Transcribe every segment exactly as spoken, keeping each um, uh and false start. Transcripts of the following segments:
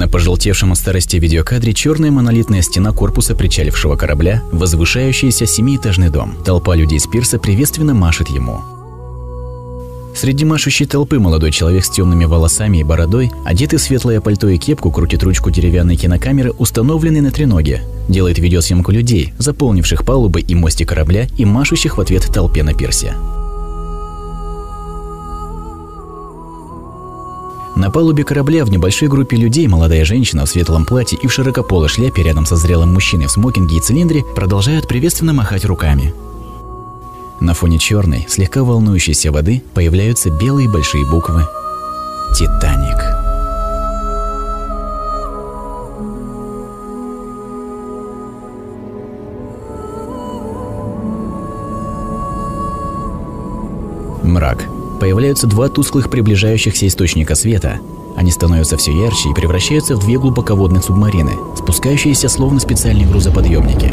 пожелтевшем от старости видеокадре черная монолитная стена корпуса причалившего корабля, возвышающийся семиэтажный дом. Толпа людей с пирса приветственно машет ему. Среди машущей толпы молодой человек с темными волосами и бородой, одетый в светлое пальто и кепку, крутит ручку деревянной кинокамеры, установленной на треноге. Делает видеосъемку людей, заполнивших палубы и мостик корабля и машущих в ответ толпе на пирсе. На палубе корабля в небольшой группе людей молодая женщина в светлом платье и в широкополой шляпе рядом со зрелым мужчиной в смокинге и цилиндре продолжают приветственно махать руками. На фоне черной, слегка волнующейся воды появляются белые большие буквы «Титаник». Мрак. Появляются два тусклых приближающихся источника света. Они становятся все ярче и превращаются в две глубоководные субмарины, спускающиеся словно специальные грузоподъемники.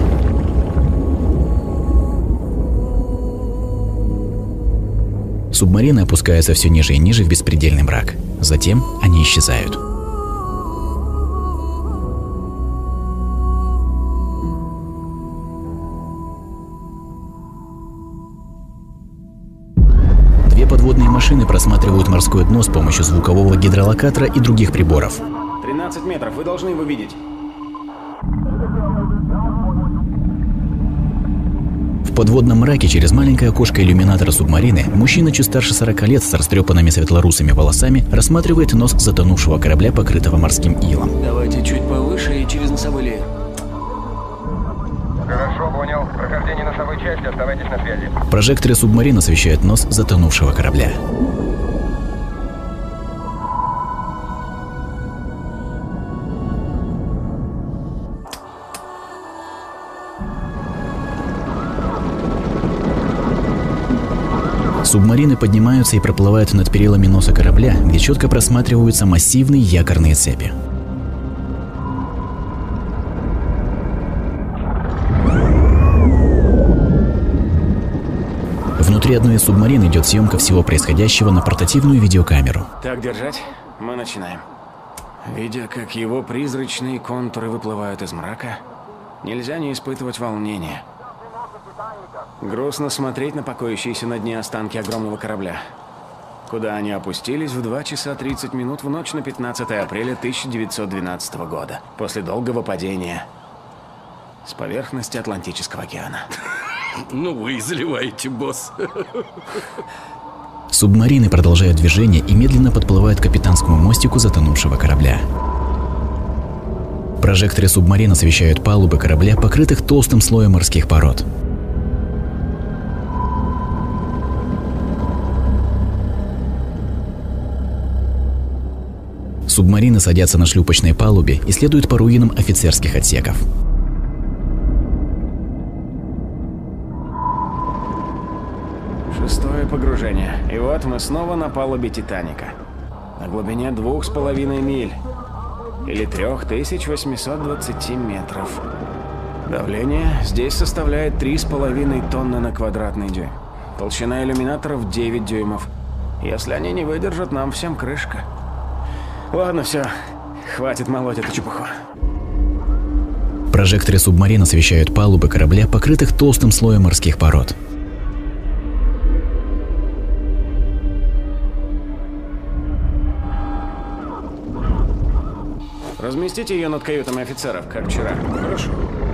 Субмарины опускаются все ниже и ниже в беспредельный мрак. Затем они исчезают. Две подводные машины просматривают морское дно с помощью звукового гидролокатора и других приборов. тринадцать метров, вы должны его видеть. В подводном мраке через маленькое окошко иллюминатора субмарины мужчина чуть старше сорока лет с растрепанными светлорусыми волосами рассматривает нос затонувшего корабля, покрытого морским илом. Давайте чуть повыше и через носовой леер. Хорошо, понял. Прохождение носовой части, оставайтесь на связи. Прожекторы субмарины освещают нос затонувшего корабля. Субмарины поднимаются и проплывают над перилами носа корабля, где четко просматриваются массивные якорные цепи. Внутри одной из субмарин идет съемка всего происходящего на портативную видеокамеру. Так держать, мы начинаем. Видя, как его призрачные контуры выплывают из мрака, нельзя не испытывать волнения. Грустно смотреть на покоящиеся на дне останки огромного корабля. Куда они опустились в два часа тридцать минут в ночь на пятнадцатое апреля тысяча девятьсот двенадцатого года, после долгого падения с поверхности Атлантического океана. Ну вы заливаете, босс. Субмарины продолжают движение и медленно подплывают к капитанскому мостику затонувшего корабля. Прожекторы субмарин освещают палубы корабля, покрытых толстым слоем морских пород. Субмарины садятся на шлюпочной палубе и следуют по руинам офицерских отсеков. Шестое погружение. И вот мы снова на палубе Титаника. На глубине двух с половиной миль. Или трех тысяч восьмисот двадцати метров. Давление здесь составляет три с половиной тонны на квадратный дюйм. Толщина иллюминаторов девять дюймов. Если они не выдержат, нам всем крышка. Ладно, все. Хватит молоть эту чепуху. Прожекторы субмарин освещают палубы корабля, покрытых толстым слоем морских пород. Разместите ее над каютами офицеров, как вчера. Хорошо.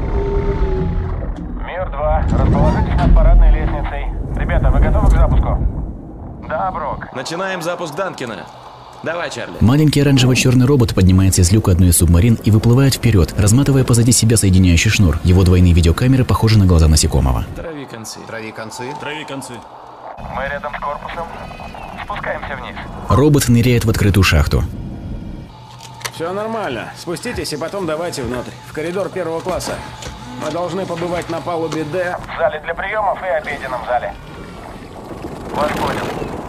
Мир два. Расположитесь над парадной лестницей. Ребята, вы готовы к запуску? Да, Брок. Начинаем запуск Данкина. Давай, Чарли. Маленький оранжево-черный робот поднимается из люка одной из субмарин и выплывает вперед, разматывая позади себя соединяющий шнур. Его двойные видеокамеры похожи на глаза насекомого. Трави концы. Трави концы. Трави концы. Мы рядом с корпусом. Спускаемся вниз. Робот ныряет в открытую шахту. Все нормально. Спуститесь и потом давайте внутрь. В коридор первого класса. Мы должны побывать на палубе Д. В зале для приемов и обеденном зале. Вас понял.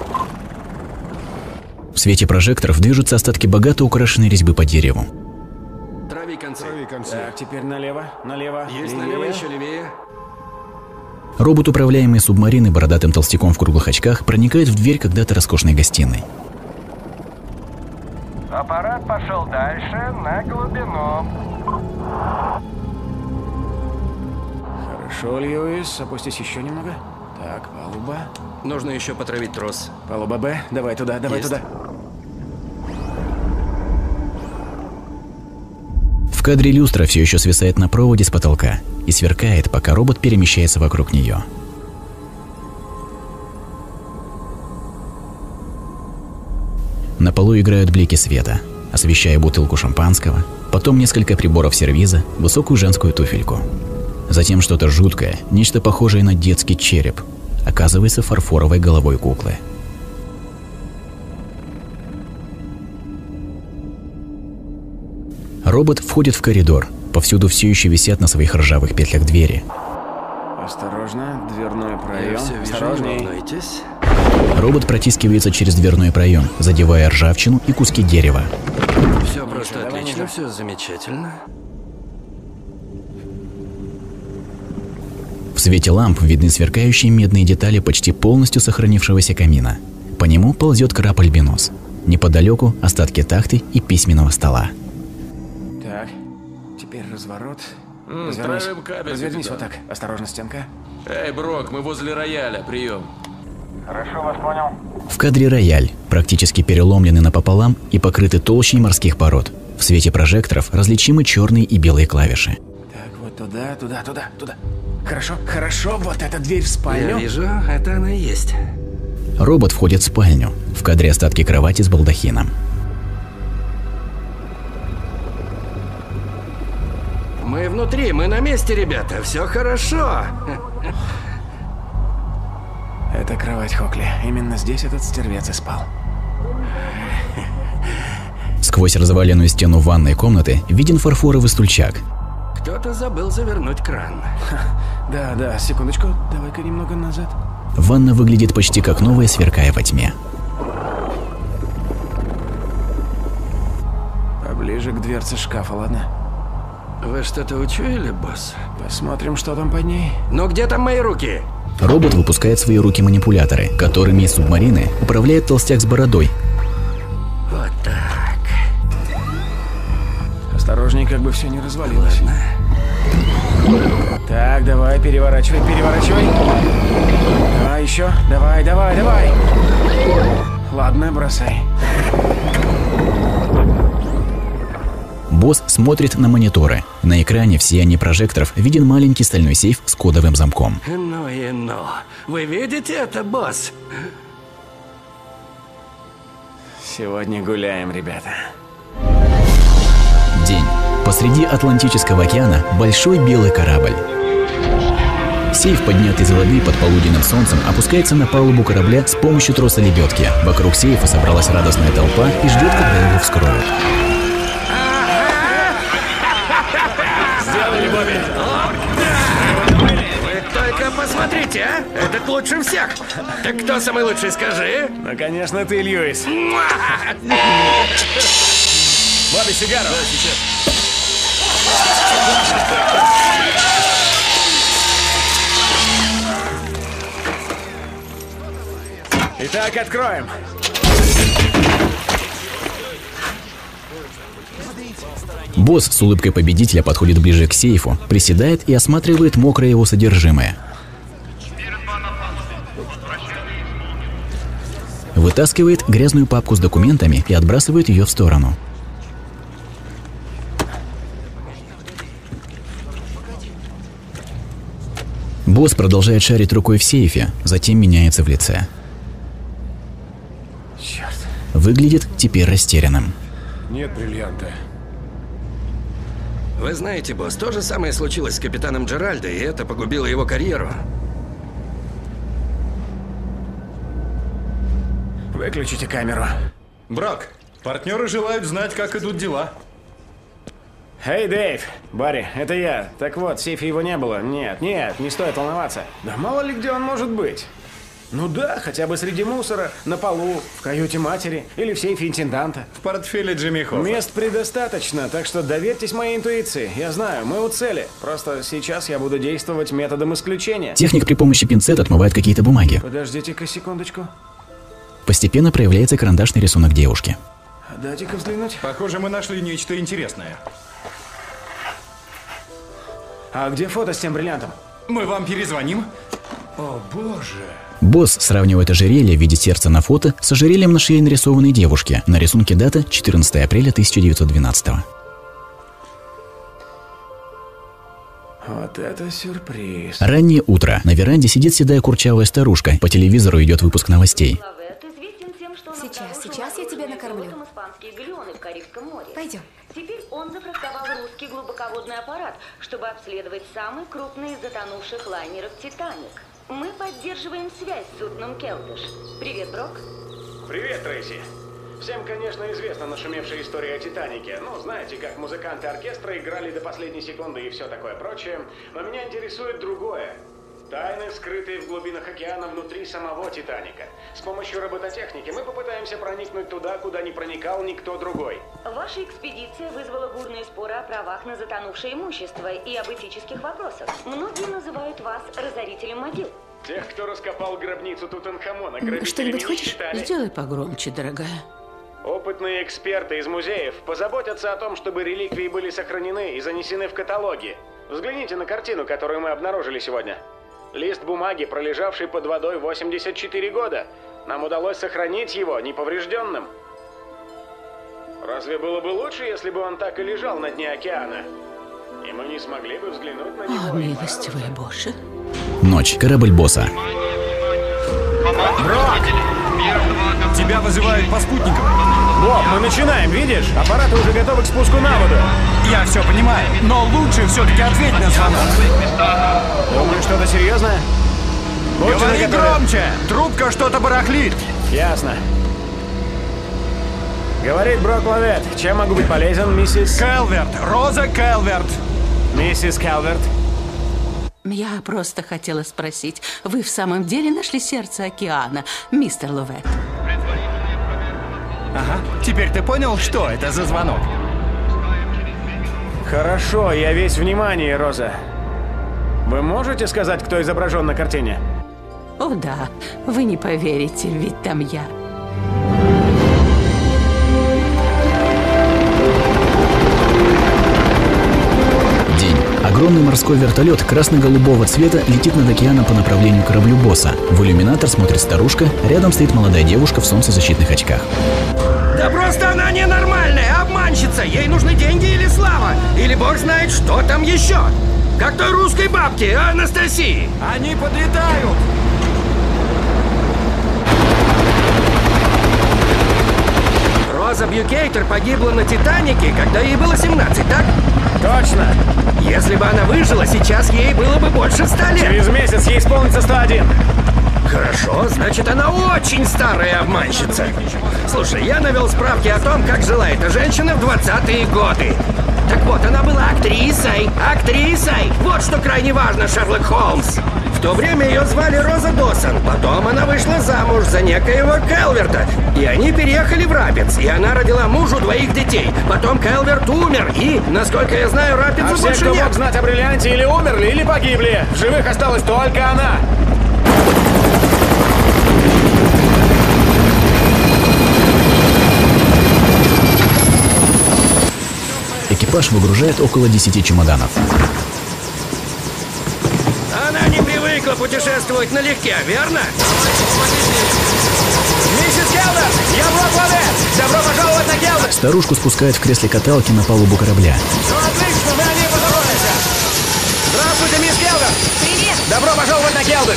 В свете прожекторов движутся остатки богато украшенной резьбы по дереву. Трави концы. Трави концы. Так, теперь налево, налево. Есть левее. налево, еще левее. Робот, управляемый субмарины бородатым толстяком в круглых очках, проникает в дверь когда-то роскошной гостиной. Аппарат Самолет пошел дальше, на глубину. Хорошо, Льюис, опустись еще немного. Так, палуба. Нужно еще потравить трос. Палуба Б, давай туда, давай Есть. туда. В кадре люстра все еще свисает на проводе с потолка и сверкает, пока робот перемещается вокруг нее. На полу играют блики света, освещая бутылку шампанского, потом несколько приборов сервиза, высокую женскую туфельку. Затем что-то жуткое, нечто похожее на детский череп, оказывается фарфоровой головой куклы. Робот входит в коридор, повсюду все еще висят на своих ржавых петлях двери. Осторожно, дверной Я проем. все вижу, не Осторожней. волнуйтесь. Робот протискивается через дверной проем, задевая ржавчину и куски дерева. Все просто давай отлично, ниже. все замечательно. В свете ламп видны сверкающие медные детали почти полностью сохранившегося камина. По нему ползет краб-альбинос. Неподалеку остатки тахты и письменного стола. Так, теперь разворот. М, Развернись, травим кабель, развернись вот капитан. так. Осторожно, стенка. Эй, Брок, мы возле рояля, прием. Хорошо, вас понял. В кадре рояль, практически переломленный напополам и покрытый толщей морских пород. В свете прожекторов различимы черные и белые клавиши. Так, вот туда, туда, туда, туда. Хорошо, хорошо, вот эта дверь в Я спальню. вижу, это она и есть. Робот входит в спальню. В кадре остатки кровати с балдахином. Мы внутри, мы на месте, ребята, все хорошо. Это кровать Хокли. Именно здесь этот стервец и спал. Сквозь разваленную стену ванной комнаты виден фарфоровый стульчак. Кто-то забыл завернуть кран. Да, да, секундочку, давай-ка немного назад. Ванна выглядит почти как новая, сверкая во тьме. Поближе к дверце шкафа, ладно? Вы что-то учуяли, босс? Посмотрим, что там под ней. Ну где там мои руки? Робот выпускает в свои руки-манипуляторы, которыми из субмарины управляет толстяк с бородой. Вот так. Осторожней, как бы все не развалилось. Так, давай, переворачивай, переворачивай. Давай еще, давай, давай, давай. Ладно, бросай. Босс смотрит на мониторы. На экране в сиянии прожекторов виден маленький стальной сейф с кодовым замком. Ну и ну. Вы видите это, босс? Сегодня гуляем, ребята. День. Посреди Атлантического океана большой белый корабль. Сейф, поднятый из воды под полуденным солнцем, опускается на палубу корабля с помощью троса лебедки. Вокруг сейфа собралась радостная толпа и ждет, когда его вскроют. Сделали, Бобби. Вы только посмотрите, а? Этот лучше всех. Так кто самый лучший, скажи? Ну, конечно, ты, Льюис. Бобби, сигару. Да, сейчас. Итак, откроем. Босс с улыбкой победителя подходит ближе к сейфу, приседает и осматривает мокрое его содержимое. Вытаскивает грязную папку с документами и отбрасывает ее в сторону. Босс продолжает шарить рукой в сейфе, затем меняется в лице. Черт. Выглядит теперь растерянным. Нет бриллианта. Вы знаете, босс, то же самое случилось с капитаном Джеральдо, и это погубило его карьеру. Выключите камеру. Брок, партнеры желают знать, как идут дела. Эй, Дэйв! Барри, это я. Так вот, в сейфе его не было. Нет, нет, не стоит волноваться. Да мало ли где он может быть. Ну да, хотя бы среди мусора, на полу, в каюте матери или в сейфе интенданта. В портфеле Джимми Хоффа. Мест предостаточно, так что доверьтесь моей интуиции. Я знаю, мы у цели. Просто сейчас я буду действовать методом исключения. Техник при помощи пинцета отмывает какие-то бумаги. Подождите-ка секундочку. Постепенно проявляется карандашный рисунок девушки. Дайте-ка взглянуть. Похоже, мы нашли нечто интересное. А где фото с тем бриллиантом? Мы вам перезвоним. О, боже. Босс сравнивает ожерелье в виде сердца на фото с ожерельем на шее нарисованной девушки. На рисунке дата четырнадцатое апреля тысяча девятьсот двенадцатого. Вот это сюрприз. Раннее утро. На веранде сидит седая курчавая старушка. По телевизору идет выпуск новостей. Сейчас, сейчас я тебя накормлю. Пойдем. Теперь он зафрахтовал русский глубоководный аппарат, чтобы обследовать самый крупный из затонувших лайнеров «Титаник». Мы поддерживаем связь с судном «Келдыш». Привет, Брок. Привет, Трейси. Всем, конечно, известна нашумевшая история о «Титанике». Ну, знаете, как музыканты оркестра играли до последней секунды и все такое прочее. Но меня интересует другое. Тайны, скрытые в глубинах океана внутри самого «Титаника». С помощью робототехники мы попытаемся проникнуть туда, куда не проникал никто другой. Ваша экспедиция вызвала бурные споры о правах на затонувшее имущество и об этических вопросах. Многие называют вас разорителем могил. Тех, кто раскопал гробницу Тутанхамона, грабителями Что-нибудь хочешь? считали. Сделай погромче, дорогая. Опытные эксперты из музеев позаботятся о том, чтобы реликвии были сохранены и занесены в каталоги. Взгляните на картину, которую мы обнаружили сегодня. Лист бумаги, пролежавший под водой восемьдесят четыре года. Нам удалось сохранить его неповрежденным. Разве было бы лучше, если бы он так и лежал на дне океана? И мы не смогли бы взглянуть на него. О, милостивый Боже. Ночь. Корабль босса. Брок! Тебя вызывают по спутникам. Боб, мы начинаем, видишь? Аппараты уже готовы к спуску на воду. Я все понимаю, но лучше все-таки ответь на звонок. Думаю, что-то серьезное? Будьте Говори наготове. громче! Трубка что-то барахлит. Ясно. Говорит Брок Лавет. Чем могу быть полезен, миссис... Келверт, Роза Келверт. Миссис Келверт. Я просто хотела спросить, вы в самом деле нашли сердце океана, мистер Ловет? Ага, теперь ты понял, что это за звонок? Хорошо, я весь внимание, Роза. Вы можете сказать, кто изображен на картине? О да, вы не поверите, ведь там я. День. Огромный морской вертолет красно-голубого цвета летит над океаном по направлению к кораблю босса. В иллюминатор смотрит старушка, рядом стоит молодая девушка в солнцезащитных очках. Да просто она ненормальная, обманщица. Ей нужны деньги или слава. Или бог знает, что там еще. Как той русской бабке, Анастасии. Они подлетают. Роза Бьюкейтер погибла на Титанике, когда ей было семнадцать, так? Точно. Если бы она выжила, сейчас ей было бы больше ста лет. Через месяц ей исполнится сто один. Хорошо, значит, она очень старая обманщица. Слушай, я навел справки о том, как жила эта женщина в двадцатые годы. Так вот, она была актрисой. Актрисой! Вот что крайне важно, Шерлок Холмс. В то время ее звали Роза Досон. Потом она вышла замуж за некоего Келверта. И они переехали в Рапидс. И она родила мужу двоих детей. Потом Келверт умер. И, насколько я знаю, Рапидса А все, больше кто нет. мог знать о бриллианте, или умерли, или погибли. В живых осталась только она. Экипаж выгружает около десяти чемоданов. Она не привыкла путешествовать налегке, верно? Миссис Келверт, я Брок Лавет. Добро пожаловать на Келверт. Старушку спускают в кресле каталки на палубу корабля. Ну, отлично, мы о ней позаботимся. Здравствуйте, мисс Келверт. Привет! Добро пожаловать на Келверт.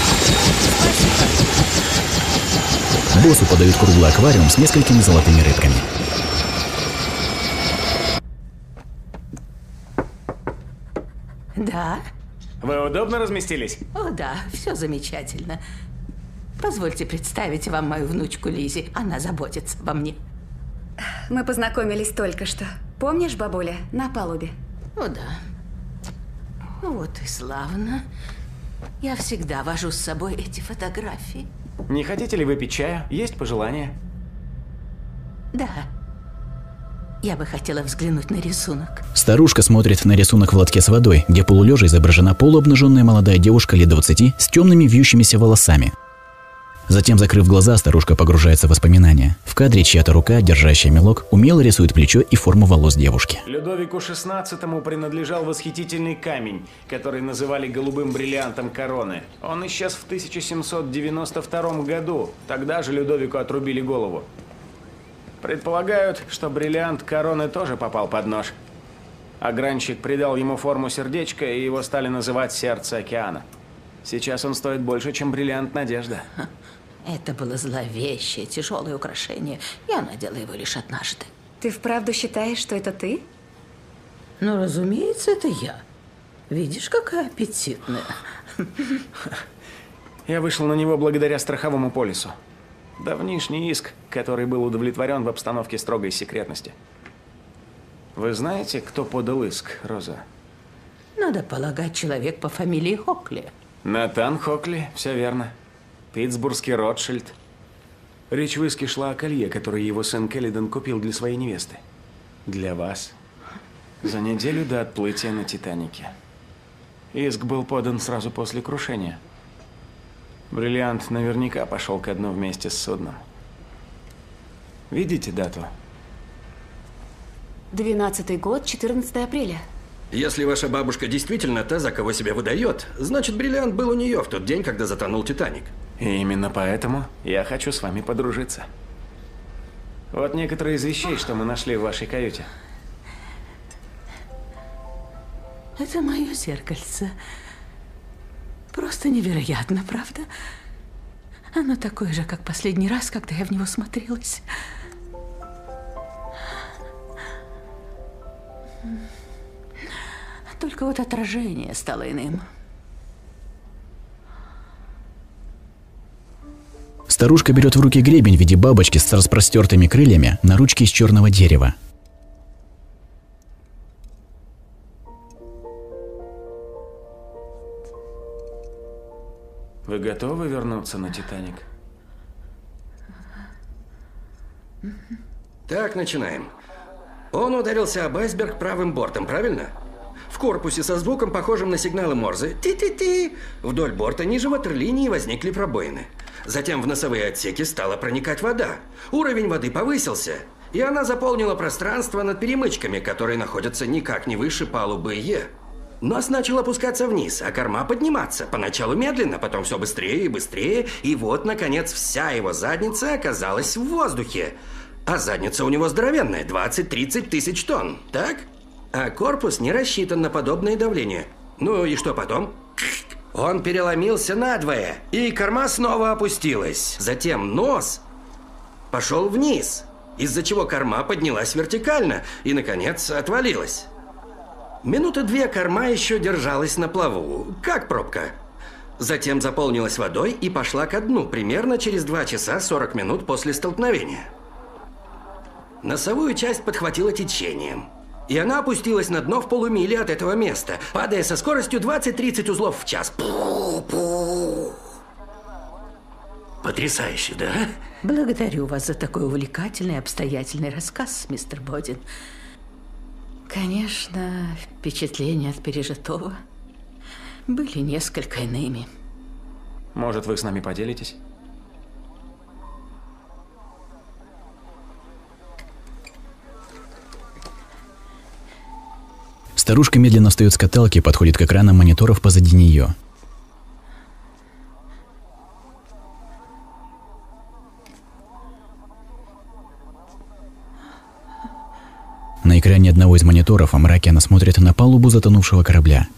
Боссу подают круглый аквариум с несколькими золотыми рыбками. Да? Вы удобно разместились? О да, все замечательно. Позвольте представить вам мою внучку Лизи. Она заботится обо мне. Мы познакомились только что. Помнишь, бабуля, на палубе? О да. Вот и славно. Я всегда вожу с собой эти фотографии. Не хотите ли выпить чая? Есть пожелания? Да. Я бы хотела взглянуть на рисунок. Старушка смотрит на рисунок в лотке с водой, где полулежа изображена полуобнаженная молодая девушка лет двадцати с темными вьющимися волосами. Затем, закрыв глаза, старушка погружается в воспоминания. В кадре чья-то рука, держащая мелок, умело рисует плечо и форму волос девушки. Людовику шестнадцатому принадлежал восхитительный камень, который называли голубым бриллиантом короны. Он исчез в тысяча семьсот девяносто втором году. Тогда же Людовику отрубили голову. Предполагают, что бриллиант короны тоже попал под нож. Огранщик придал ему форму сердечка, и его стали называть «Сердце океана». Сейчас он стоит больше, чем бриллиант Надежда. Это было зловещее, тяжелое украшение. Я надела его лишь однажды. Ты вправду считаешь, что это ты? Ну, разумеется, это я. Видишь, какая аппетитная. Я вышел на него благодаря страховому полису. Давнишний иск, который был удовлетворен в обстановке строгой секретности. Вы знаете, кто подал иск, Роза? Надо полагать, человек по фамилии Хокли. Натан Хокли, все верно. Питтсбургский Ротшильд. Речь в иске шла о колье, которое его сын Келлиден купил для своей невесты. Для вас. За неделю до отплытия на Титанике. Иск был подан сразу после крушения. Бриллиант наверняка пошел ко дну вместе с судном. Видите дату? Двенадцатый год, четырнадцатое апреля. Если ваша бабушка действительно та, за кого себя выдает, значит, бриллиант был у нее в тот день, когда затонул Титаник. И именно поэтому я хочу с вами подружиться. Вот некоторые из вещей, что мы нашли в вашей каюте. Это мое зеркальце. Просто невероятно, правда? Оно такое же, как последний раз, когда я в него смотрелась. Только вот отражение стало иным. Старушка берет в руки гребень в виде бабочки с распростертыми крыльями на ручке из черного дерева. Вы готовы вернуться на Титаник? Так, начинаем. Он ударился об айсберг правым бортом, правильно? В корпусе со звуком, похожим на сигналы Морзе. Ти-ти-ти. Вдоль борта ниже ватерлинии возникли пробоины. Затем в носовые отсеки стала проникать вода. Уровень воды повысился, и она заполнила пространство над перемычками, которые находятся никак не выше палубы Е. Нос начал опускаться вниз, а корма подниматься. Поначалу медленно, потом все быстрее и быстрее. И вот, наконец, вся его задница оказалась в воздухе. А задница у него здоровенная, двадцать-тридцать тысяч тонн, так? А корпус не рассчитан на подобное давление. Ну и что потом? Он переломился надвое, и корма снова опустилась. Затем нос пошел вниз, из-за чего корма поднялась вертикально и, наконец, отвалилась. Минуты две корма еще держалась на плаву, как пробка. Затем заполнилась водой и пошла ко дну примерно через два часа сорок минут после столкновения. Носовую часть подхватило течением, и она опустилась на дно в полумиле от этого места, падая со скоростью двадцать-тридцать узлов в час. Пу-пу. Потрясающе, да? Благодарю вас за такой увлекательный и обстоятельный рассказ, мистер Бодин. Конечно, впечатления от пережитого были несколько иными. Может, вы с нами поделитесь? Старушка медленно встает с каталки и подходит к экранам мониторов позади нее. На экране одного из мониторов во мраке она смотрит на палубу затонувшего корабля.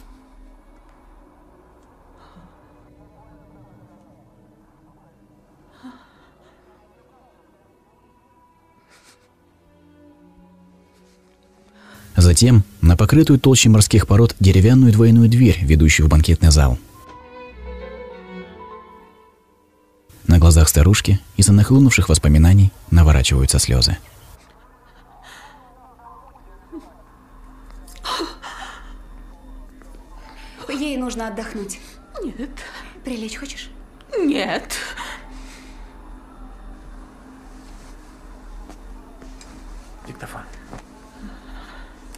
Затем на покрытую толщей морских пород деревянную двойную дверь, ведущую в банкетный зал. На глазах старушки из-за нахлынувших воспоминаний наворачиваются слезы. Ей нужно отдохнуть. Нет. Прилечь хочешь? Нет. Диктофон.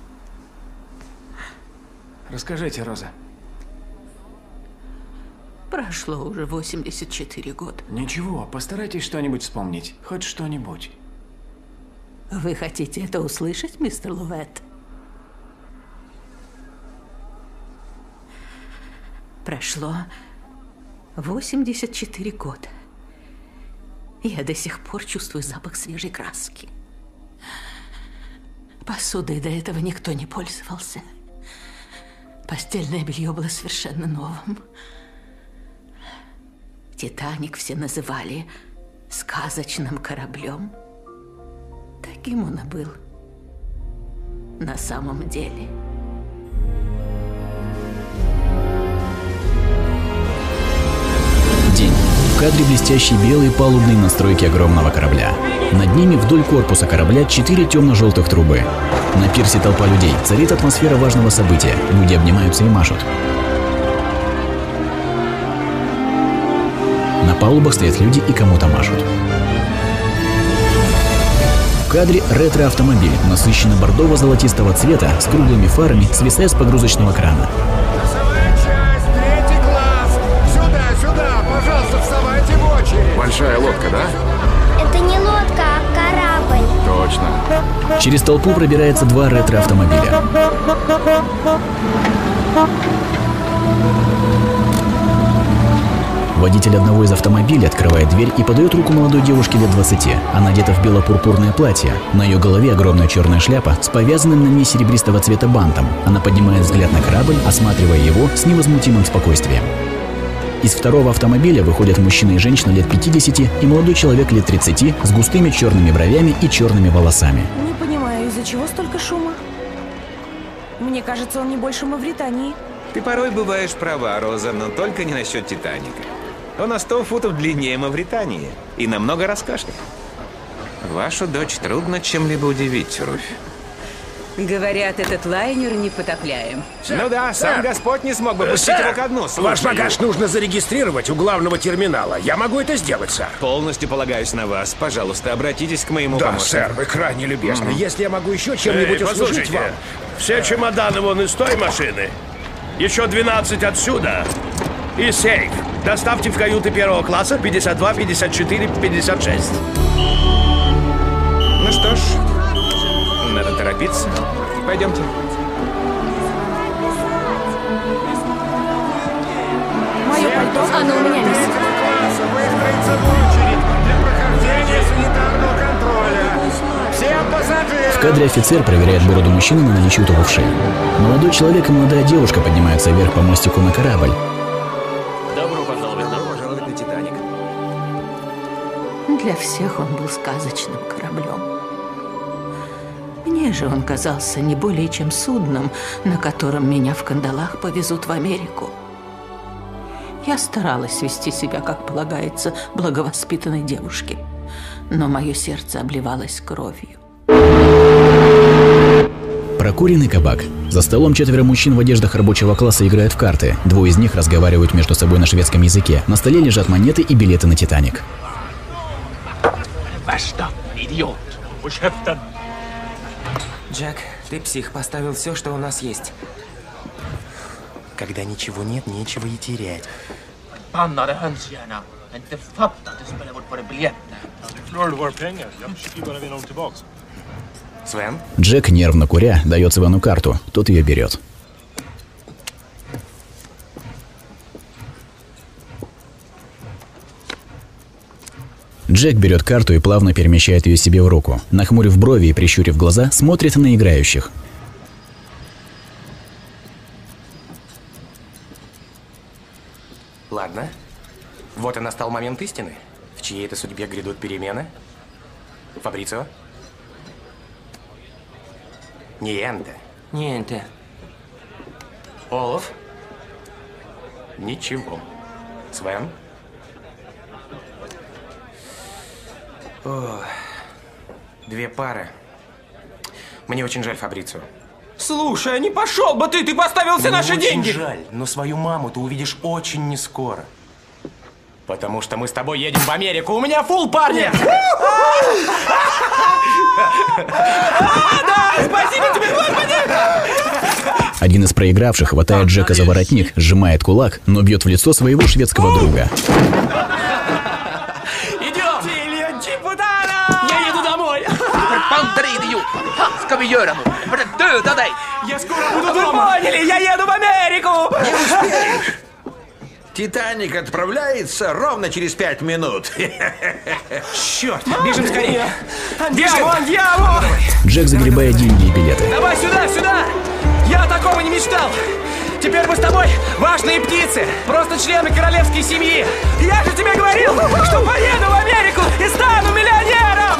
Расскажите, Роза. Прошло уже восемьдесят четыре года. Ничего, постарайтесь что-нибудь вспомнить. Хоть что-нибудь. Вы хотите это услышать, мистер Лувет? Прошло восемьдесят четыре года. Я до сих пор чувствую запах свежей краски. Посудой до этого никто не пользовался. Постельное белье было совершенно новым. «Титаник» все называли сказочным кораблем. Таким он и был на самом деле. День. В кадре блестящие белые палубные настройки огромного корабля. Над ними вдоль корпуса корабля четыре темно-желтых трубы. На пирсе толпа людей. Царит атмосфера важного события. Люди обнимаются и машут. На палубах стоят люди и кому-то машут. В кадре ретро-автомобиль насыщенно-бордово-золотистого цвета с круглыми фарами свисает с погрузочного крана. Носовая часть, третий класс! Сюда, сюда! Пожалуйста, вставайте в очередь! Большая лодка, да? Это не лодка, а корабль. Точно. Через толпу пробирается два ретро-автомобиля. Водитель одного из автомобилей открывает дверь и подает руку молодой девушке лет двадцати. Она одета в бело-пурпурное платье. На ее голове огромная черная шляпа с повязанным на ней серебристого цвета бантом. Она поднимает взгляд на корабль, осматривая его с невозмутимым спокойствием. Из второго автомобиля выходят мужчина и женщина лет пятидесяти и молодой человек лет тридцати с густыми черными бровями и черными волосами. Не понимаю, из-за чего столько шума? Мне кажется, он не больше Мавритании. Ты порой бываешь права, Роза, но только не насчет Титаника. Он на сто футов длиннее Мавритании и намного роскошнее. Вашу дочь трудно чем-либо удивить, Руфь. Говорят, этот лайнер непотопляем. Ну да, сам сэр. Господь не смог бы пустить Сэр, его ко дну. ваш Слушаю. багаж нужно зарегистрировать у главного терминала. Я могу это сделать, сэр. Полностью полагаюсь на вас. Пожалуйста, обратитесь к моему Да, помощнику. сэр, вы крайне любезны. Мгм. Если я могу еще чем-нибудь Эй, услужить послушайте, вам. все чемоданы вон из той машины. Еще двенадцать отсюда. И сейф. Доставьте в каюты первого класса пятьдесят два, пятьдесят четыре, пятьдесят шесть. Ну что ж, надо торопиться. Пойдемте. Мое пальто, оно у меня висит. Выстроиться в очередь для прохождения санитарного контроля. Всем пассажирам! В кадре офицер проверяет бороду мужчины на наличие уток в шее. Молодой человек и молодая девушка поднимаются вверх по мостику на корабль. Добро пожаловать на Добро пожаловать на Титаник. Для всех он был сказочным кораблем. Мне же он казался не более чем судном, на котором меня в кандалах повезут в Америку. Я старалась вести себя, как полагается, благовоспитанной девушке, но мое сердце обливалось кровью. Прокуренный кабак. За столом четверо мужчин в одеждах рабочего класса играют в карты. Двое из них разговаривают между собой на шведском языке. На столе лежат монеты и билеты на «Титаник». Värsta idiot. Och käften. Джек, ты псих, поставил все, что у нас есть. Когда ничего нет, нечего и терять. Förbannade hönshjärna. Inte fattat att du spelar bort våra biljetter. Du förlorade våra pengar. Jag försöker bara vinna dem tillbaks. Свен? Джек, нервно куря, дает Свену карту. Тот ее берет. Джек берет карту и плавно перемещает ее себе в руку. Нахмурив брови и прищурив глаза, смотрит на играющих. Ладно. Вот и настал момент истины. В чьей это судьбе грядут перемены? Фабрицио? Ниенте. Ниенте. Олаф? Ничего. Свен? О, две пары. Мне очень жаль, Фабрицио. Слушай, а не пошел бы ты, ты поставил все Мне наши очень деньги. жаль, но свою маму ты увидишь очень нескоро. Потому что мы с тобой едем в Америку. У меня фул, парни! Да, спасибо тебе, Господи! Один из проигравших хватает Джека за воротник, сжимает кулак, но бьет в лицо своего шведского друга. Идем! Я еду домой! Я скоро буду дома! Вы поняли, я еду в Америку! Не успеешь! Титаник отправляется ровно через пять минут. Черт, бежим скорее! Бежим! Андьяво! Джек загребает деньги и билеты. Давай сюда, сюда! Я такого не мечтал! Теперь мы с тобой важные птицы, просто члены королевской семьи. Я же тебе говорил, что поеду в Америку и стану миллионером!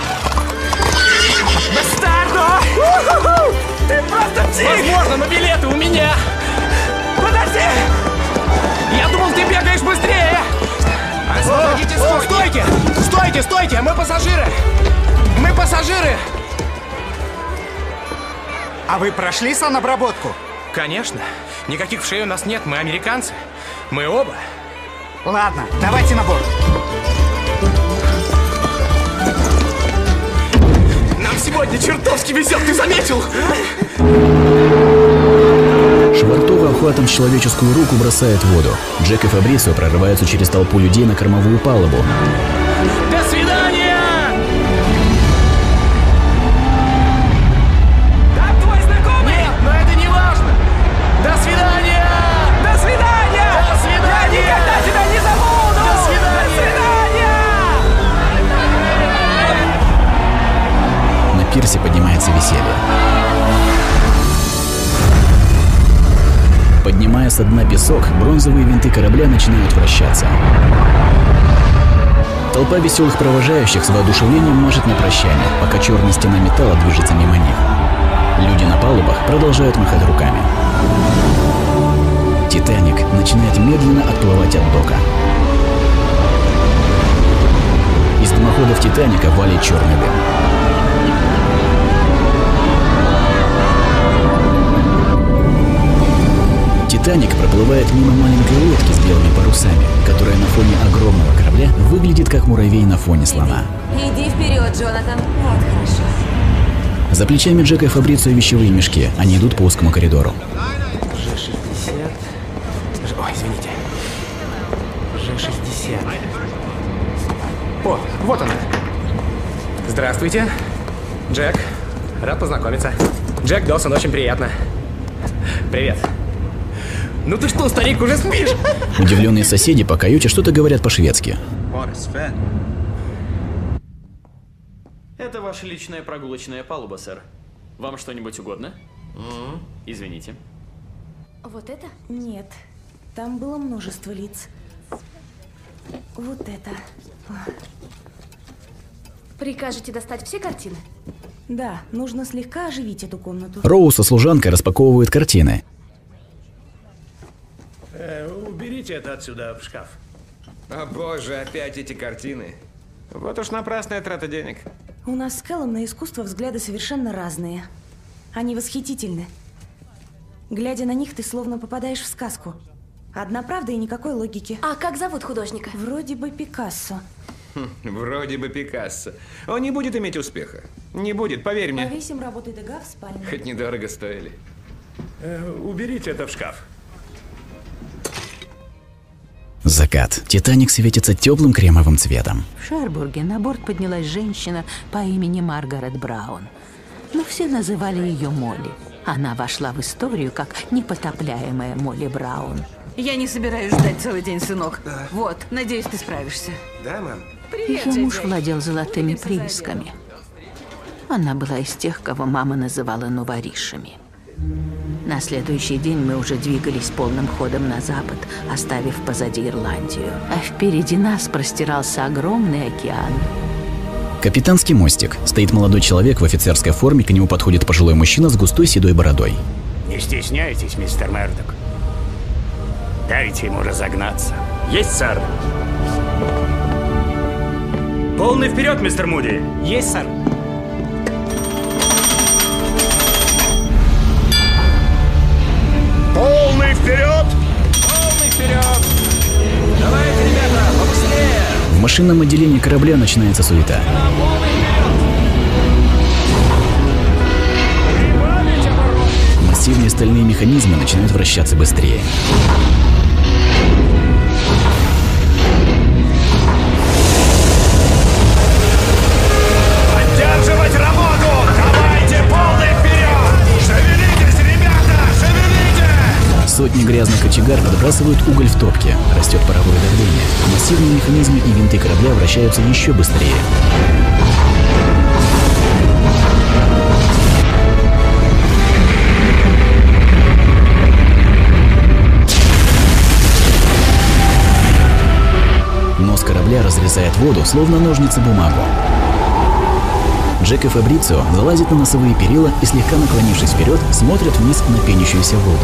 Бастарду! Ты просто псих! Возможно, но билеты у меня! Подожди! Я думал, ты бегаешь быстрее! Освободите скорости! Стойте! Стойте, стойте! Мы пассажиры! Мы пассажиры! А вы прошли санобработку? Конечно. Никаких вшей у нас нет, мы американцы. Мы оба. Ладно, давайте на борт. Нам сегодня чертовски везет, ты заметил? Швартова охватом в человеческую руку бросает в воду. Джек и Фабрицио прорываются через толпу людей на кормовую палубу. До свидания! Там твой знакомый? Нет, но это не важно! До свидания! До свидания! До свидания! Я никогда тебя не забуду! До свидания! До свидания! На пирсе поднимается веселье. Поднимая со дна песок, бронзовые винты корабля начинают вращаться. Толпа веселых провожающих с воодушевлением машет на прощание, пока черная стена металла движется мимо них. Люди на палубах продолжают махать руками. Титаник начинает медленно отплывать от дока. Из дымоходов Титаника валит черный дым. Титаник проплывает мимо маленькой лодки с белыми парусами, которая на фоне огромного корабля выглядит как муравей на фоне слона. Иди вперед, Джонатан. Вот хорошо. За плечами Джека и Фабрицио вещевые мешки. Они идут по узкому коридору. Ж шестьдесят. Ой, извините. Ж шестьдесят. О, вот она. Здравствуйте. Джек. Рад познакомиться. Джек Доусон, очень приятно. Привет. Ну ты что, старик, уже спишь? Удивленные соседи по каюте что-то говорят по-шведски. Это ваша личная прогулочная палуба, сэр. Вам что-нибудь угодно? Mm-hmm. Извините. Вот это? Нет. Там было множество лиц. Вот это. Прикажете достать все картины? Да, нужно слегка оживить эту комнату. Роу со служанкой распаковывает картины. Э, уберите это отсюда в шкаф. О боже, опять эти картины. Вот уж напрасная трата денег. У нас с Кэллом на искусство взгляды совершенно разные. Они восхитительны. Глядя на них, ты словно попадаешь в сказку. Одна правда и никакой логики. А как зовут художника? Вроде бы Пикассо. Хм, вроде бы Пикассо. Он не будет иметь успеха. Не будет, поверь мне. Повесим работы Дега в спальне. Хоть недорого стоили. Э, уберите это в шкаф. Закат. Титаник светится теплым кремовым цветом. В Шербурге на борт поднялась женщина по имени Маргарет Браун. Но все называли ее Молли. Она вошла в историю как непотопляемая Молли Браун. Я не собираюсь ждать целый день, сынок. Да. Вот, надеюсь, ты справишься. Да, мам? Привет, Ее муж Джей-Джей. владел золотыми приисками. Она была из тех, кого мама называла новоришами. На следующий день мы уже двигались полным ходом на запад, оставив позади Ирландию. А впереди нас простирался огромный океан. Капитанский мостик. Стоит молодой человек в офицерской форме, к нему подходит пожилой мужчина с густой седой бородой. Не стесняйтесь, мистер Мердок. Дайте ему разогнаться. Есть, сэр. Полный вперед, мистер Муди. Есть, сэр. Полный вперед! Полный вперед! Давайте, ребята, машинном отделении корабля начинается суета. Массивные стальные механизмы начинают вращаться быстрее. Поддерживать работу! Давайте полный вперед! Шевелитесь, ребята! Шевелитесь! Сотни грязных кочегар подбрасывают уголь в топке. Растет паровое давление. Массивные механизмы и винты корабля вращаются еще быстрее. Нос корабля разрезает воду, словно ножницы бумагу. Джек и Фабрицио залазят на носовые перила и, слегка наклонившись вперед, смотрят вниз на пенящуюся воду.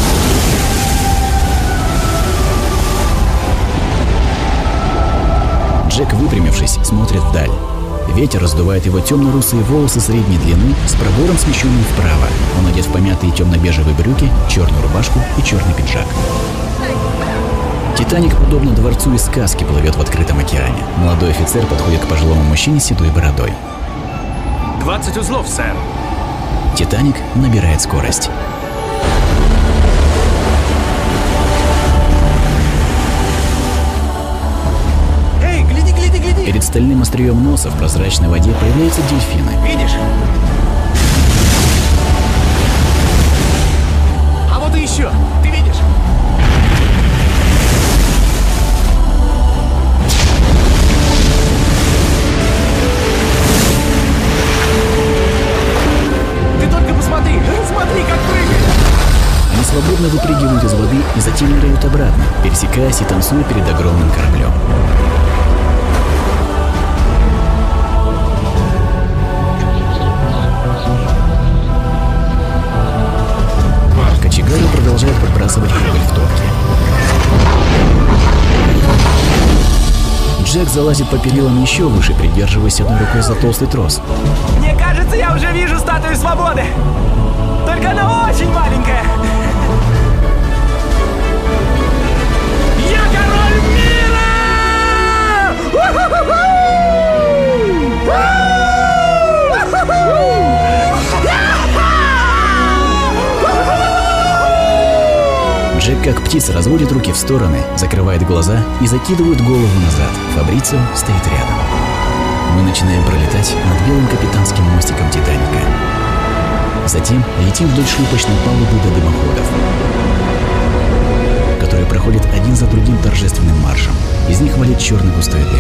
Джек, выпрямившись, смотрит вдаль. Ветер раздувает его темно-русые волосы средней длины с пробором, смещенным вправо. Он одет в помятые темно-бежевые брюки, черную рубашку и черный пиджак. Титаник, подобно дворцу из сказки, плывет в открытом океане. Молодой офицер подходит к пожилому мужчине с седой бородой. двадцать узлов, сэр. Титаник набирает скорость. Эй, гляди, гляди, гляди! Перед стальным острием носа в прозрачной воде появляются дельфины. Видишь? А вот и еще! Ты видишь? Смотри, смотри, как прыгает! Они свободно выпрыгивают из воды и затем ныряют обратно, пересекаясь и танцуя перед огромным кораблем. Кочегары продолжают подбрасывать уголь в топке. Джек залазит по перилам еще выше, придерживаясь одной рукой за толстый трос. Мне кажется, я уже вижу статую свободы. Только она очень маленькая. Я король мира! Джек, как птица, разводит руки в стороны, закрывает глаза и закидывает голову назад. Фабрицио стоит рядом. Мы начинаем пролетать над белым капитанским мостиком Титаника. Затем летим вдоль шлюпочной палубы до дымоходов, которые проходят один за другим торжественным маршем. Из них валит черный густой дым.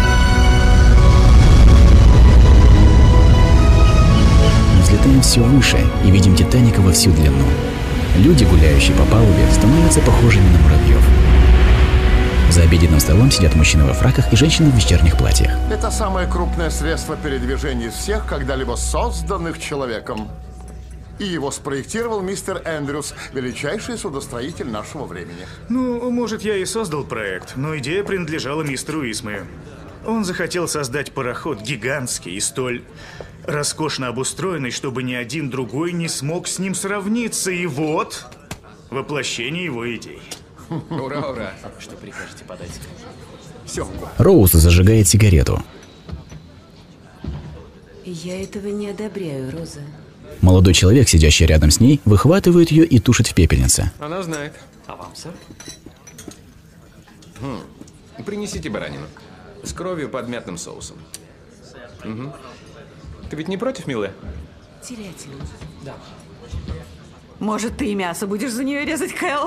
Мы взлетаем все выше и видим Титаника во всю длину. Люди, гуляющие по палубе, становятся похожими на муравьев. За обеденным столом сидят мужчины во фраках и женщины в вечерних платьях. Это самое крупное средство передвижения из всех, когда-либо созданных человеком. И его спроектировал мистер Эндрюс, величайший судостроитель нашего времени. Ну, может, я и создал проект, но идея принадлежала мистеру Исмаю. Он захотел создать пароход гигантский и столь роскошно обустроенный, чтобы ни один другой не смог с ним сравниться. И вот воплощение его идей. Ура, ура. Что прикажете подать? Семгу. Роуз зажигает сигарету. Я этого не одобряю, Роза. Молодой человек, сидящий рядом с ней, выхватывает ее и тушит в пепельнице. Она знает. А вам, сэр? Хм. Принесите баранину. С кровью под мятным соусом. Угу. Ты ведь не против, милая? Телятина. Да. Может, ты и мясо будешь за нее резать, Кэл?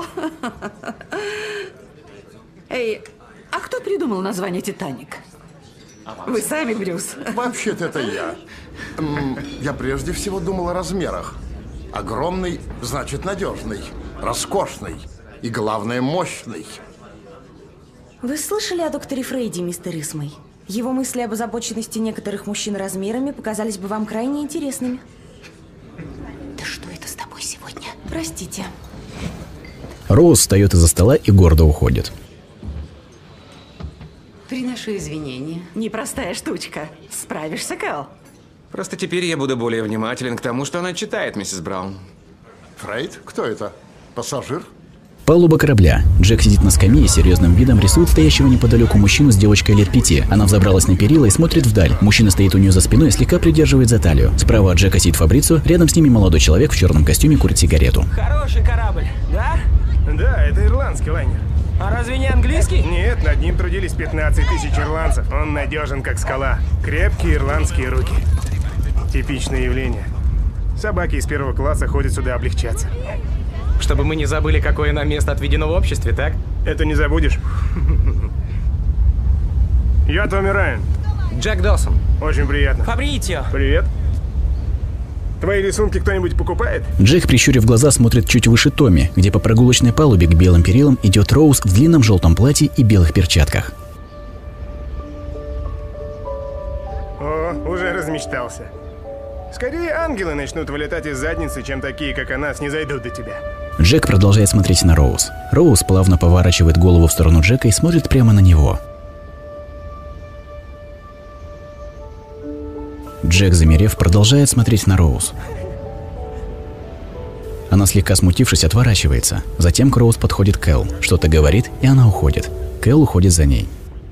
Эй, а кто придумал название «Титаник»? Вы сами, Брюс? Вообще-то это я. Я прежде всего думал о размерах. Огромный значит надежный, роскошный и, главное, мощный. Вы слышали о докторе Фрейде, мистер Исмай? Его мысли об озабоченности некоторых мужчин размерами показались бы вам крайне интересными. Да что это с тобой сегодня? Простите. Роуз встает из-за стола и гордо уходит. Приношу извинения. Непростая штучка. Справишься, Кэл? Просто теперь я буду более внимателен к тому, что она читает, миссис Браун. Фрейд? Кто это? Пассажир? Палуба корабля. Джек сидит на скамье и серьезным видом рисует стоящего неподалеку мужчину с девочкой лет пяти. Она взобралась на перила и смотрит вдаль. Мужчина стоит у нее за спиной и слегка придерживает за талию. Справа от Джека сидит Фабрицио, рядом с ними молодой человек в черном костюме курит сигарету. Хороший корабль, да? Да, это ирландский лайнер. А разве не английский? Нет, над ним трудились пятнадцать тысяч ирландцев. Он надежен, как скала. Крепкие ирландские руки. Типичное явление. Собаки из первого класса ходят сюда облегчаться. Чтобы мы не забыли, какое нам место отведено в обществе, так? Это не забудешь. Я Томми Райан. Джек Доусон. Очень приятно. Фабрицио. Привет. Твои рисунки кто-нибудь покупает? Джек, прищурив глаза, смотрит чуть выше Томми, где по прогулочной палубе к белым перилам идет Роуз в длинном желтом платье и белых перчатках. О, уже размечтался. Скорее ангелы начнут вылетать из задницы, чем такие, как она, снизойдут до тебя. Джек продолжает смотреть на Роуз. Роуз плавно поворачивает голову в сторону Джека и смотрит прямо на него. Джек, замерев, продолжает смотреть на Роуз. Она, слегка смутившись, отворачивается. Затем к Роуз подходит Кэл, что-то говорит, и она уходит. Кэл уходит за ней.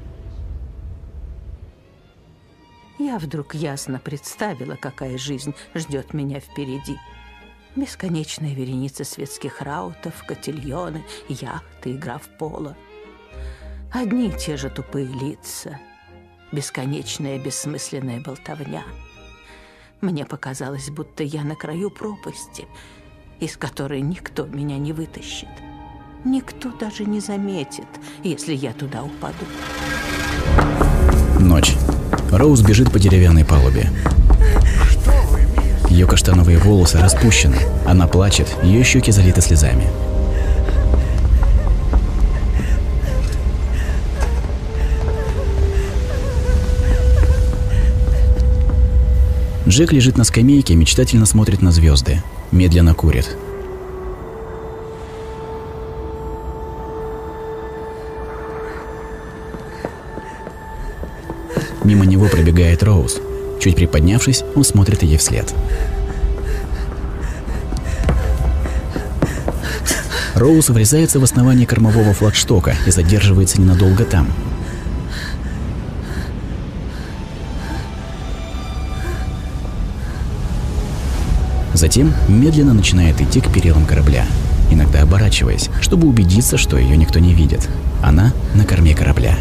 Я вдруг ясно представила, какая жизнь ждет меня впереди. Бесконечная вереница светских раутов, котельоны, яхты, игра в поло. Одни и те же тупые лица. Бесконечная бессмысленная болтовня. Мне показалось, будто я на краю пропасти, из которой никто меня не вытащит. Никто даже не заметит, если я туда упаду. Ночь. Роуз бежит по деревянной палубе. Ее каштановые волосы распущены. Она плачет, ее щеки залиты слезами. Джек лежит на скамейке и мечтательно смотрит на звезды. Медленно курит. Мимо него пробегает Роуз. Чуть приподнявшись, он смотрит ей вслед. Роуз врезается в основание кормового флагштока и задерживается ненадолго там. Затем медленно начинает идти к перилам корабля, иногда оборачиваясь, чтобы убедиться, что ее никто не видит. Она на корме корабля.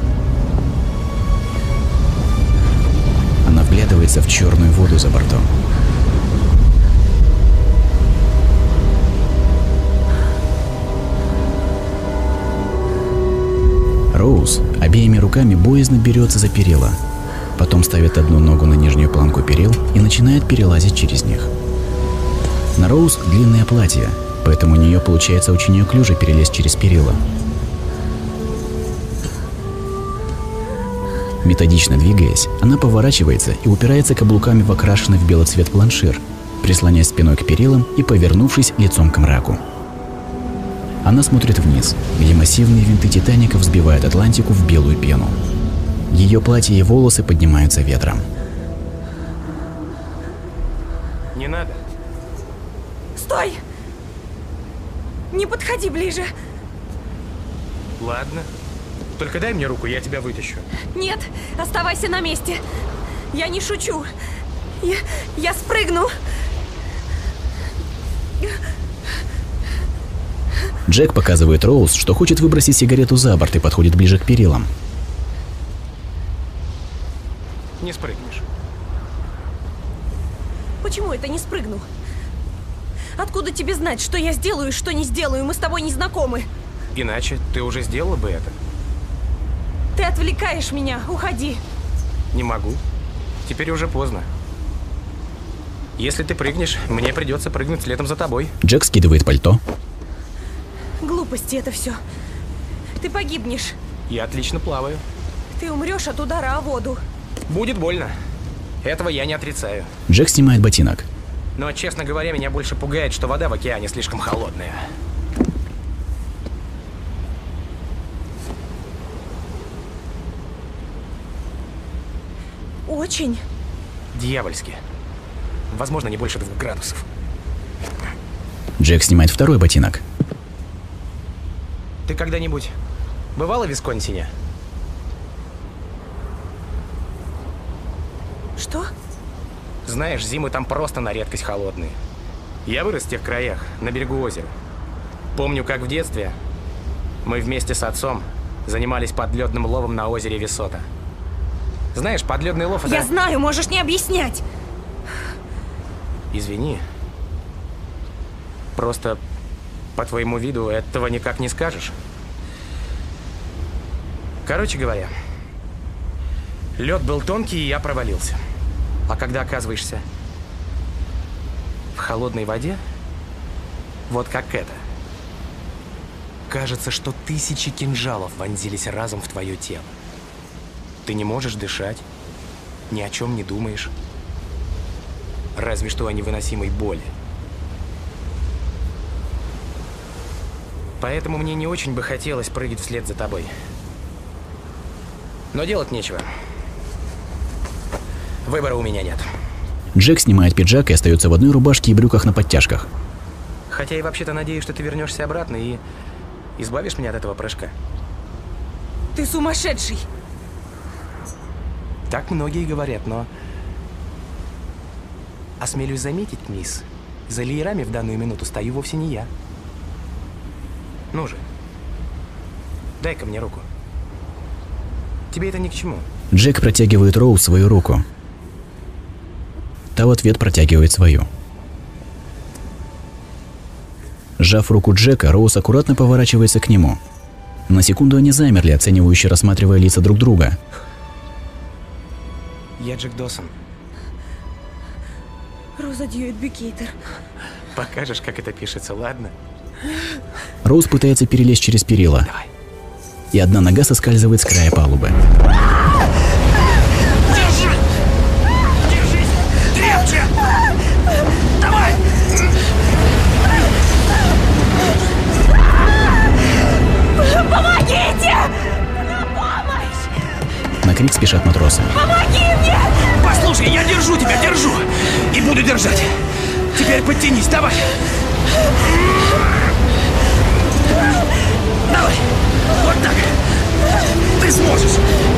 Она вглядывается в черную воду за бортом. Роуз обеими руками боязно берется за перила, потом ставит одну ногу на нижнюю планку перил и начинает перелазить через них. На Роуз длинное платье, поэтому у нее получается очень неуклюже перелезть через перила. Методично двигаясь, она поворачивается и упирается каблуками в окрашенный в белый цвет планшир, прислоняясь спиной к перилам и повернувшись лицом к мраку. Она смотрит вниз, где массивные винты Титаника взбивают Атлантику в белую пену. Ее платье и волосы поднимаются ветром. Не надо. Стой! Не подходи ближе. Ладно. Только дай мне руку, я тебя вытащу. Нет, оставайся на месте. Я не шучу. Я, я спрыгну. Джек показывает Роуз, что хочет выбросить сигарету за борт и подходит ближе к перилам. Не спрыгнешь. Почему это не спрыгну? Откуда тебе знать, что я сделаю и что не сделаю? Мы с тобой не знакомы. Иначе ты уже сделала бы это. Ты отвлекаешь меня. Уходи. Не могу. Теперь уже поздно. Если ты прыгнешь, мне придется прыгнуть следом за тобой. Джек скидывает пальто. Глупости это все. Ты погибнешь. Я отлично плаваю. Ты умрешь от удара о воду. Будет больно. Этого я не отрицаю. Джек снимает ботинок. Но, честно говоря, меня больше пугает, что вода в океане слишком холодная. Очень. Дьявольски. Возможно, не больше двух градусов. Джек снимает второй ботинок. Ты когда-нибудь бывала в Висконсине? Что? Знаешь, зимы там просто на редкость холодные. Я вырос в тех краях, на берегу озера. Помню, как в детстве мы вместе с отцом занимались подледным ловом на озере Висота. Знаешь, подледный лов это... Я знаю, можешь не объяснять. Извини. Просто по твоему виду этого никак не скажешь. Короче говоря, лед был тонкий, и я провалился. А когда оказываешься в холодной воде, вот как это, кажется, что тысячи кинжалов вонзились разом в твое тело. Ты не можешь дышать, ни о чем не думаешь, разве что о невыносимой боли. Поэтому мне не очень бы хотелось прыгать вслед за тобой. Но делать нечего. Выбора у меня нет. Джек снимает пиджак и остается в одной рубашке и брюках на подтяжках. Хотя и вообще-то надеюсь, что ты вернешься обратно и избавишь меня от этого прыжка. Ты сумасшедший! Так многие говорят, но... Осмелюсь заметить, мисс, за леерами в данную минуту стою вовсе не я. Ну же, дай-ка мне руку. Тебе это ни к чему. Джек протягивает Роуз свою руку. Та в ответ протягивает свою. Сжав руку Джека, Роуз аккуратно поворачивается к нему. На секунду они замерли, оценивающе рассматривая лица друг друга. Я Джек Досон. Роза Дьюит Бюкейтер. Покажешь, как это пишется, ладно? Роуз пытается перелезть через перила. Давай. И одна нога соскальзывает с края палубы. Держи! Держись! Крепче! Давай! Помогите! На помощь! На крик спешат матросы. Помоги мне! Послушай, я держу тебя, держу! И буду держать! Теперь подтянись, давай! Давай! Вот так! Ты сможешь!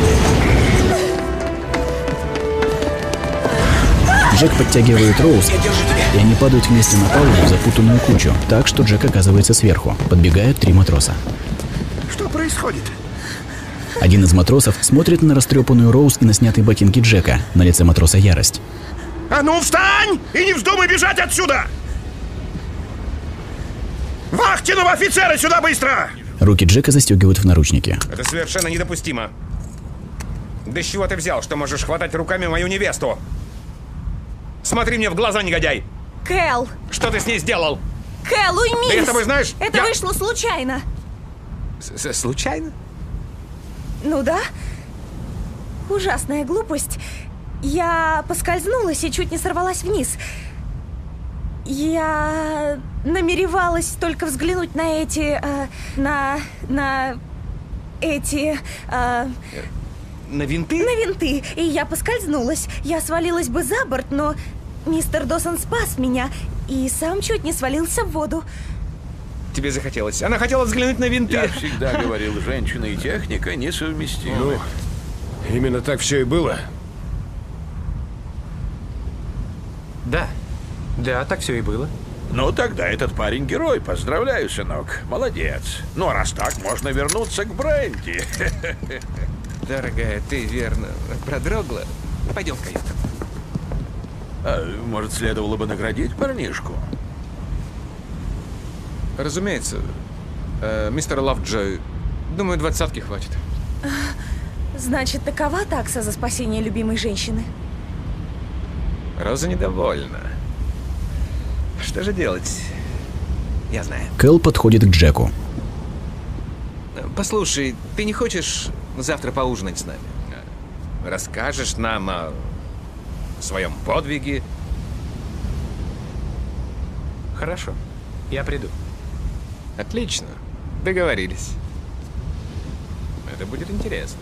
Джек подтягивает Роуз, и они падают вместе на палубу в запутанную кучу, так что Джек оказывается сверху. Подбегают три матроса. Что происходит? Один из матросов смотрит на растрепанную Роуз и на снятые ботинки Джека. На лице матроса ярость. А ну встань и не вздумай бежать отсюда! Вахтенного офицера сюда быстро! Руки Джека застегивают в наручники. Это совершенно недопустимо. Да с чего ты взял, что можешь хватать руками мою невесту? Смотри мне в глаза, негодяй! Кэл! Что ты с ней сделал? Кэл, уймись! Ты это вы знаешь? Это Я... вышло случайно. С Случайно? Ну да. Ужасная глупость. Я поскользнулась и чуть не сорвалась вниз. Я намеревалась только взглянуть на эти... Э, на... на... эти... Э, на винты? На винты. И я поскользнулась. Я свалилась бы за борт, но мистер Досон спас меня и сам чуть не свалился в воду. Тебе захотелось. Она хотела взглянуть на винты. Я всегда говорил, женщина и техника несовместимы. Ну, именно так все и было. Да. Да, так все и было. Ну, тогда этот парень герой. Поздравляю, сынок. Молодец. Ну, а раз так, можно вернуться к бренди. Дорогая, ты верно продрогла? Пойдем в каюту. А, может, следовало бы наградить парнишку? Разумеется. Э, мистер Лавджой, думаю, двадцатки хватит. Значит, такова такса за спасение любимой женщины? Роза недовольна. Что же делать? Я знаю. Кэл подходит к Джеку. Послушай, ты не хочешь завтра поужинать с нами? Расскажешь нам о своем подвиге? Хорошо, я приду. Отлично, договорились. Это будет интересно.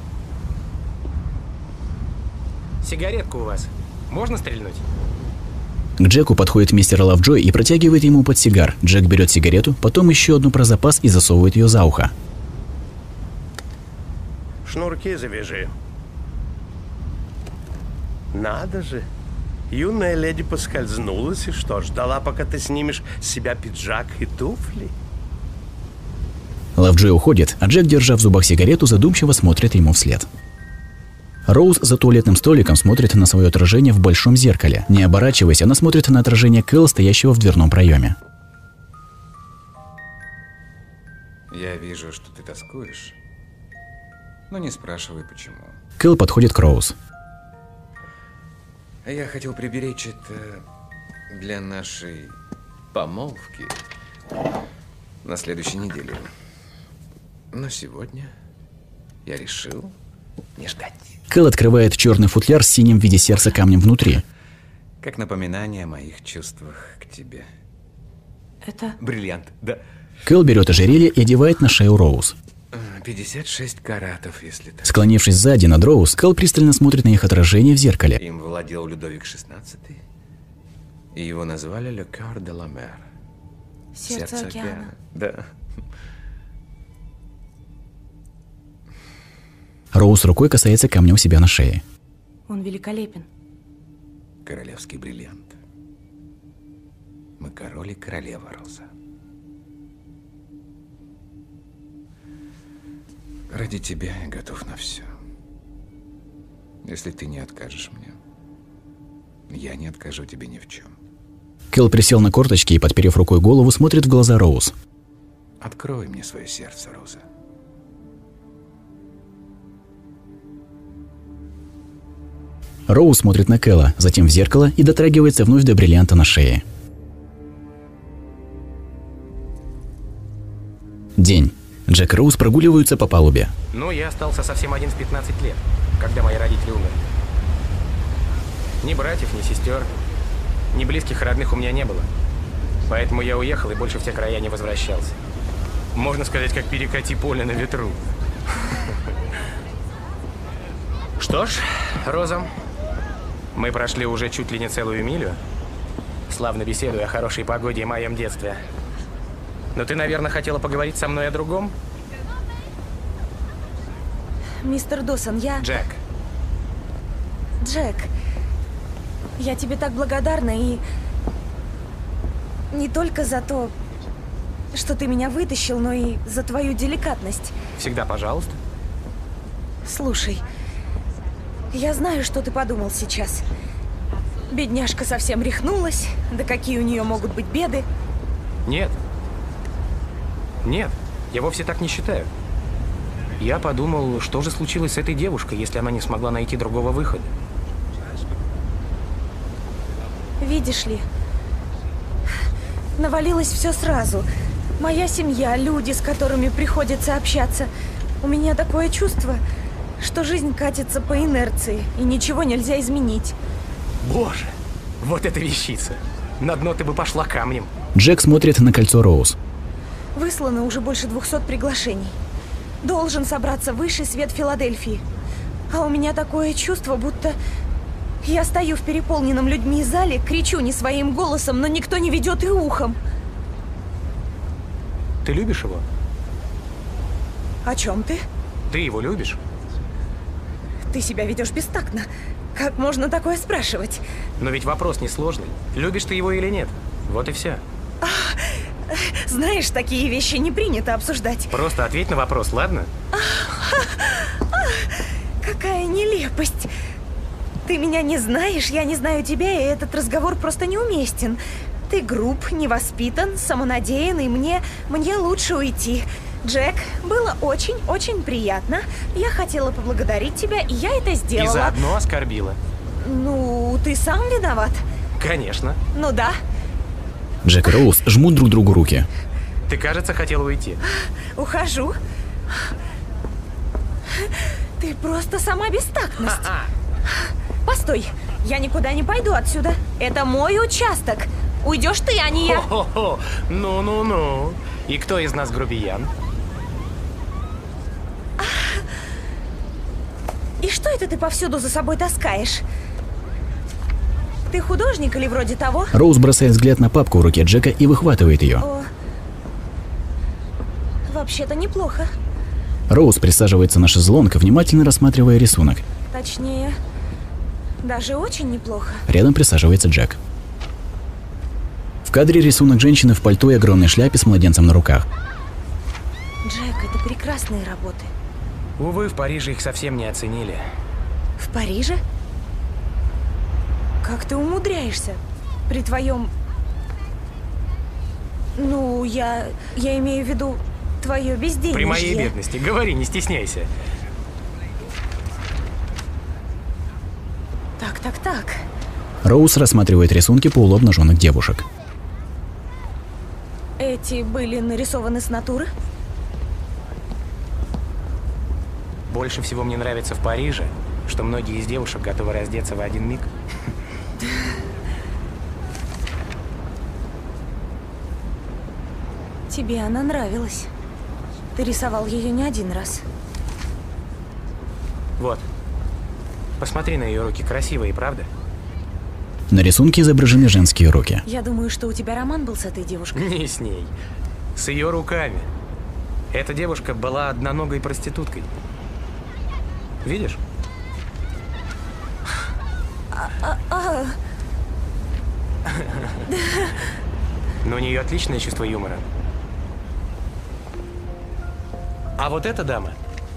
Сигаретку у вас. Можно стрельнуть? К Джеку подходит мистер Лавджой и протягивает ему подсигар. Джек берет сигарету, потом еще одну про запас и засовывает ее за ухо. Шнурки завяжи. Надо же. Юная леди поскользнулась и что, ждала, пока ты снимешь с себя пиджак и туфли? Лавджой уходит, а Джек, держа в зубах сигарету, задумчиво смотрит ему вслед. Роуз за туалетным столиком смотрит на свое отражение в большом зеркале. Не оборачиваясь, она смотрит на отражение Кэлла, стоящего в дверном проеме. Я вижу, что ты тоскуешь. Но не спрашивай, почему. Кэлл подходит к Роуз. Я хотел приберечь это для нашей помолвки на следующей неделе. Но сегодня я решил не ждать. Кэлл открывает черный футляр с синим в виде сердца камнем внутри. Как напоминание о моих чувствах к тебе. Это... Бриллиант, да. Кэлл берет ожерелье и одевает на шею Роуз. пятьдесят шесть каратов, если так. Склонившись сзади над Роуз, Кэлл пристально смотрит на их отражение в зеркале. Им владел Людовик шестнадцатый, и его назвали Le Coeur de la Mer. Сердце, Сердце океана. океана. Да. Роуз рукой касается камня у себя на шее. Он великолепен. Королевский бриллиант. Мы король и королева, Роза. Ради тебя я готов на все. Если ты не откажешь мне, я не откажу тебе ни в чем. Кэлл присел на корточки и, подперев рукой голову, смотрит в глаза Роуз. Открой мне свое сердце, Роза. Роуз смотрит на Кэлла, затем в зеркало и дотрагивается вновь до бриллианта на шее. День. Джек и Роуз прогуливаются по палубе. Ну, я остался совсем один в пятнадцать лет, когда мои родители умерли. Ни братьев, ни сестер, ни близких и родных у меня не было. Поэтому я уехал и больше в те края не возвращался. Можно сказать, как перекати поле на ветру. Что ж, Роза, мы прошли уже чуть ли не целую милю, славно беседуя о хорошей погоде и моем детстве. Но ты, наверное, хотела поговорить со мной о другом? Мистер Доусон, я... Джек. Джек, я тебе так благодарна, и не только за то, что ты меня вытащил, но и за твою деликатность. Всегда пожалуйста. Слушай, я знаю, что ты подумал сейчас. Бедняжка совсем рехнулась, да какие у нее могут быть беды. Нет. Нет, я вовсе так не считаю. Я подумал, что же случилось с этой девушкой, если она не смогла найти другого выхода. Видишь ли, навалилось все сразу. Моя семья, люди, с которыми приходится общаться. У меня такое чувство, что жизнь катится по инерции, и ничего нельзя изменить. Боже, вот эта вещица. На дно ты бы пошла камнем. Джек смотрит на кольцо Роуз. Выслано уже больше двухсот приглашений. Должен собраться высший свет Филадельфии. А у меня такое чувство, будто я стою в переполненном людьми зале, кричу не своим голосом, но никто не ведет и ухом. Ты любишь его? О чем ты? Ты его любишь? Ты себя ведешь бестактно. Как можно такое спрашивать? Но ведь вопрос несложный. Любишь ты его или нет? Вот и все. Знаешь, такие вещи не принято обсуждать. Просто ответь на вопрос, ладно? Какая нелепость. Ты меня не знаешь, я не знаю тебя, и этот разговор просто неуместен. Ты груб, невоспитан, самонадеян, и мне, мне лучше уйти. Джек, было очень-очень приятно. Я хотела поблагодарить тебя, и я это сделала. И заодно оскорбила. Ну, ты сам виноват. Конечно. Ну да. Джек и Роуз жмут друг другу руки. Ты, кажется, хотела уйти. Ухожу. Ты просто сама бестактность. Постой, я никуда не пойду отсюда. Это мой участок. Уйдешь ты, а не я. Ну-ну-ну. И кто из нас грубиян? И что это ты повсюду за собой таскаешь? Ты художник или вроде того? Роуз бросает взгляд на папку в руке Джека и выхватывает ее. О, вообще-то неплохо. Роуз присаживается на шезлонг, внимательно рассматривая рисунок. Точнее, даже очень неплохо. Рядом присаживается Джек. В кадре рисунок женщины в пальто и огромной шляпе с младенцем на руках. Джек, это прекрасные работы. Увы, в Париже их совсем не оценили. В Париже? Как ты умудряешься? При твоем... Ну, я... Я имею в виду твое безденежье. При моей бедности. Говори, не стесняйся. Так, так, так. Роуз рассматривает рисунки полуобнаженных девушек. Эти были нарисованы с натуры? Больше всего мне нравится в Париже, что многие из девушек готовы раздеться в один миг. Тебе она нравилась. Ты рисовал ее не один раз. Вот. Посмотри на ее руки, красивые, правда? На рисунке изображены женские руки. Я думаю, что у тебя роман был с этой девушкой. Не с ней. С ее руками. Эта девушка была одноногой проституткой. Видишь? А, а, а. Но у нее отличное чувство юмора. А вот эта дама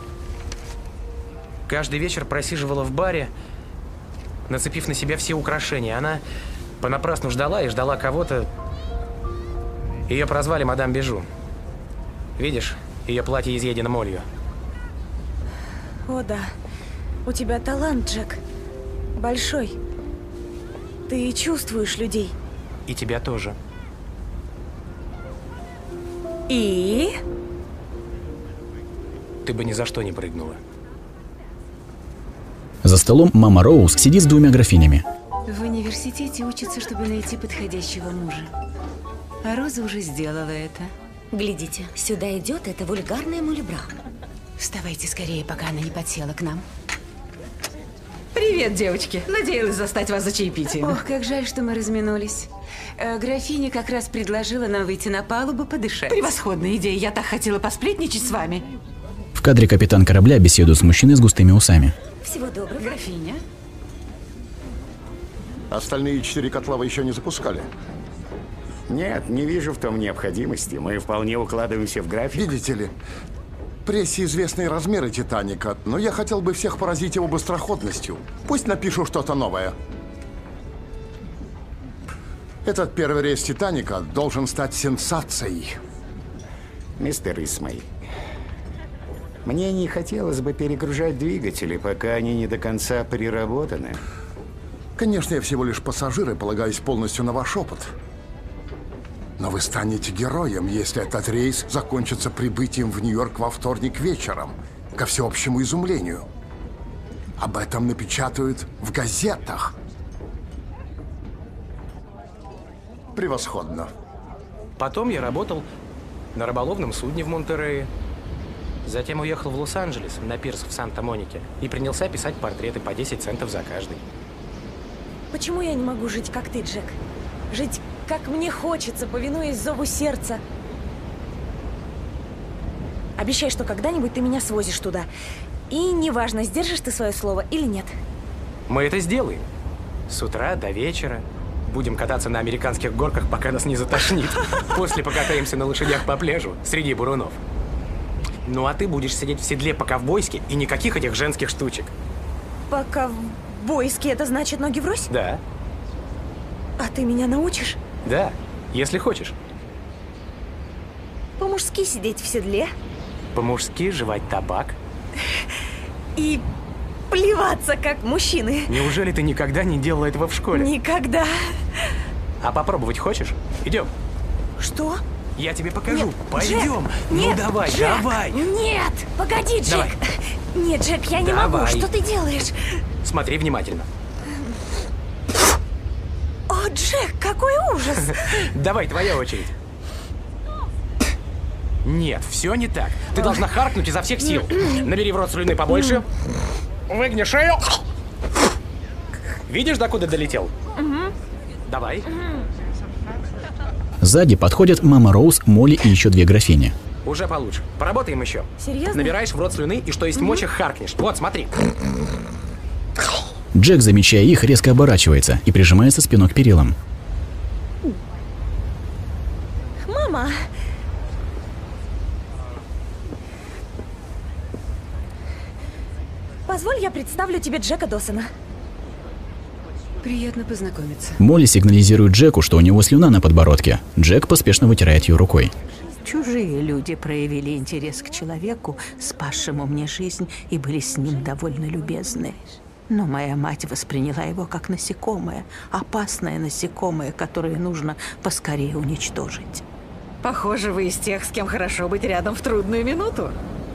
каждый вечер просиживала в баре, нацепив на себя все украшения. Она понапрасну ждала и ждала кого-то. Ее прозвали мадам Бежу. Видишь, ее платье изъедено молью. О да, у тебя талант, Джек. Большой. Ты чувствуешь людей. И тебя тоже. И? Ты бы ни за что не прыгнула. За столом мама Роуз сидит с двумя графинями. В университете учатся, чтобы найти подходящего мужа. А Роза уже сделала это. Глядите, сюда идет эта вульгарная Молли Браун. Вставайте скорее, пока она не подсела к нам. Привет, девочки. Надеялась застать вас за чаепитием. Ох, как жаль, что мы разминулись. Э, графиня как раз предложила нам выйти на палубу подышать. Превосходная идея. Я так хотела посплетничать с вами. В кадре капитан корабля беседует с мужчиной с густыми усами. Всего доброго. Графиня. Остальные четыре котла вы еще не запускали? Нет, не вижу в том необходимости. Мы вполне укладываемся в график. Видите ли, прессе известны размеры Титаника, но я хотел бы всех поразить его быстроходностью. Пусть напишу что-то новое. Этот первый рейс Титаника должен стать сенсацией. Мистер Исмей, мне не хотелось бы перегружать двигатели, пока они не до конца приработаны. Конечно, я всего лишь пассажир и полагаюсь полностью на ваш опыт. Но вы станете героем, если этот рейс закончится прибытием в Нью-Йорк во вторник вечером, ко всеобщему изумлению. Об этом напечатают в газетах. Превосходно. Потом я работал на рыболовном судне в Монтерее. Затем уехал в Лос-Анджелес, на пирс в Санта-Монике, и принялся писать портреты по десять центов за каждый. Почему я не могу жить, как ты, Джек? Жить, как мне хочется, повинуясь зову сердца. Обещай, что когда-нибудь ты меня свозишь туда. И неважно, сдержишь ты свое слово или нет. Мы это сделаем. С утра до вечера. Будем кататься на американских горках, пока нас не затошнит. После покатаемся на лошадях по пляжу, среди бурунов. Ну а ты будешь сидеть в седле по-ковбойски и никаких этих женских штучек. По-ковбойски это значит ноги врозь? Да. А ты меня научишь? Да, если хочешь. По-мужски сидеть в седле. По-мужски жевать табак. И плеваться, как мужчины. Неужели ты никогда не делала этого в школе? Никогда. А попробовать хочешь? Идем. Что? Я тебе покажу. Нет, Пойдем. Джек, ну нет, давай, Джек, давай. Нет, погоди, Джек. Давай. Нет, Джек, я не Давай. могу. Что ты делаешь? Смотри внимательно. О, Джек, какой ужас. Давай, твоя очередь. Нет, все не так. Ты должна харкнуть изо всех сил. Набери в рот слюны побольше. Выгни шею. Видишь, докуда долетел? Угу. Давай. Сзади подходят мама Роуз, Молли и еще две графини. Уже получше. Поработаем еще. Серьезно? Набираешь в рот слюны и что есть Мгм. мочи харкнешь. Вот, смотри. Джек, замечая их, резко оборачивается и прижимается спиной к перилам. Мама! Позволь, я представлю тебе Джека Доссона. Приятно познакомиться. Молли сигнализирует Джеку, что у него слюна на подбородке. Джек поспешно вытирает ее рукой. Чужие люди проявили интерес к человеку, спасшему мне жизнь, и были с ним довольно любезны. Но моя мать восприняла его как насекомое, опасное насекомое, которое нужно поскорее уничтожить. Похоже, вы из тех, с кем хорошо быть рядом в трудную минуту.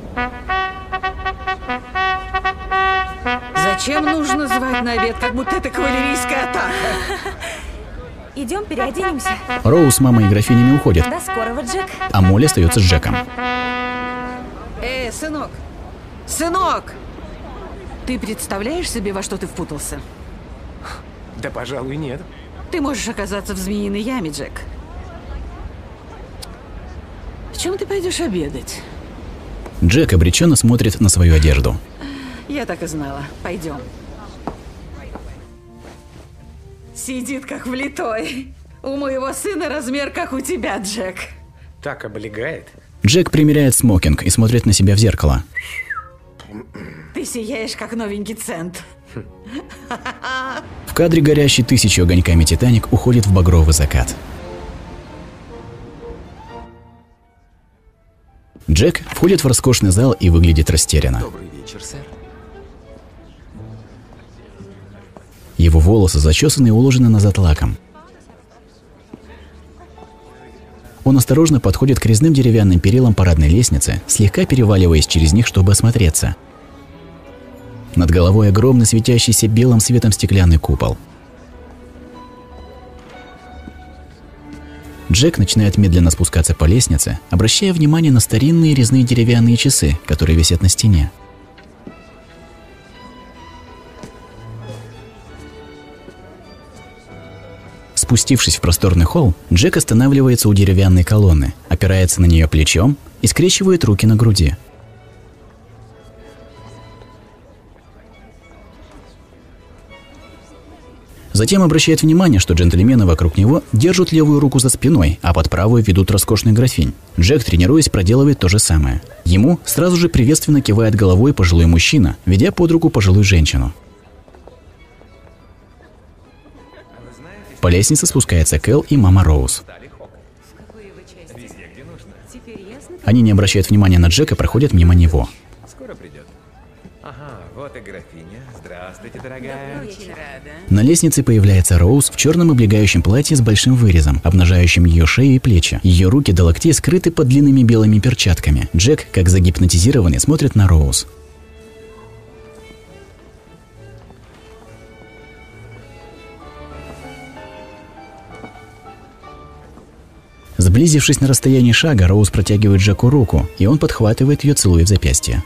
Зачем нужно звать на обед, как будто это кавалерийская атака? Идем переоденемся. Роуз с мамой и графинями уходят, До скорого, Джек. а Молли остается с Джеком. Эй, сынок! Сынок! Ты представляешь себе, во что ты впутался? Да, пожалуй, нет. Ты можешь оказаться в змеиной яме, Джек. В чем ты пойдешь обедать? Джек обреченно смотрит на свою одежду. Я так и знала. Пойдем. Сидит как влитой. У моего сына размер, как у тебя, Джек. Так облегает. Джек примеряет смокинг и смотрит на себя в зеркало. Ты сияешь, как новенький цент. В кадре горящий тысячу огоньками Титаник уходит в багровый закат. Джек входит в роскошный зал и выглядит растерянно. Добрый вечер, сэр. Его волосы зачесаны и уложены назад лаком. Он осторожно подходит к резным деревянным перилам парадной лестницы, слегка переваливаясь через них, чтобы осмотреться. Над головой огромный светящийся белым светом стеклянный купол. Джек начинает медленно спускаться по лестнице, обращая внимание на старинные резные деревянные часы, которые висят на стене. Спустившись в просторный холл, Джек останавливается у деревянной колонны, опирается на нее плечом и скрещивает руки на груди. Затем обращает внимание, что джентльмены вокруг него держат левую руку за спиной, а под правую ведут роскошных графинь. Джек, тренируясь, проделывает то же самое. Ему сразу же приветственно кивает головой пожилой мужчина, ведя под руку пожилую женщину. По лестнице спускается Кэл и мама Роуз. Они не обращают внимания на Джека, проходят мимо него. Скоро придет. Ага, вот и графиня. Здравствуйте, дорогая. Очень рада. На лестнице появляется Роуз в черном облегающем платье с большим вырезом, обнажающим ее шею и плечи. Ее руки до локтей скрыты под длинными белыми перчатками. Джек, как загипнотизированный, смотрит на Роуз. Сблизившись на расстоянии шага, Роуз протягивает Джеку руку, и он подхватывает ее, целуя в запястье.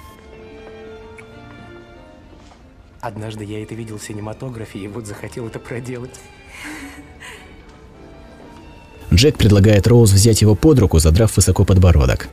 Однажды я это видел в синематографе, и вот захотел это проделать. Джек предлагает Роуз взять его под руку, задрав высоко подбородок.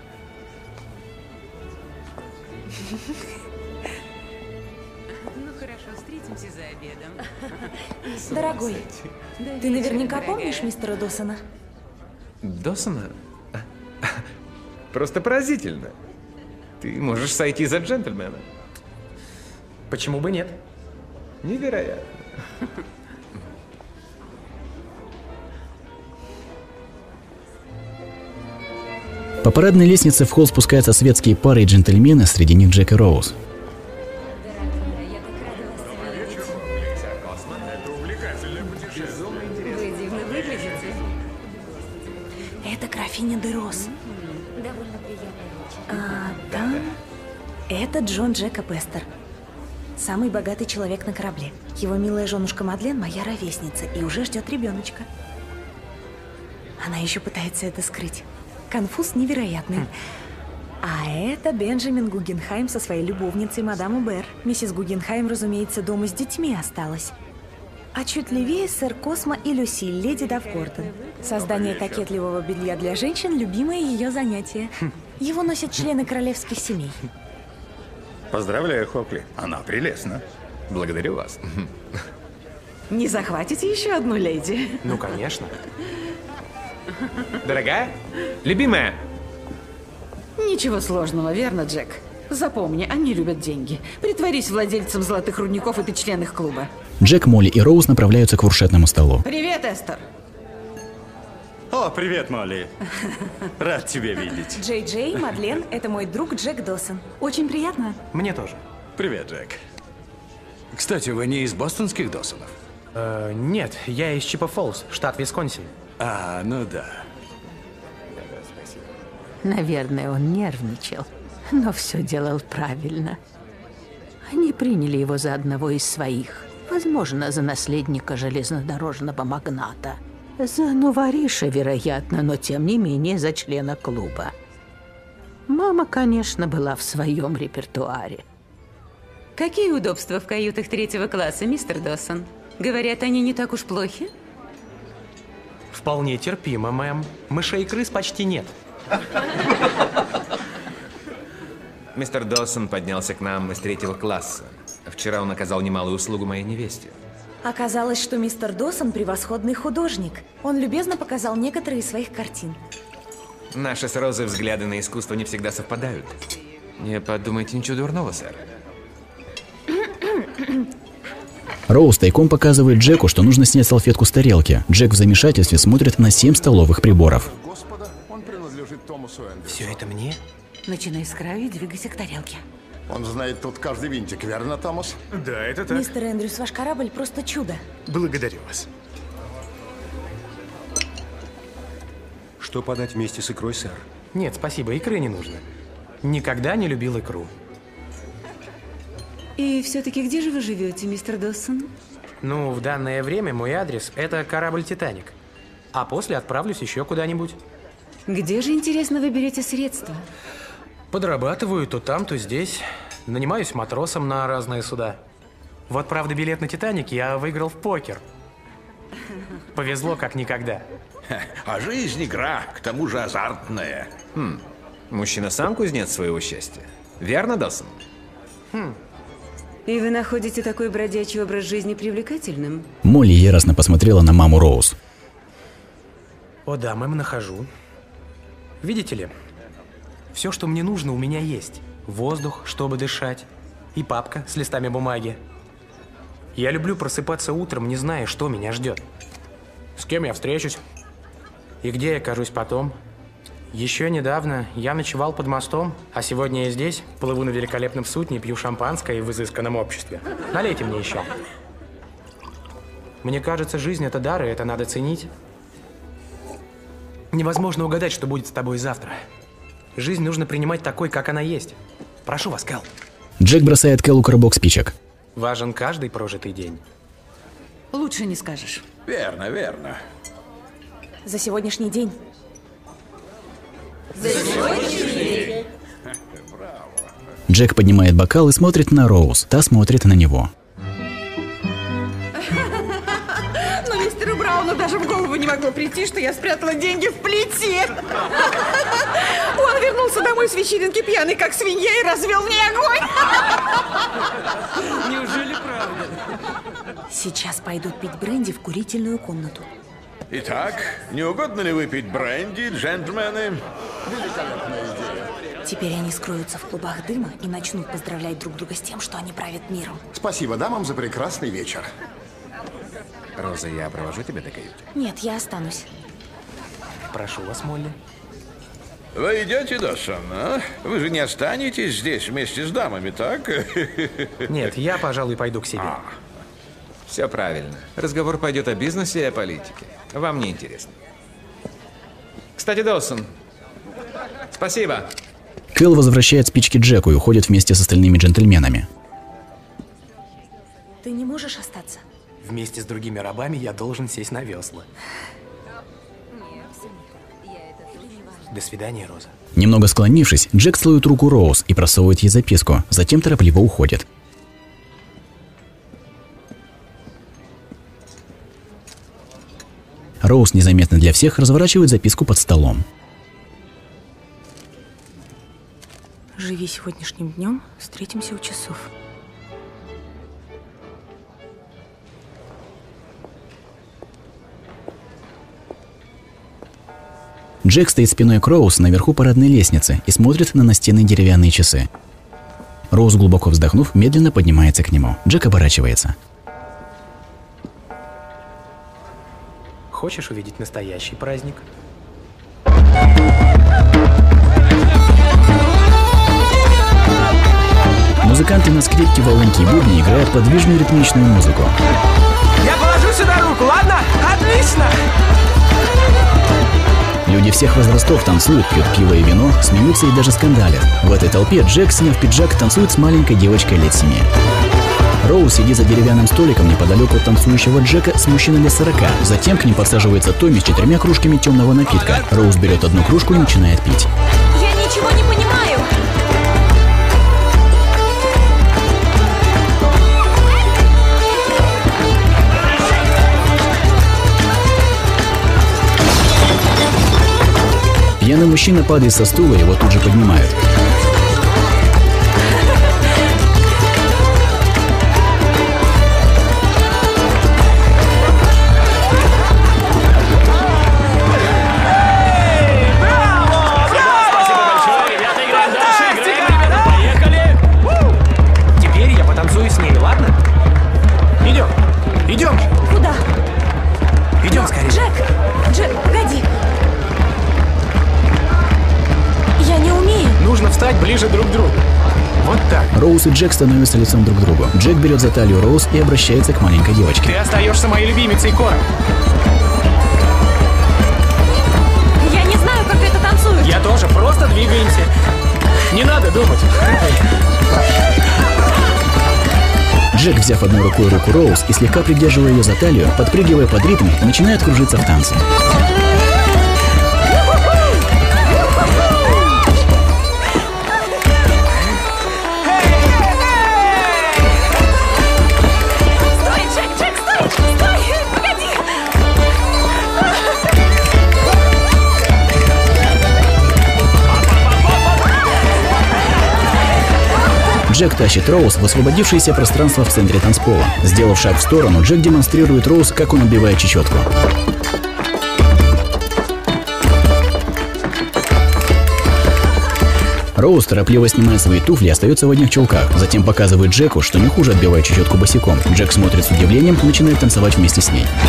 Ну хорошо, встретимся за обедом. Дорогой, ты наверняка помнишь мистера Доссона? Доссона? Просто поразительно. Ты можешь сойти за джентльмена. Почему бы нет? Невероятно. По парадной лестнице в холл спускаются светские пары и джентльмены, среди них Джек и Роуз. Вы дивно выглядите. Это графиня де Росс. Довольно приятная вечер. А там... Это Джон Джекоб Эстер. Самый богатый человек на корабле. Его милая женушка Мадлен моя ровесница и уже ждет ребеночка. Она еще пытается это скрыть. Конфуз невероятный. А это Бенджамин Гугенхайм со своей любовницей, мадам Убер. Миссис Гугенхайм, разумеется, дома с детьми осталась. А чуть левее сэр Космо и Люсиль, леди Давгордон. Создание кокетливого белья для женщин – любимое ее занятие. Его носят члены королевских семей. Поздравляю, Хокли. Она прелестна. Благодарю вас. Не захватите еще одну леди? Ну, конечно. Дорогая? Любимая? Ничего сложного, верно, Джек? Запомни, они любят деньги. Притворись владельцем золотых рудников, и ты член их клуба. Джек, Молли и Роуз направляются к фуршетному столу. Привет, Эстер. О, привет, Молли. Рад тебя видеть. Джей Джей, Мадлен, это мой друг Джек Досон. Очень приятно. Мне тоже. Привет, Джек. Кстати, вы не из бостонских Досонов? Э, нет, я из Чипа Фоллс, штат Висконсин. А, ну да. Наверное, он нервничал, но все делал правильно. Они приняли его за одного из своих, возможно, за наследника железнодорожного магната. За новориша, вероятно, но тем не менее за члена клуба. Мама, конечно, была в своем репертуаре. Какие удобства в каютах третьего класса, мистер Досон? Говорят, они не так уж плохи? Вполне терпимо, мэм. Мышей и крыс почти нет. Мистер Досон поднялся к нам из третьего класса. Вчера он оказал немалую услугу моей невесте. Оказалось, что мистер Досон превосходный художник. Он любезно показал некоторые из своих картин. Наши с Розой взгляды на искусство не всегда совпадают. Не подумайте ничего дурного, сэр. Роуз тайком показывает Джеку, что нужно снять салфетку с тарелки. Джек в замешательстве смотрит на семь столовых приборов. Господа, он принадлежит Томасу Эндрюсу. Все это мне? Начинай с краю и двигайся к тарелке. Он знает тут каждый винтик, верно, Томас? Да, это так. Мистер Эндрюс, ваш корабль просто чудо. Благодарю вас. Что подать вместе с икрой, сэр? Нет, спасибо, икры не нужно. Никогда не любил икру. И все-таки где же вы живете, мистер Досон? Ну, в данное время мой адрес – это корабль «Титаник». А после отправлюсь еще куда-нибудь. Где же, интересно, вы берете средства? Подрабатываю то там, то здесь. Нанимаюсь матросом на разные суда. Вот, правда, билет на «Титаник» я выиграл в покер. Повезло как никогда. А жизнь игра, к тому же азартная. Хм. Мужчина сам кузнец своего счастья. Верно, Досон? Хм. И вы находите такой бродячий образ жизни привлекательным? Молли яростно посмотрела на маму Роуз. О да, мэм, нахожу. Видите ли, все, что мне нужно, у меня есть. Воздух, чтобы дышать, и папка с листами бумаги. Я люблю просыпаться утром, не зная, что меня ждет. С кем я встречусь и где я окажусь потом. Еще недавно я ночевал под мостом, а сегодня я здесь, плыву на великолепном судне, пью шампанское в изысканном обществе. Налейте мне еще. Мне кажется, жизнь – это дар, и это надо ценить. Невозможно угадать, что будет с тобой завтра. Жизнь нужно принимать такой, как она есть. Прошу вас, Кэл. Джек бросает Кэлу коробок спичек. Важен каждый прожитый день. Лучше не скажешь. Верно, верно. За сегодняшний день. За сегодняшний день. Джек поднимает бокал и смотрит на Роуз. Та смотрит на него. Но мистеру Брауну даже в голову не могло прийти, что я спрятала деньги в плите. Он вернулся домой с вечеринки пьяный, как свинья, и развел в ней огонь. Неужели правда? Сейчас пойдут пить бренди в курительную комнату. Итак, не угодно ли выпить бренди, джентльмены? Великолепная идея. Теперь они скроются в клубах дыма и начнут поздравлять друг друга с тем, что они правят миром. Спасибо дамам за прекрасный вечер. Роза, я провожу тебя до каюты? Нет, я останусь. Прошу вас, Молли. Вы идете, Досон, а? Вы же не останетесь здесь вместе с дамами, так? Нет, я, пожалуй, пойду к себе. А, все правильно. Разговор пойдет о бизнесе и о политике. Вам не интересно. Кстати, Досон, спасибо. Кэл возвращает спички Джеку и уходит вместе с остальными джентльменами. Ты не можешь остаться? Вместе с другими рабами я должен сесть на весла. До свидания, Роза. Немного склонившись, Джек целует руку Роуз и просовывает ей записку, затем торопливо уходит. Роуз незаметно для всех разворачивает записку под столом. Живи сегодняшним днем, встретимся у часов. Джек стоит спиной к Роуз наверху парадной лестницы и смотрит на настенные деревянные часы. Роуз, глубоко вздохнув, медленно поднимается к нему. Джек оборачивается. Хочешь увидеть настоящий праздник? Музыканты на скрипке, волынке и бубне играют подвижную ритмичную музыку. Я положу сюда руку, ладно? Отлично! Люди всех возрастов танцуют, пьют пиво и вино, смеются и даже скандалят. В этой толпе Джек, сняв пиджак, танцует с маленькой девочкой лет семи. Роуз сидит за деревянным столиком неподалеку от танцующего Джека с мужчиной лет сорока. Затем к ним подсаживается Томми с четырьмя кружками темного напитка. Роуз берет одну кружку и начинает пить. Я ничего не понимаю. Пьяный мужчина падает со стула, его тут же поднимают. Идем! Куда? Идем скорее. Джек! Джек, погоди! Я не умею. Нужно встать ближе друг к другу. Вот так. Роуз и Джек становятся лицом друг к другу. Джек берет за талию Роуз и обращается к маленькой девочке. Ты остаешься моей любимицей, Кора. Я не знаю, как это танцуют. Я тоже. Просто двигаемся. Не надо думать. Джек, взяв одной рукой руку Роуз и слегка придерживая ее за талию, подпрыгивая под ритм, начинает кружиться в танце. Стой, Джек, Джек, стой! Стой! Погоди! Джек тащит Роуз в освободившееся пространство в центре танцпола. Сделав шаг в сторону, Джек демонстрирует Роуз, как он отбивает чечетку. Роуз торопливо снимает свои туфли и остается в одних чулках. Затем показывает Джеку, что не хуже отбивать чечетку босиком. Джек смотрит с удивлением и начинает танцевать вместе с ней.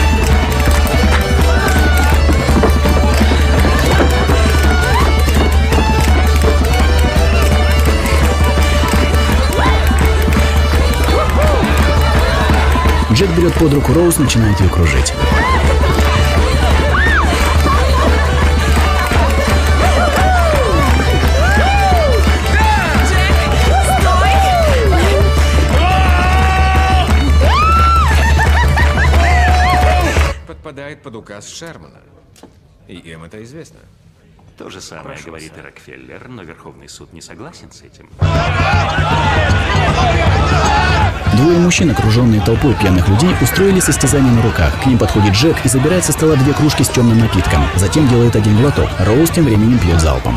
Джек берет под руку Роуз, начинает ее кружить. Подпадает под указ Шермана. И им это известно. То же самое Прошу, говорит и Рокфеллер, но Верховный суд не согласен с этим. Двое мужчин, окруженные толпой пьяных людей, устроили состязание на руках. К ним подходит Джек и забирает со стола две кружки с темным напитком. Затем делает один глоток. Роуз тем временем пьет залпом.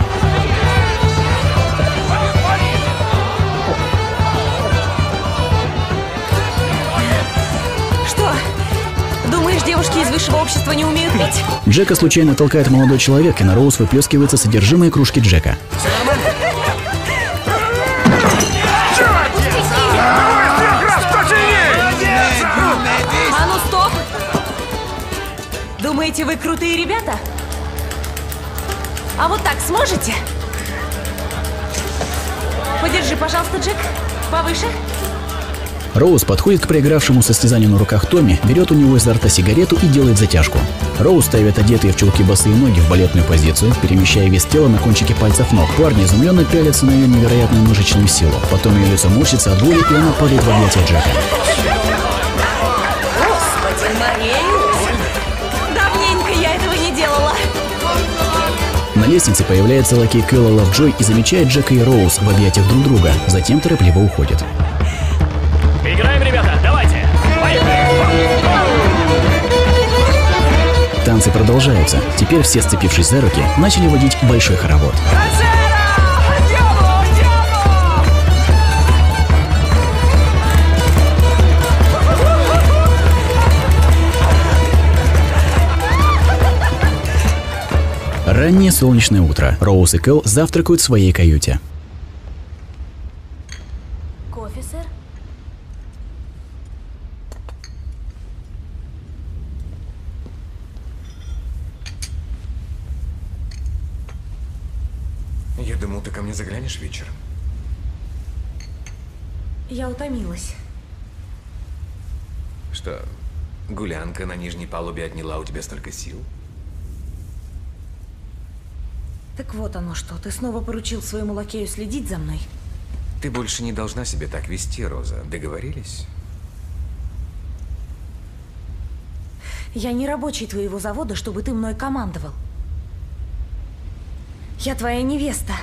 Что? Думаешь, девушки из высшего общества не умеют пить? Джека случайно толкает молодой человек, и на Роуз выплескивается содержимое кружки Джека. А ну стоп! Думаете, вы крутые ребята? А вот так сможете? Подержи, пожалуйста, Джек. Повыше. Роуз подходит к проигравшему состязанию на руках Томми, берет у него изо рта сигарету и делает затяжку. Роуз ставит одетые в чулки босые ноги в балетную позицию, перемещая вес тела на кончике пальцев ног. Парни изумленно пялятся на ее невероятную мышечную силу. Потом ее лицо морщится от боли, и она падает в объятия Джека. Господи, Мария! Давненько я этого не делала. На лестнице появляется лакей Кэлла Лавджой и замечает Джека и Роуз в объятиях друг друга. Затем торопливо уходит. Играем, ребята, давайте! Поехали! танцы продолжаются. Теперь все, сцепившись за руки, начали водить большой хоровод. Раннее солнечное утро. Роуз и Кэл завтракают в своей каюте. Кофе, сэр? Я думал, ты ко мне заглянешь вечером. Я утомилась. Что, гулянка на нижней палубе отняла у тебя столько сил? Так вот оно что, ты снова поручил своему лакею следить за мной? Ты больше не должна себя так вести, Роза. Договорились? Я не рабочий твоего завода, чтобы ты мной командовал. Я твоя невеста.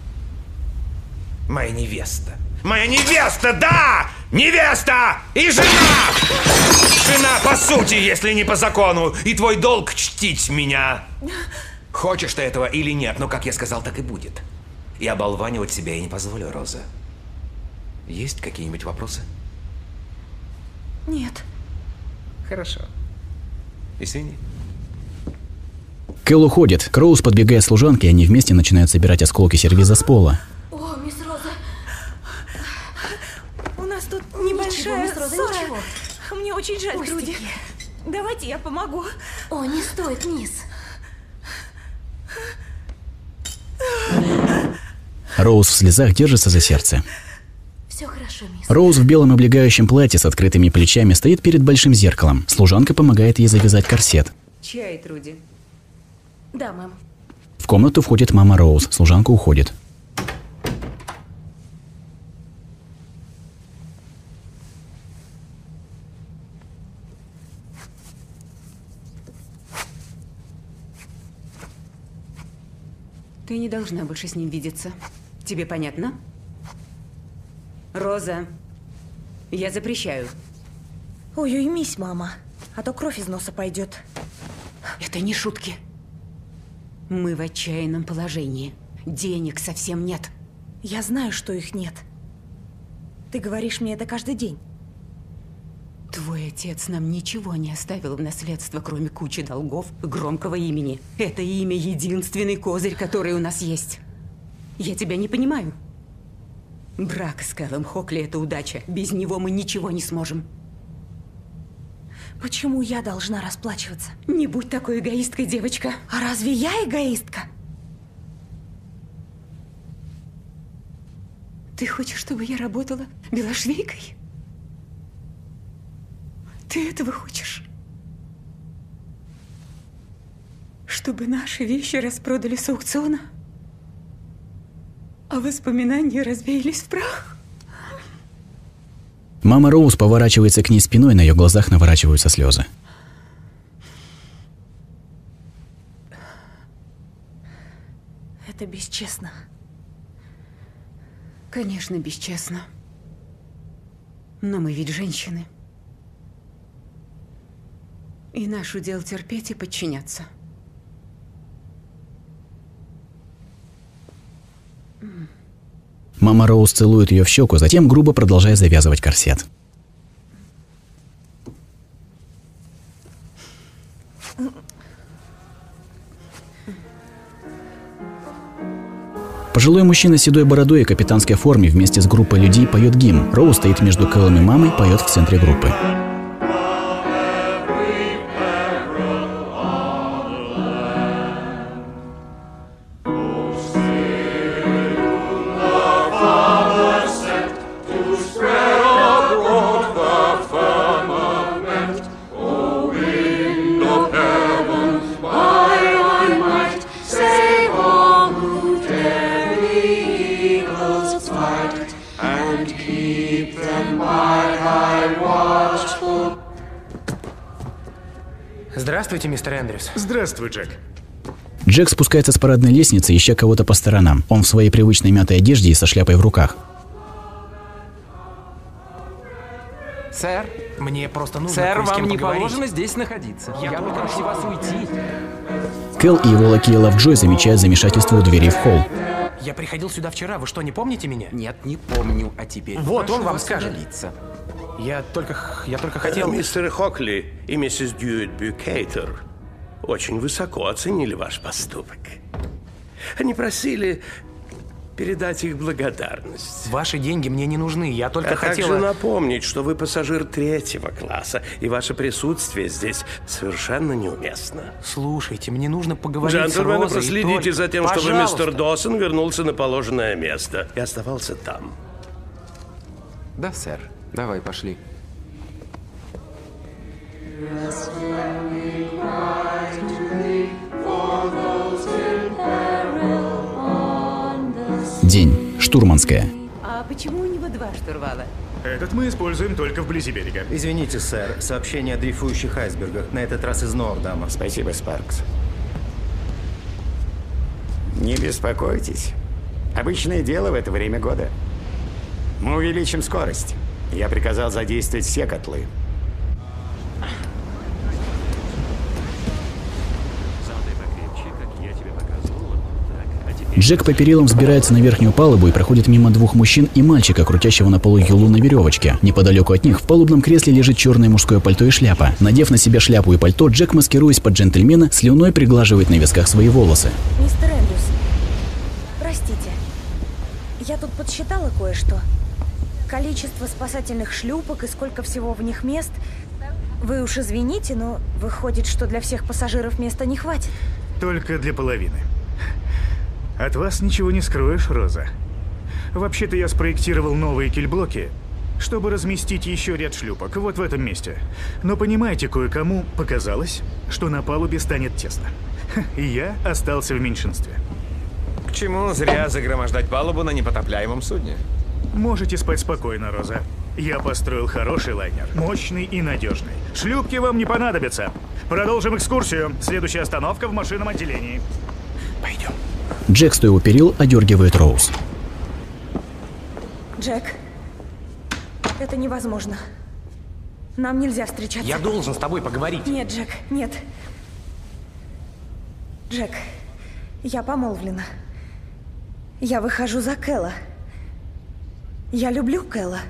Моя невеста. Моя невеста, да! Невеста! И жена! Жена по сути, если не по закону. И твой долг чтить меня. Хочешь ты этого или нет, но, как я сказал, так и будет. И оболванивать себя я не позволю, Роза. Есть какие-нибудь вопросы? Нет. Хорошо. Извини. Кэл уходит. К Роуз подбегает служанка, и они вместе начинают собирать осколки сервиза с пола. О, мисс Роза. У нас тут небольшая ничего, мисс Роза, ссора. ничего. Мне очень жаль, Пустяки. Труди. Давайте я помогу. О, не стоит, мисс. Роуз в слезах держится за сердце. Все хорошо, мисс. Роуз в белом облегающем платье с открытыми плечами стоит перед большим зеркалом. Служанка помогает ей завязать корсет. Чай, Труди. Да, мэм. В комнату входит мама Роуз. Служанка уходит. Ты не должна больше с ним видеться. Тебе понятно? Роза, я запрещаю. Ой, уймись, мама, а то кровь из носа пойдет. Это не шутки. Мы в отчаянном положении. Денег совсем нет. Я знаю, что их нет. Ты говоришь мне это каждый день. Твой отец нам ничего не оставил в наследство, кроме кучи долгов и громкого имени. Это имя — единственный козырь, который у нас есть. Я тебя не понимаю. Брак с Кэлом Хокли — это удача. Без него мы ничего не сможем. Почему я должна расплачиваться? Не будь такой эгоисткой, девочка. А разве я эгоистка? Ты хочешь, чтобы я работала белошвейкой? Ты этого хочешь? Чтобы наши вещи распродали с аукциона, а воспоминания развеялись в прах? Мама Роуз поворачивается к ней спиной, на ее глазах наворачиваются слезы. Это бесчестно. Конечно, бесчестно. Но мы ведь женщины. И наш удел терпеть и подчиняться. Мама Роуз целует ее в щеку, затем грубо продолжает завязывать корсет. Пожилой мужчина с седой бородой и капитанской форме вместе с группой людей поет гимн. Роуз стоит между Кэлом и мамой, поет в центре группы. Здравствуйте, мистер Эндрюс. Здравствуй, Джек. Джек спускается с парадной лестницы, ища кого-то по сторонам. Он в своей привычной мятой одежде и со шляпой в руках. Сэр, мне просто нужно Сэр, кое с кем вам не поговорить. положено здесь находиться. Я, Я попрошу вас уйти. Кэл и его лакей Лавджой замечают замешательство у двери в холл. Я приходил сюда вчера, вы что, не помните меня? Нет, не помню, а теперь... Вот, он вам вас скажет. удалиться. Я только, я только хотел... Мистер Хокли и миссис Дьюит Бюкейтер очень высоко оценили ваш поступок. Они просили передать их благодарность. Ваши деньги мне не нужны, я только а хотел... также напомнить, что вы пассажир третьего класса, и ваше присутствие здесь совершенно неуместно. Слушайте, мне нужно поговорить с Джентльмены, Розой. проследите только... за тем, Пожалуйста. чтобы мистер Досон вернулся на положенное место и оставался там. Да, сэр. Давай, пошли. День. Штурманская. А почему у него два штурвала? Этот мы используем только вблизи берега. Извините, сэр, сообщение о дрейфующих айсбергах, на этот раз из Нордама. Спасибо, Спаркс. Не беспокойтесь. Обычное дело в это время года. Мы увеличим скорость. Я приказал задействовать все котлы. Джек по перилам взбирается на верхнюю палубу и проходит мимо двух мужчин и мальчика, крутящего на полу юлу на веревочке. Неподалеку от них в палубном кресле лежит черное мужское пальто и шляпа. Надев на себя шляпу и пальто, Джек, маскируясь под джентльмена, слюной приглаживает на висках свои волосы. Мистер Эндрюс, простите. Я тут подсчитала кое-что. Количество спасательных шлюпок и сколько всего в них мест. Вы уж извините, но выходит, что для всех пассажиров места не хватит. Только для половины. От вас ничего не скроешь, Роза. Вообще-то я спроектировал новые кильблоки, чтобы разместить еще ряд шлюпок вот в этом месте. Но понимаете, кое-кому показалось, что на палубе станет тесно. И я остался в меньшинстве. К чему зря загромождать палубу на непотопляемом судне? Можете спать спокойно, Роза. Я построил хороший лайнер, мощный и надежный. Шлюпки вам не понадобятся. Продолжим экскурсию. Следующая остановка в машинном отделении. Пойдем. Джек, стоя у перил, одергивает Роуз. Джек, это невозможно. Нам нельзя встречаться. Я должен с тобой поговорить. Нет, Джек, нет. Джек, я помолвлена. Я выхожу за Кэла. Я люблю Кэла.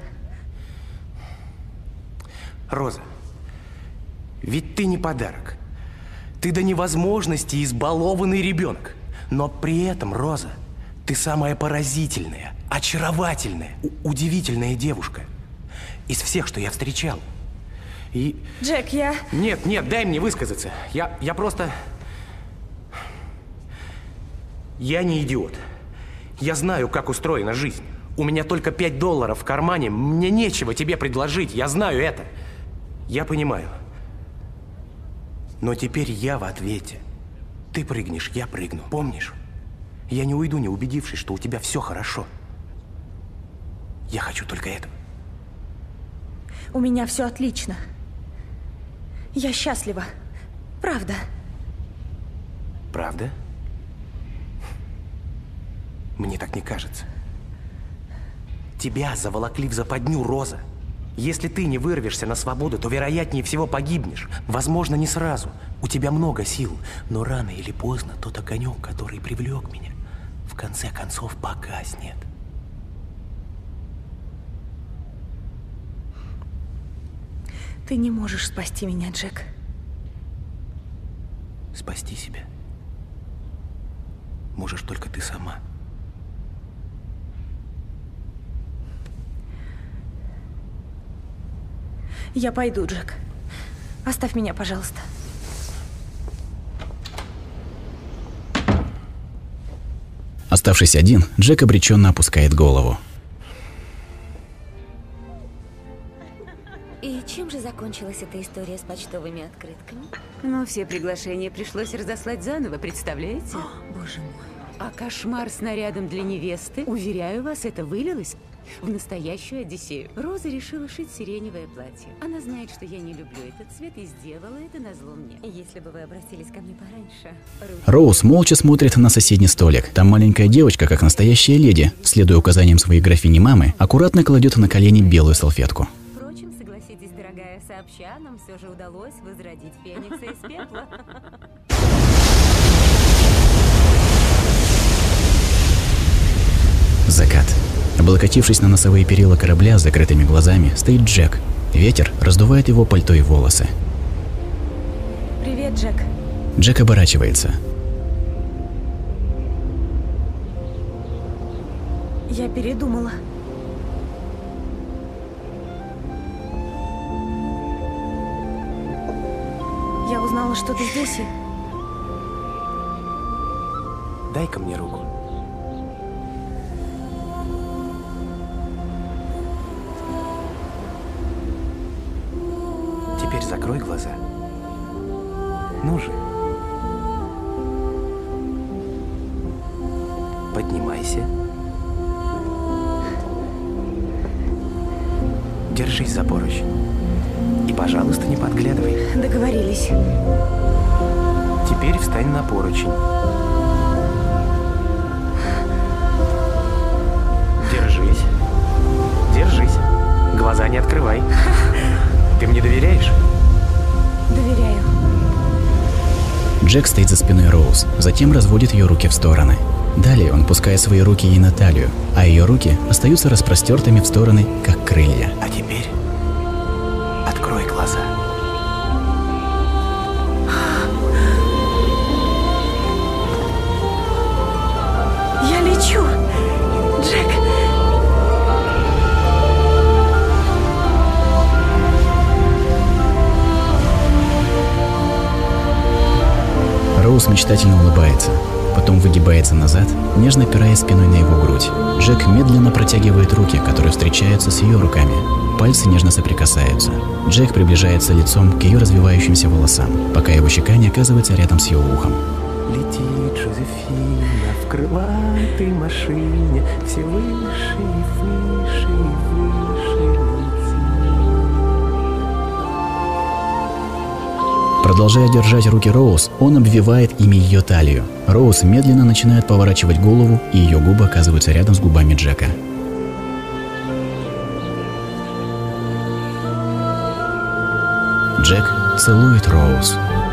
Роза, ведь ты не подарок. Ты до невозможности избалованный ребенок. Но при этом, Роза, ты самая поразительная, очаровательная, удивительная девушка из всех, что я встречал. И... Джек, я... Нет, нет, дай мне высказаться. Я, я просто... Я не идиот. Я знаю, как устроена жизнь. У меня только пять долларов в кармане. Мне нечего тебе предложить. Я знаю это. Я понимаю. Но теперь я в ответе. Ты прыгнешь, я прыгну. Помнишь? Я не уйду, не убедившись, что у тебя все хорошо. Я хочу только этого. У меня все отлично. Я счастлива. Правда. Правда? Мне так не кажется. Тебя заволокли в западню, Роза. Если ты не вырвешься на свободу, то вероятнее всего погибнешь. Возможно, не сразу. У тебя много сил. Но рано или поздно тот огонек, который привлек меня, в конце концов погаснет. Ты не можешь спасти меня, Джек. Спасти себя можешь только ты сама. Я пойду, Джек. Оставь меня, пожалуйста. Оставшись один, Джек обреченно опускает голову. И чем же закончилась эта история с почтовыми открытками? Ну, все приглашения пришлось разослать заново, представляете? О, боже мой. А кошмар с нарядом для невесты, уверяю вас, это вылилось в настоящую Одиссею. Роза решила шить сиреневое платье. Она знает, что я не люблю этот цвет, и сделала это назло мне. Если бы вы обратились ко мне пораньше. Роуз молча смотрит на соседний столик. Там маленькая девочка, как настоящая леди, следуя указаниям своей графини-мамы, аккуратно кладет на колени белую салфетку. Впрочем, согласитесь, Сообща, нам все же удалось возродить Феникса из пепла. Закат. Облокотившись на носовые перила корабля с закрытыми глазами, стоит Джек. Ветер раздувает его пальто и волосы. Привет, Джек. Джек оборачивается. Я передумала. Я узнала, что ты здесь и... Дай-ка мне руку. Теперь закрой глаза. Ну же. Поднимайся. Держись за поручень. И, пожалуйста, не подглядывай. Договорились. Теперь встань на поручень. Держись. Держись. Глаза не открывай. Ты мне доверяешь? Доверяю. Джек стоит за спиной Роуз, затем разводит ее руки в стороны. Далее он пускает свои руки ей на талию, а ее руки остаются распростертыми в стороны, как крылья. А теперь открой глаза. Я лечу, Джек. Роуз мечтательно улыбается, потом выгибается назад, нежно опираясь спиной на его грудь. Джек медленно протягивает руки, которые встречаются с ее руками. Пальцы нежно соприкасаются. Джек приближается лицом к ее развивающимся волосам, пока его щека не оказывается рядом с ее ухом. Летит Жозефина в крылатой машине, все выше и выше и выше летит. Продолжая держать руки Роуз, он обвивает ими ее талию. Роуз медленно начинает поворачивать голову, и ее губы оказываются рядом с губами Джека. Джек целует Роуз.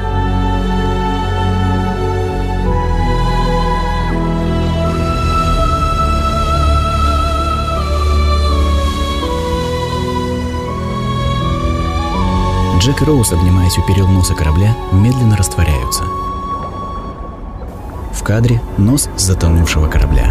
Джек и Роуз, обнимаясь у перил носа корабля, медленно растворяются. В кадре нос затонувшего корабля.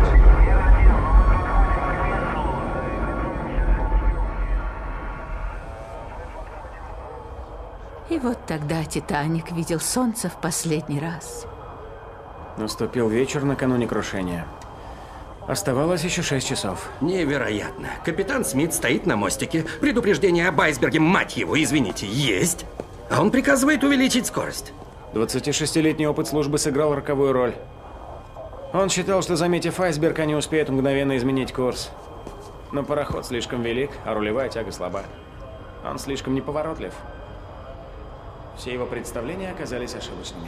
И вот тогда Титаник видел солнце в последний раз. Наступил вечер накануне крушения. Оставалось еще шесть часов. Невероятно. Капитан Смит стоит на мостике. Предупреждение об айсберге, мать его, извините, есть. А он приказывает увеличить скорость. двадцатишестилетний опыт службы сыграл роковую роль. Он считал, что, заметив айсберг, они успеют мгновенно изменить курс. Но пароход слишком велик, а рулевая тяга слаба. Он слишком неповоротлив. Все его представления оказались ошибочными.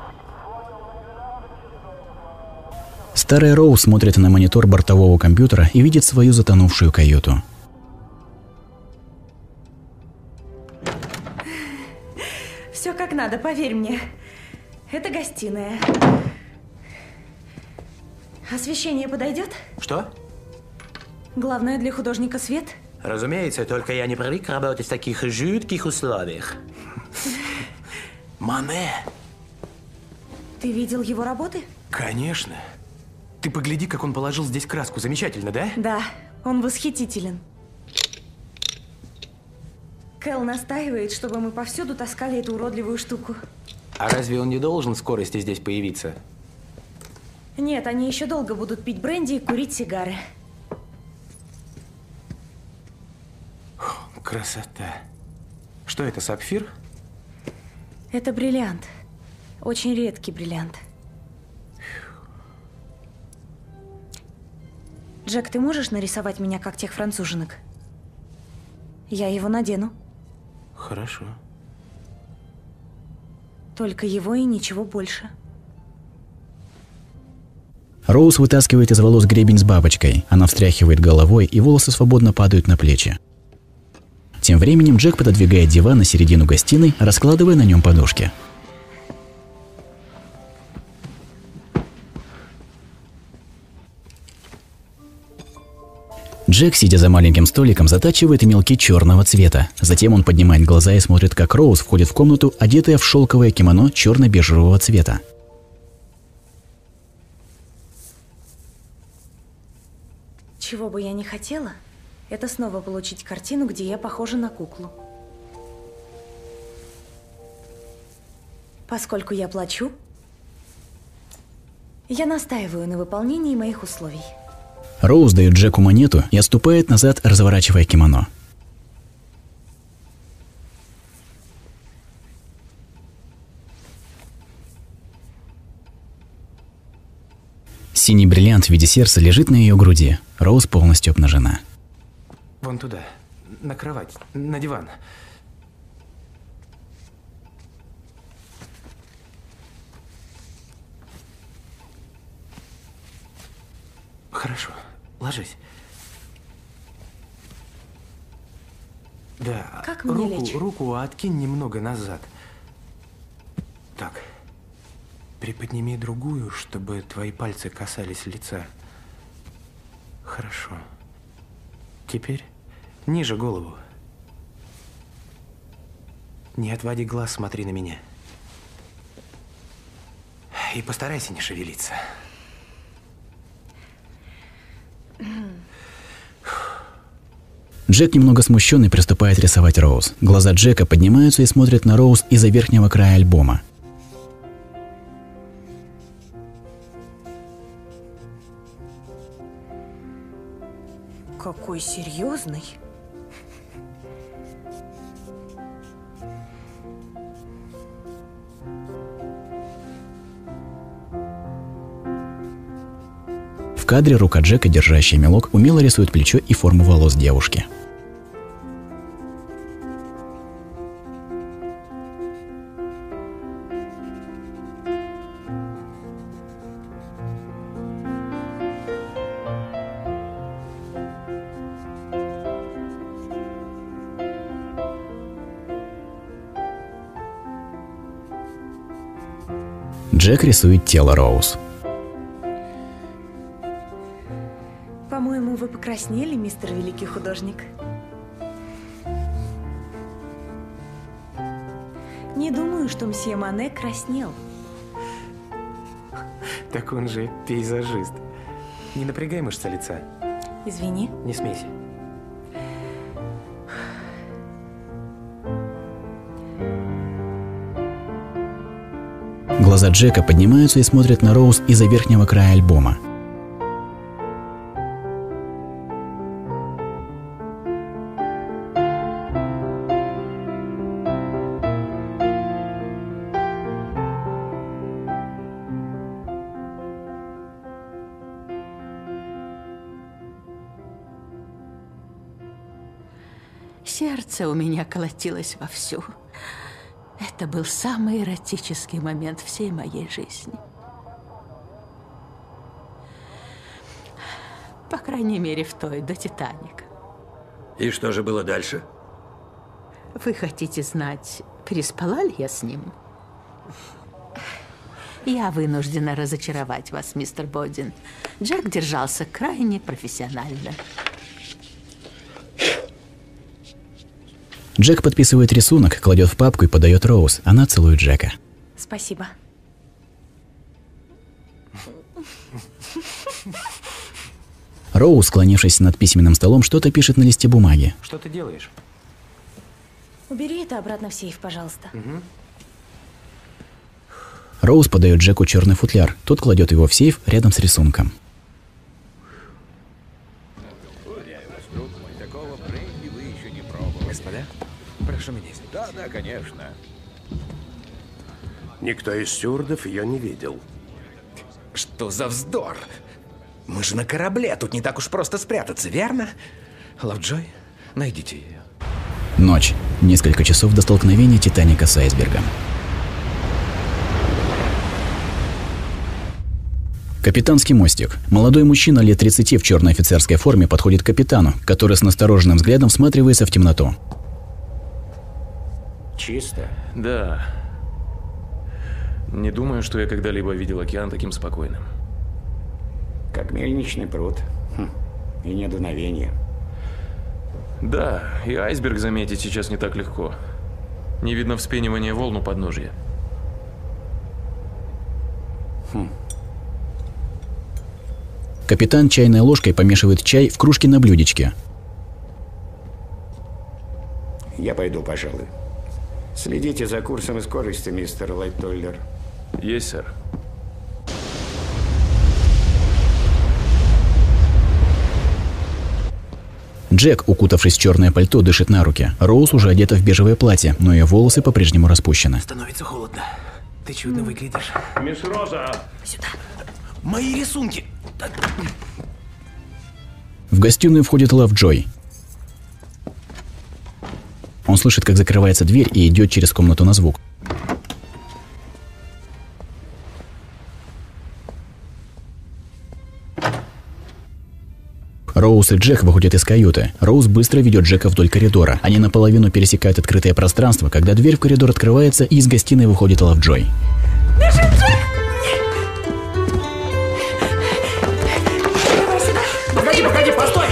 Старая Роуз смотрит на монитор бортового компьютера и видит свою затонувшую каюту. Все как надо, поверь мне. Это гостиная. Освещение подойдет? Что? Главное для художника свет. Разумеется, только я не привык работать в таких жутких условиях. Мане. Ты видел его работы? Конечно. Ты погляди, как он положил здесь краску. Замечательно, да? Да, он восхитителен. Кэл настаивает, чтобы мы повсюду таскали эту уродливую штуку. А разве он не должен в скорости здесь появиться? Нет, они еще долго будут пить бренди и курить сигары. Красота. Что это, сапфир? Это бриллиант. Очень редкий бриллиант. Джек, ты можешь нарисовать меня, как тех француженок? Я его надену. Хорошо. Только его и ничего больше. Роуз вытаскивает из волос гребень с бабочкой. Она встряхивает головой, и волосы свободно падают на плечи. Тем временем Джек пододвигает диван на середину гостиной, раскладывая на нем подушки. Джек, сидя за маленьким столиком, затачивает мелки черного цвета. Затем он поднимает глаза и смотрит, как Роуз входит в комнату, одетая в шелковое кимоно черно-бежевого цвета. Чего бы я ни хотела, это снова получить картину, где я похожа на куклу. Поскольку я плачу, я настаиваю на выполнении моих условий. Роуз дает Джеку монету и отступает назад, разворачивая кимоно. Синий бриллиант в виде сердца лежит на ее груди. Роуз полностью обнажена. Вон туда, на кровать, на диван. Хорошо, ложись. Да, как мне руку, лечь? руку откинь немного назад. Так. Приподними другую, чтобы твои пальцы касались лица. Хорошо. Теперь ниже голову. Не отводи глаз, смотри на меня. И постарайся не шевелиться. Джек, немного смущенный, приступает рисовать Роуз. Глаза Джека поднимаются и смотрят на Роуз из-за верхнего края альбома. Какой серьезный. В кадре рука Джека, держащая мелок, умело рисует плечо и форму волос девушки. Джек рисует тело Роуз. По-моему, вы покраснели, мистер Великий Художник. Не думаю, что мсье Мане краснел. Так он же пейзажист. Не напрягай мышцы лица. Извини. Не смейся. Глаза Джека поднимаются и смотрят на Роуз из-за верхнего края альбома. Сердце у меня колотилось вовсю. Это был самый эротический момент всей моей жизни. По крайней мере, в той, до «Титаника». И что же было дальше? Вы хотите знать, переспала ли я с ним? Я вынуждена разочаровать вас, мистер Бодин. Джек держался крайне профессионально. Джек подписывает рисунок, кладет в папку и подает Роуз. Она целует Джека. Спасибо. Роуз, склонившись над письменным столом, что-то пишет на листе бумаги. Что ты делаешь? Убери это обратно в сейф, пожалуйста. Угу. Роуз подает Джеку черный футляр. Тот кладет его в сейф рядом с рисунком. Господа, прошу меня извинить. Да, да, конечно. Никто из стюардов ее не видел. Что за вздор? Мы же на корабле, тут не так уж просто спрятаться, верно? Лавджой, найдите ее. Ночь. Несколько часов до столкновения Титаника с айсбергом. Капитанский мостик. Молодой мужчина лет тридцати в черной офицерской форме подходит к капитану, который с настороженным взглядом всматривается в темноту. Чисто? Да. Не думаю, что я когда-либо видел океан таким спокойным. Как мельничный пруд. Хм. И не дуновение. Да, и айсберг заметить сейчас не так легко. Не видно вспенивания волн у подножья. Хм. Капитан чайной ложкой помешивает чай в кружке на блюдечке. Я пойду, пожалуй. Следите за курсом и скоростью, мистер Лайттоллер. Есть, сэр. Джек, укутавшись в черное пальто, дышит на руки. Роуз уже одета в бежевое платье, но ее волосы по-прежнему распущены. Становится холодно. Ты чудно выглядишь. Мисс Роза! Сюда. Мои рисунки. В гостиную входит Лавджой. Он слышит, как закрывается дверь, и идет через комнату на звук. Роуз и Джек выходят из каюты. Роуз быстро ведет Джека вдоль коридора. Они наполовину пересекают открытое пространство, когда дверь в коридор открывается, и из гостиной выходит Лавджой. Бежим, Джек! Погоди, погоди, постой!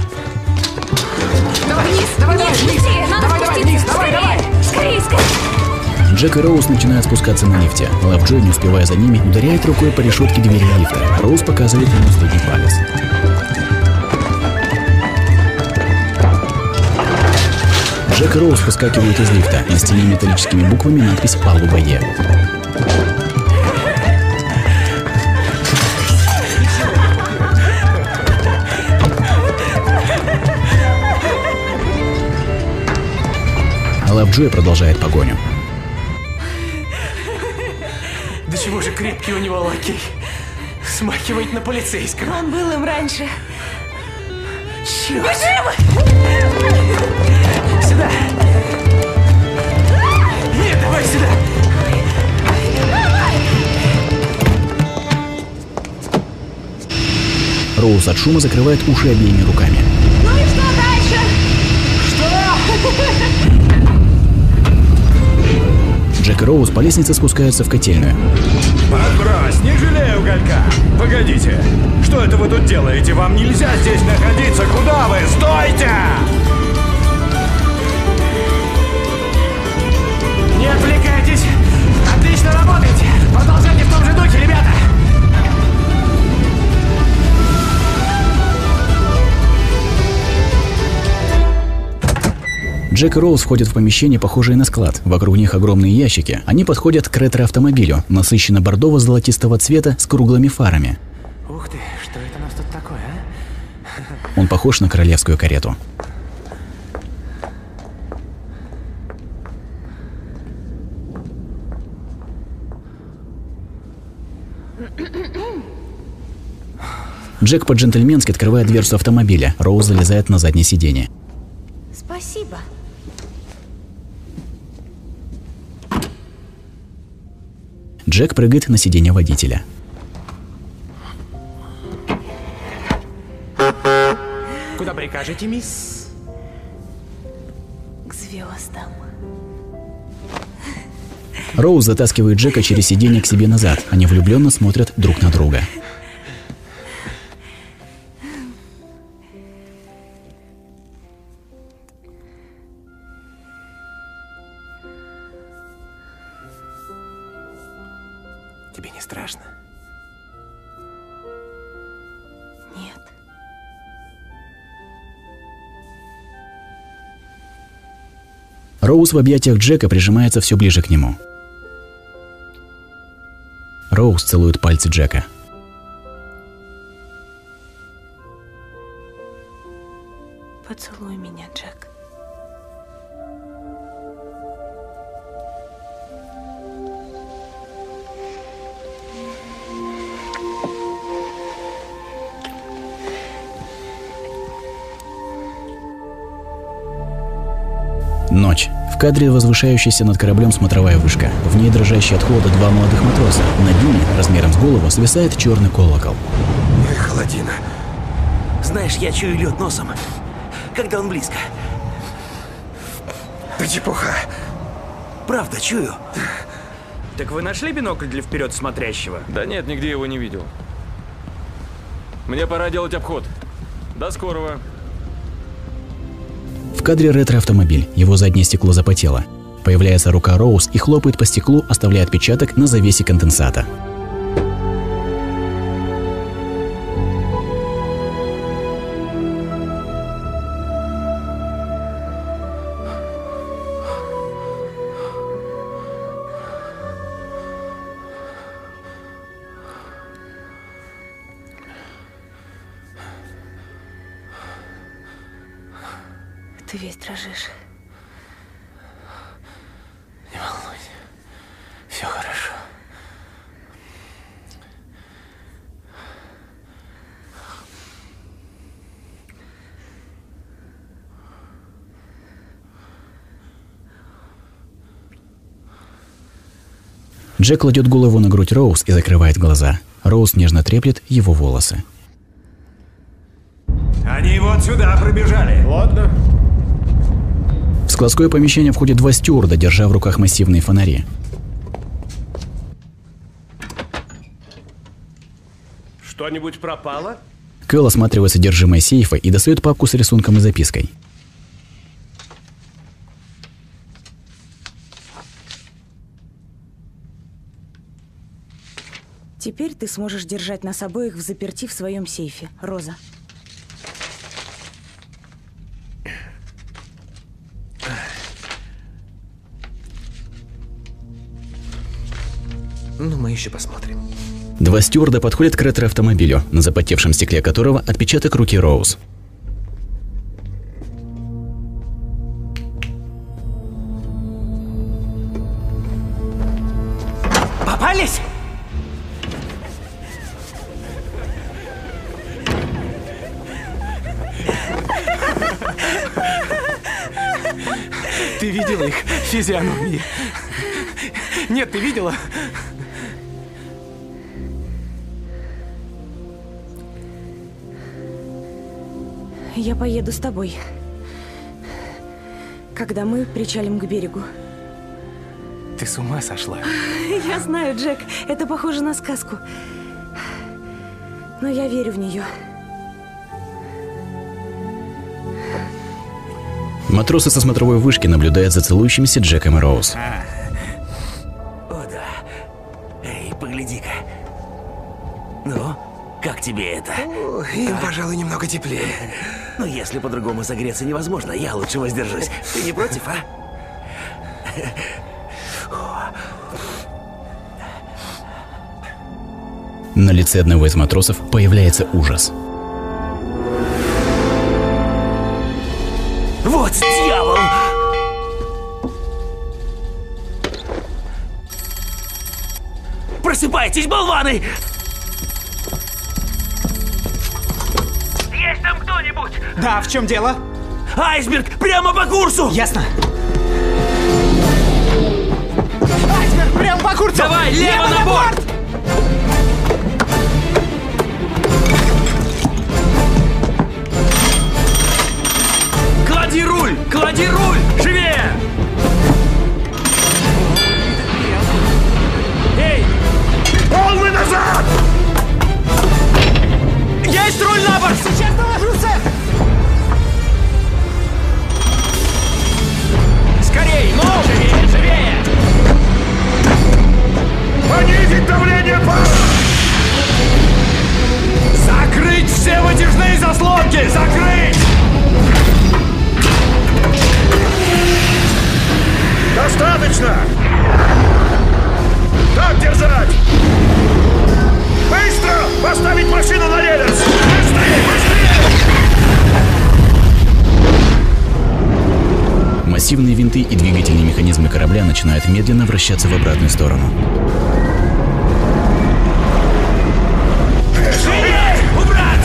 Давай вниз, давай, давай, вниз! Давай, давай, вниз, давай, давай! Скорее, скорее! Джек и Роуз начинают спускаться на лифте. Лавджой, не успевая за ними, ударяет рукой по решетке двери лифта. Роуз показывает ему средний палец. Джек и Роуз выскакивают из лифта. На стене металлическими буквами надпись «Палуба Е». Лавджой продолжает погоню. Да чего же крепкий у него лакей? Смахивает на полицейского. Он был им раньше. Черт! Бежим! Сюда! Нет, давай сюда! Роуз от шума закрывает уши обеими руками. Ну и что дальше? Что? Джек и Роуз по лестнице спускаются в котельную. Подбрось, не жалею уголька. Погодите, что это вы тут делаете? Вам нельзя здесь находиться. Куда вы? Стойте! Не отвлекайтесь! Отлично работаете! Продолжайте в том же духе, ребята! Джек и Роуз входят в помещение, похожее на склад. Вокруг них огромные ящики. Они подходят к ретро-автомобилю, насыщенно-бордово-золотистого цвета с круглыми фарами. Ух ты, что это у нас тут такое, а? Он похож на королевскую карету. Джек по-джентльменски открывает дверцу автомобиля. Роуз залезает на заднее сиденье. Спасибо. Джек прыгает на сиденье водителя. Куда прикажете, мисс? К звездам. Роуз затаскивает Джека через сиденье к себе назад. Они влюбленно смотрят друг на друга. Тебе не страшно? Нет. Роуз в объятиях Джека прижимается все ближе к нему. Роуз целует пальцы Джека. Поцелуй меня, Джек. Ночь. В кадре возвышающаяся над кораблем смотровая вышка. В ней дрожащие от холода два молодых матроса. Над ними, размером с голову, свисает черный колокол. Эх, холодина. Знаешь, я чую лед носом, когда он близко. Да чепуха. правда, чую. Так вы нашли бинокль для вперед смотрящего? Да нет, нигде его не видел. Мне пора делать обход. До скорого. В кадре ретро-автомобиль. Его заднее стекло запотело. Появляется рука Роуз и хлопает по стеклу, оставляя отпечаток на завесе конденсата. Ты весь дрожишь. Не волнуйся. Все хорошо. Джек кладет голову на грудь Роуз и закрывает глаза. Роуз нежно треплет его волосы. Они вот сюда пробежали. Ладно. В складское помещение входят два стюарда, держа в руках массивные фонари. Что-нибудь пропало? Кэл осматривает содержимое сейфа и достает папку с рисунком и запиской. Теперь ты сможешь держать нас обоих взаперти в своем сейфе, Роза. Ну, мы еще посмотрим. Два стюарда подходят к ретро-автомобилю, на запотевшем стекле которого отпечаток руки Роуз. Попались? Ты видела их физиономии? Нет, ты видела? Я поеду с тобой, когда мы причалим к берегу. Ты с ума сошла? Я знаю, Джек, это похоже на сказку. Но я верю в нее. Матросы со смотровой вышки наблюдают за целующимися Джеком и Роуз. А. О, да. Эй, погляди-ка. Ну, как тебе это? О, им, а? пожалуй, немного теплее. Ну, если по-другому согреться невозможно, я лучше воздержусь. Ты не против, а? На лице одного из матросов появляется ужас. Вот дьявол! Просыпайтесь, болваны! Есть там кто-нибудь? Да, в чем дело? Айсберг прямо по курсу! Ясно. Айсберг прямо по курсу! Давай, лево, лево на борт! борт! Клади руль! Клади руль! Живее! Эй! Полный назад! Есть руль на борт! Сейчас доложу, сэр! Скорей! Ну! Живее! Живее! Понизить давление пара! Закрыть все вытяжные заслонки! Закрыть! Достаточно! Так держать! Быстро! Поставить машину на рельс! Быстрее! Быстрее! Массивные винты и двигательные механизмы корабля начинают медленно вращаться в обратную сторону. Живее! Убрать!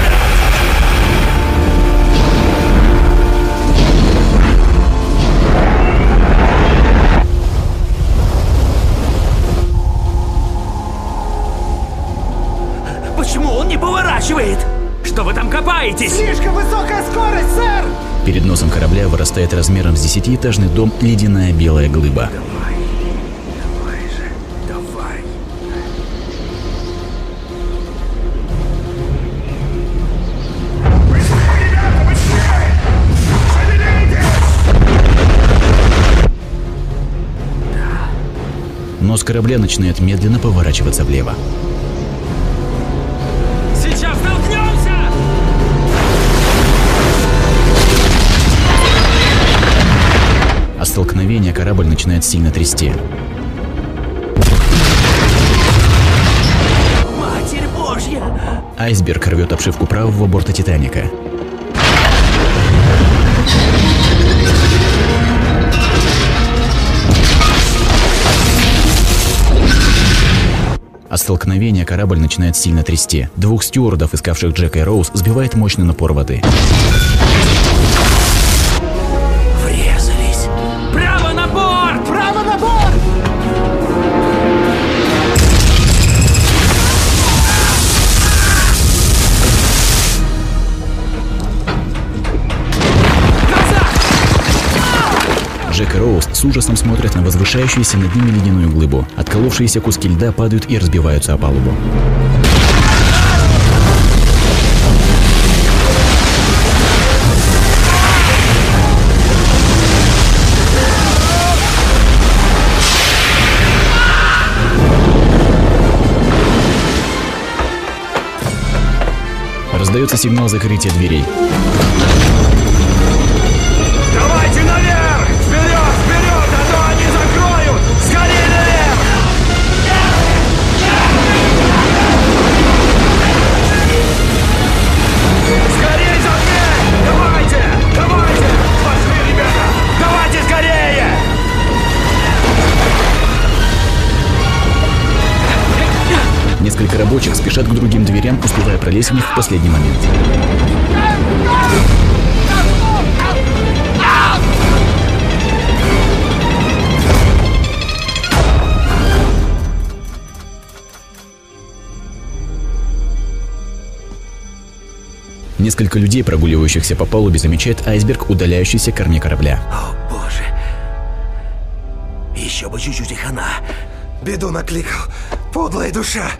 Почему он не поворачивает? Что вы там копаетесь? Слишком высокая скорость, сэр! Перед носом корабля вырастает размером с десятиэтажный дом ледяная белая глыба. Давай. Нос корабля начинает медленно поворачиваться влево. Сейчас столкнемся! От столкновения корабль начинает сильно трясти. Матерь Божья! Айсберг рвет обшивку правого борта Титаника. От столкновения корабль начинает сильно трясти. Двух стюардов, искавших Джека и Роуз, сбивает мощный напор воды. Врезались. Право на борт! Право на борт! Джек и Роуз с ужасом смотрят на возвышающуюся над ними ледяную глыбу. Отколовшиеся куски льда падают и разбиваются о палубу. Раздается сигнал закрытия дверей. Давайте наверх! Вперед, вперед, а то они закроют! Скорее наверх! Скорее за дверь! Давайте! Давайте! Пошли, ребята! Давайте скорее! Несколько рабочих спешат к другим дверям, успевая пролезть в них в последний момент. Несколько людей, прогуливающихся по палубе, замечает айсберг, удаляющийся к корме корабля. О, боже. Еще бы чуть-чуть и хана. Беду накликал. Подлая душа.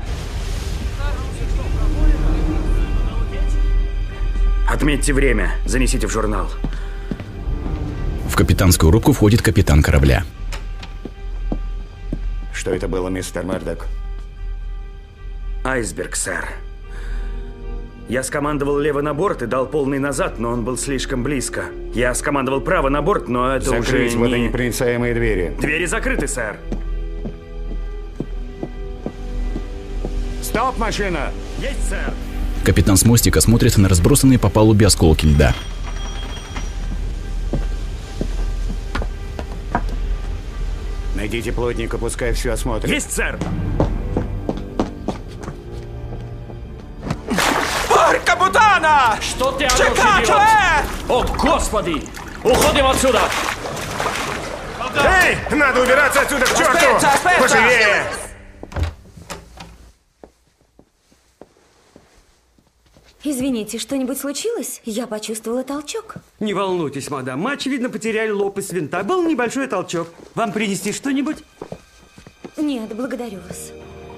Отметьте время. Занесите в журнал. В капитанскую рубку входит капитан корабля. Что это было, мистер Мердок? Айсберг, сэр. Я скомандовал лево на борт и дал полный назад, но он был слишком близко. Я скомандовал право на борт, но это Закрыть уже не... водонепроницаемые двери. Двери закрыты, сэр. Стоп, машина! Есть, сэр. Капитан с мостика смотрит на разбросанные по палубе осколки льда. Найдите плотника, пускай все осмотрит. Есть, сэр! Порт капитана! Что ты, орешь, Чекайте! идиот? О, господи! Уходим отсюда! Эй, надо убираться отсюда к черту! Аспetta, аспetta! Поживее! Извините, что-нибудь случилось? Я почувствовала толчок. Не волнуйтесь, мадам. Мы, очевидно, потеряли лопасть винта. Был небольшой толчок. Вам принести что-нибудь? Нет, благодарю вас.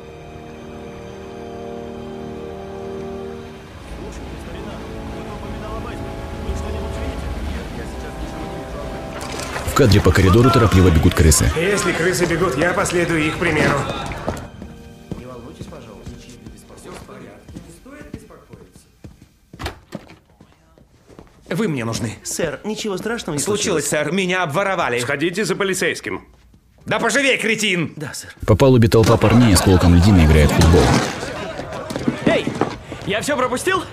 В кадре по коридору торопливо бегут крысы. Если крысы бегут, я последую их примеру. Не волнуйтесь, пожалуйста. Все в порядке. Не стоит беспокоиться. Вы мне нужны. Сэр, ничего страшного не Случилось, сэр. Меня обворовали. Сходите за полицейским. Да поживей, кретин! Да, сэр. По палубе толпа парней с колком льдины играет в футбол. Эй, я все пропустил?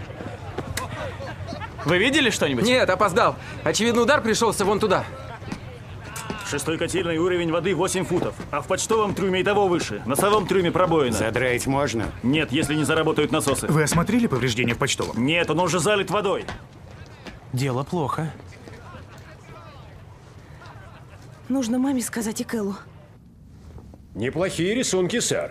Вы видели что-нибудь? Нет, опоздал. Очевидно, удар пришелся вон туда. Шестой котельный уровень воды восемь футов, а в почтовом трюме и того выше. На носовом трюме пробоина. Задраить можно? Нет, если не заработают насосы. Вы осмотрели повреждения в почтовом? Нет, он уже залит водой. Дело плохо. Нужно маме сказать и Кэллу. Неплохие рисунки, сэр.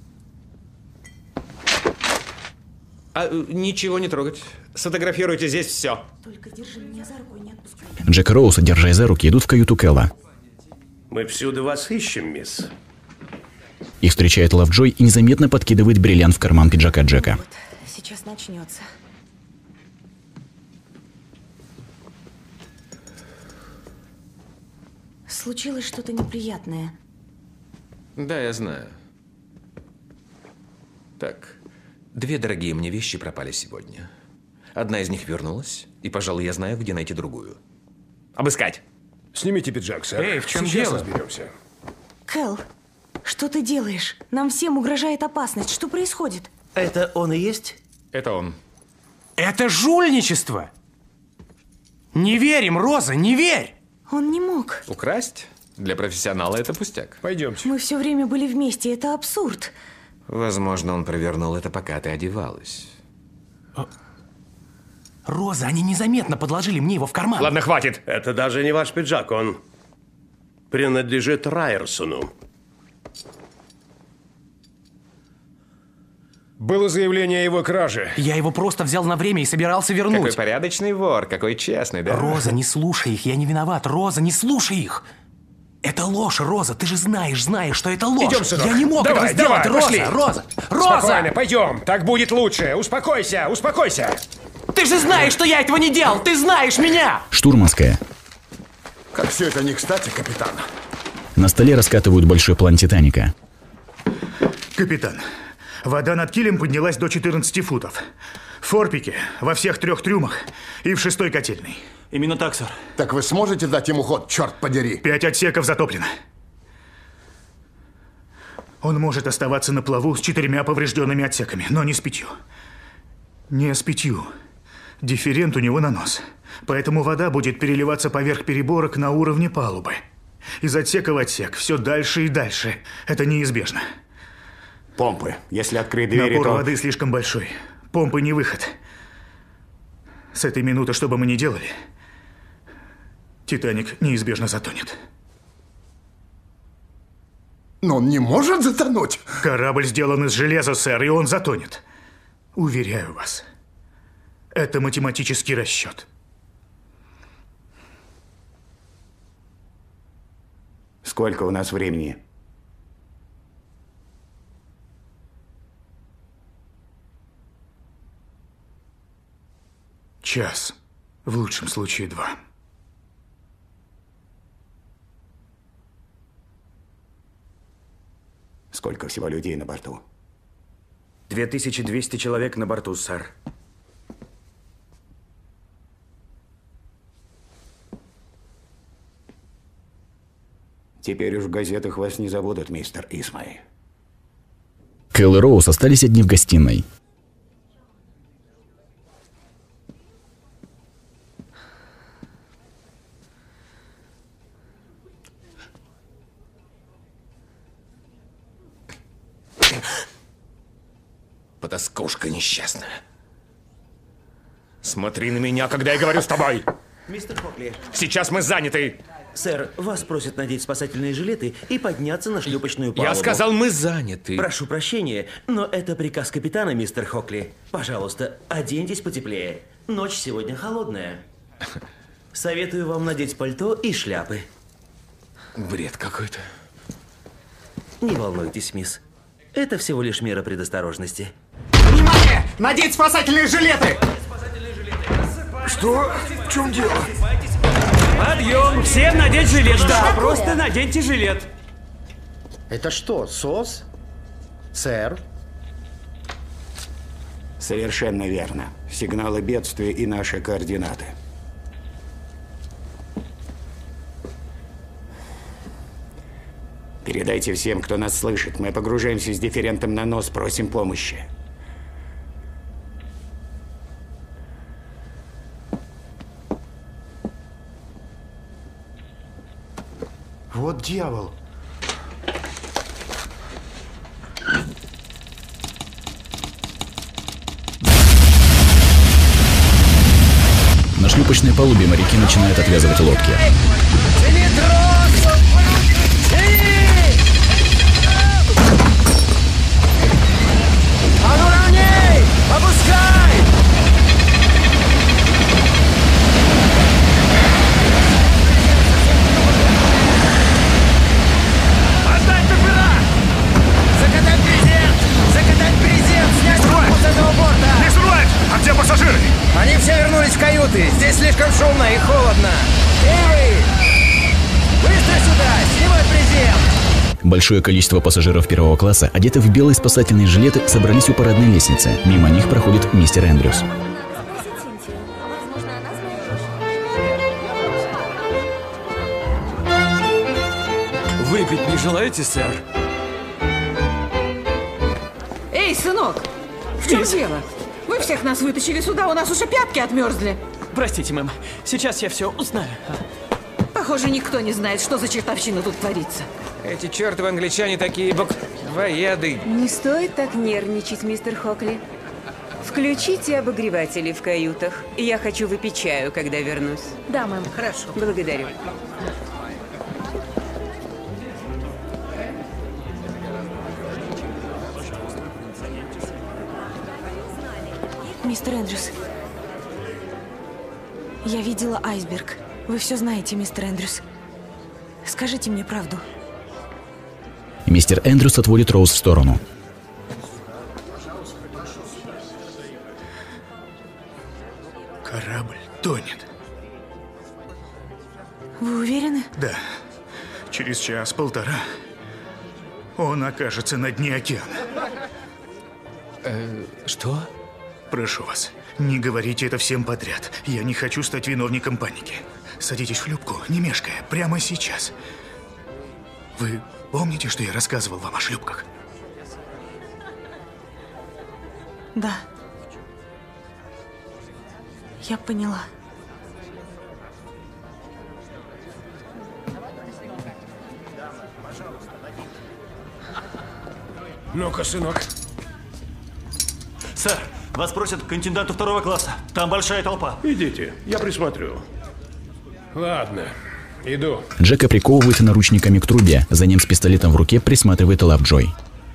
А, ничего не трогать. Сфотографируйте здесь все. Только держи меня за руку и не отпускай. Джек и Роуз, держась за руки, идут в каюту Кэлла. Мы всюду вас ищем, мисс. Их встречает Лавджой и незаметно подкидывает бриллиант в карман пиджака Джека. Вот, сейчас начнется. Случилось что-то неприятное. Да, я знаю. Так, две дорогие мне вещи пропали сегодня. Одна из них вернулась, и, пожалуй, я знаю, где найти другую. Обыскать! Снимите пиджак, сэр. Эй, в чем Сейчас дело? разберемся. Кэл, что ты делаешь? Нам всем угрожает опасность. Что происходит? Это он и есть? Это он. Это жульничество! Не верим, Роза, не верь! Он не мог. Украсть? Для профессионала это пустяк. Пойдемте. Мы все время были вместе. Это абсурд. Возможно, он провернул это, пока ты одевалась. Роза, они незаметно подложили мне его в карман. Ладно, хватит. Это даже не ваш пиджак, он принадлежит Райерсону. Было заявление о его краже. Я его просто взял на время и собирался вернуть. Какой порядочный вор, какой честный, да? Роза, не слушай их, я не виноват. Роза, не слушай их. Это ложь, Роза, ты же знаешь, знаешь, что это ложь. Идем, сынок. Я не мог давай, этого сделать, давай, Роза, пошли. Роза, Роза! Спокойно, пойдем, так будет лучше. Успокойся, успокойся. Ты же знаешь, что я этого не делал, ты знаешь меня! Штурманская. Как все это не кстати, капитан. На столе раскатывают большой план Титаника. Капитан, вода над килем поднялась до четырнадцати футов. В форпике, во всех трех трюмах и в шестой котельной. Именно так, сэр. Так вы сможете дать ему ход, черт подери? Пять отсеков затоплено. Он может оставаться на плаву с четырьмя поврежденными отсеками, но не с пятью. Не с пятью. Дифферент у него на нос. Поэтому вода будет переливаться поверх переборок на уровне палубы. Из отсека в отсек, все дальше и дальше. Это неизбежно. Помпы. Если открыть двери, Напор то... воды слишком большой. Помпы не выход. С этой минуты, что бы мы ни делали, Титаник неизбежно затонет. Но он не может затонуть. Корабль сделан из железа, сэр, и он затонет. Уверяю вас. Это математический расчет. Сколько у нас времени? Час. В лучшем случае два. Сколько всего людей на борту? две тысячи двести человек на борту, сэр. Теперь уж в газетах вас не забудут, мистер Исмай. Кэл и Роуз остались одни в гостиной. Потаскушка несчастная. Смотри на меня, когда я говорю с тобой. Мистер Хокли. Сейчас мы заняты. Сэр, вас просят надеть спасательные жилеты и подняться на шлюпочную палубу. Я сказал, мы заняты. Прошу прощения, но это приказ капитана, мистер Хокли. Пожалуйста, оденьтесь потеплее. Ночь сегодня холодная. Советую вам надеть пальто и шляпы. Бред какой-то. Не волнуйтесь, мисс. Это всего лишь мера предосторожности. Внимание! Надеть спасательные жилеты! Что? В чем дело? Подъем! Всем надеть жилет! Да, просто наденьте жилет. Это что, СОС? Сэр? Совершенно верно. Сигналы бедствия и наши координаты. Передайте всем, кто нас слышит. Мы погружаемся с дифферентом на нос, просим помощи. Вот дьявол. На шлюпочной палубе моряки начинают отвязывать лодки. А ну ровней! Опускай! Отдать топора! Закатать брезент! Закатать брезент! Снять руку с этого борта! Не срывать! А где пассажиры? Они все вернулись в каюты. Здесь слишком шумно и холодно. Эй вы! Быстро сюда! Снимай брезент! Большое количество пассажиров первого класса, одеты в белые спасательные жилеты, собрались у парадной лестницы. Мимо них проходит мистер Эндрюс. Выпить не желаете, сэр? Эй, сынок, в чем дело? Вы всех нас вытащили сюда, у нас уже пятки отмерзли. Простите, мэм, сейчас я все узнаю. Похоже, никто не знает, что за чертовщина тут творится. Эти чертовы англичане такие буквоеды. Не стоит так нервничать, мистер Хокли. Включите обогреватели в каютах. Я хочу выпить чаю, когда вернусь. Да, мэм, хорошо. Благодарю. Мистер Эндрюс, я видела айсберг. Вы все знаете, мистер Эндрюс. Скажите мне правду. Мистер Эндрюс отводит Роуз в сторону. Корабль тонет. Вы уверены? Да. Через час-полтора он окажется на дне океана. Э, что? Прошу вас, не говорите это всем подряд. Я не хочу стать виновником паники. Садитесь в шлюпку, не мешкая, прямо сейчас. Вы помните, что я рассказывал вам о шлюпках? Да. Я поняла. Ну-ка, сынок. Сэр, вас просят к интенданту второго класса. Там большая толпа. Идите, я присмотрю. Ладно, иду. Джека приковывает наручниками к трубе. За ним с пистолетом в руке присматривает Лавджой.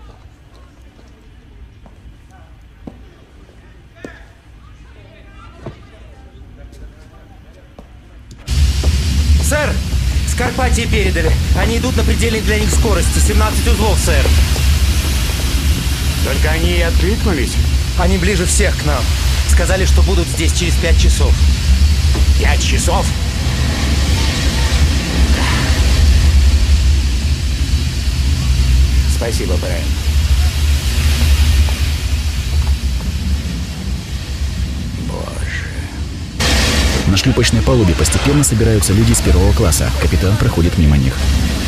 Сэр, с Карпатии передали. Они идут на предельной для них скорости. семнадцать узлов, сэр. Только они и откликнулись. Они ближе всех к нам. Сказали, что будут здесь через пять часов. Пять часов? Спасибо, Брайан. На шлюпочной палубе постепенно собираются люди из первого класса. Капитан проходит мимо них.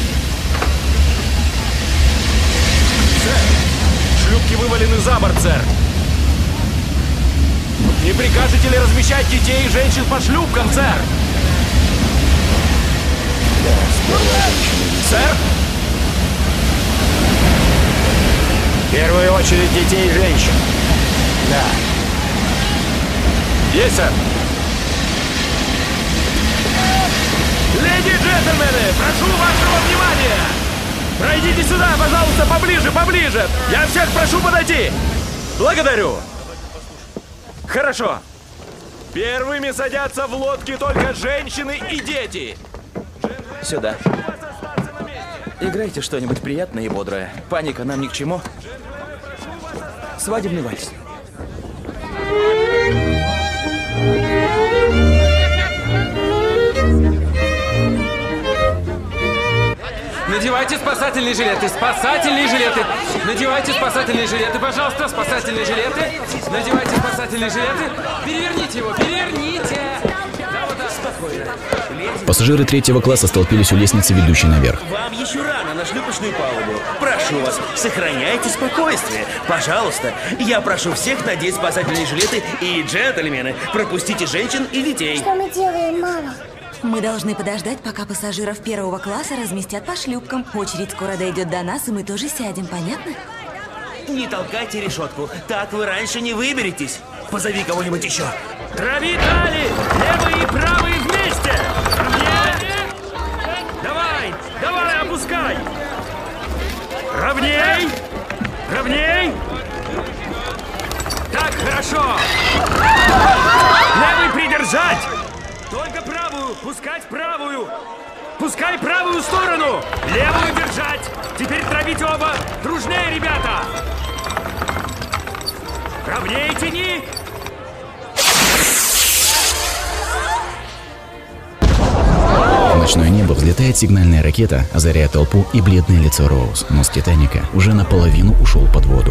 Сэр, шлюпки вывалены за борт, сэр. Не прикажете ли размещать детей и женщин по шлюпкам, сэр? Сэр? В первую очередь детей и женщин. Да. Есть, сэр. Леди и джентльмены, прошу вашего внимания! Пройдите сюда, пожалуйста, поближе, поближе! Я всех прошу подойти! Благодарю! Хорошо. Первыми садятся в лодки только женщины и дети. Сюда. Играйте что-нибудь приятное и бодрое. Паника нам ни к чему. Свадебный вальс. Надевайте спасательные жилеты, спасательные жилеты. Надевайте спасательные жилеты, пожалуйста, спасательные жилеты. Надевайте спасательные жилеты. Переверните его, переверните. Да, вот так, спокойно. Пассажиры третьего класса столпились у лестницы, ведущей наверх. Вам еще рано на шлюпочную палубу. Прошу вас, сохраняйте спокойствие. Пожалуйста, я прошу всех надеть спасательные жилеты и, джентльмены, пропустите женщин и детей. Что мы делаем, мама? Мы должны подождать, пока пассажиров первого класса разместят по шлюпкам. Очередь скоро дойдет до нас, и мы тоже сядем, понятно? Не толкайте решетку, так вы раньше не выберетесь. Позови кого-нибудь еще. Трави дали! Левые и правые вместе! Равнее! Давай! Давай, опускай! Равней! Равней! Так, хорошо! Левый придержать! Только правую! Пускать правую! Пускай правую сторону! Левую держать! Теперь травить оба! Дружнее, ребята! Равнее тяни! ночное небо взлетает сигнальная ракета, озаряя толпу и бледное лицо Роуз. Нос Титаника уже наполовину ушел под воду.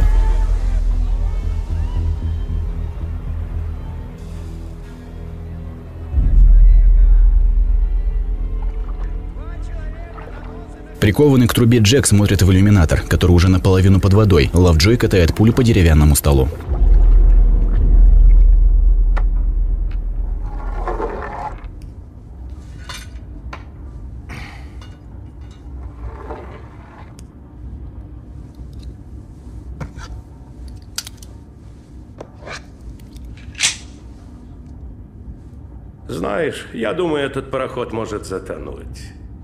Прикованный к трубе Джек смотрит в иллюминатор, который уже наполовину под водой. Лавджой катает пулю по деревянному столу. Знаешь, я думаю, этот пароход может затонуть.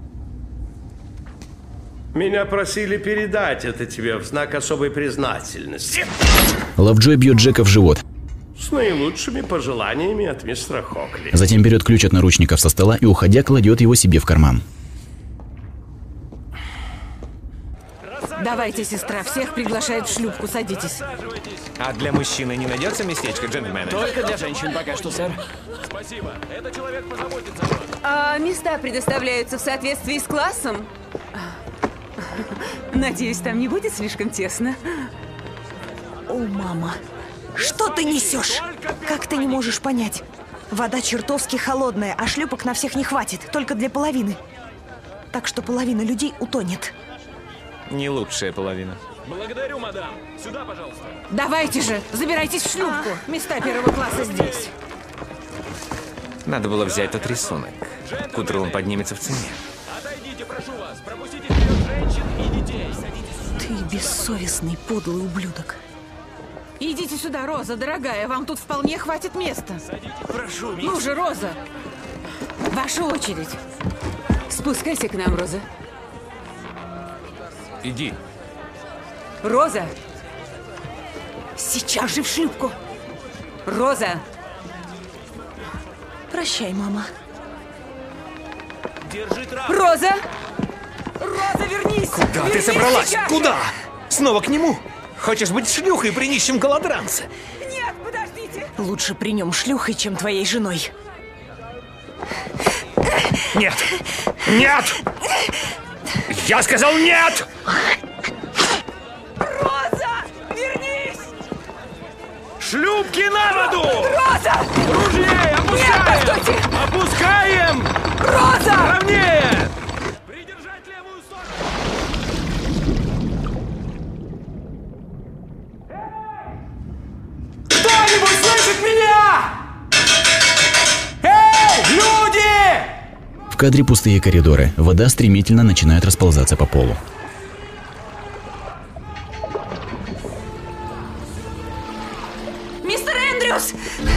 Меня просили передать это тебе в знак особой признательности. Лавджой бьет Джека в живот. С наилучшими пожеланиями от мистера Хокли. Затем берет ключ от наручников со стола и, уходя, кладет его себе в карман. Давайте, сестра, всех приглашает в шлюпку, садитесь. А для мужчины не найдется местечко, джентльмены? Только для женщин пока что, сэр. Спасибо. Этот человек позаботится о вас. А места предоставляются в соответствии с классом? Надеюсь, там не будет слишком тесно. О, мама, что ты несешь? Как ты не можешь понять? Вода чертовски холодная, а шлюпок на всех не хватит, только для половины. Так что половина людей утонет. Не лучшая половина. Благодарю, мадам. Сюда, пожалуйста. Давайте же, забирайтесь в шлюпку. Места первого класса здесь. Надо было взять тот рисунок. К утру он поднимется в цене. Отойдите, прошу вас. Пропустите вперед женщин и детей. Ты бессовестный, подлый ублюдок. Идите сюда, Роза, дорогая, вам тут вполне хватит места. Прошу, мисс. Ну же, Роза, ваша очередь. Спускайся к нам, Роза. Иди. Роза! Сейчас же в шлюпку. Роза! Прощай, мама. Держи трап. Роза! Роза, вернись! Куда вернись ты собралась? сейчас! Куда? Снова к нему? Хочешь быть шлюхой при нищем голодранце? Нет, подождите! Лучше при нем шлюхой, чем твоей женой. Нет! Нет! Я сказал нет! Роза! Вернись! Шлюпки на воду! Роза! Ружье! Опускаем! Нет, постойте! Опускаем! Роза! Ровнее! Придержать левую сторону! Кто-нибудь слышит меня? Эй, люди! В кадре пустые коридоры. Вода стремительно начинает расползаться по полу. Мистер Эндрюс!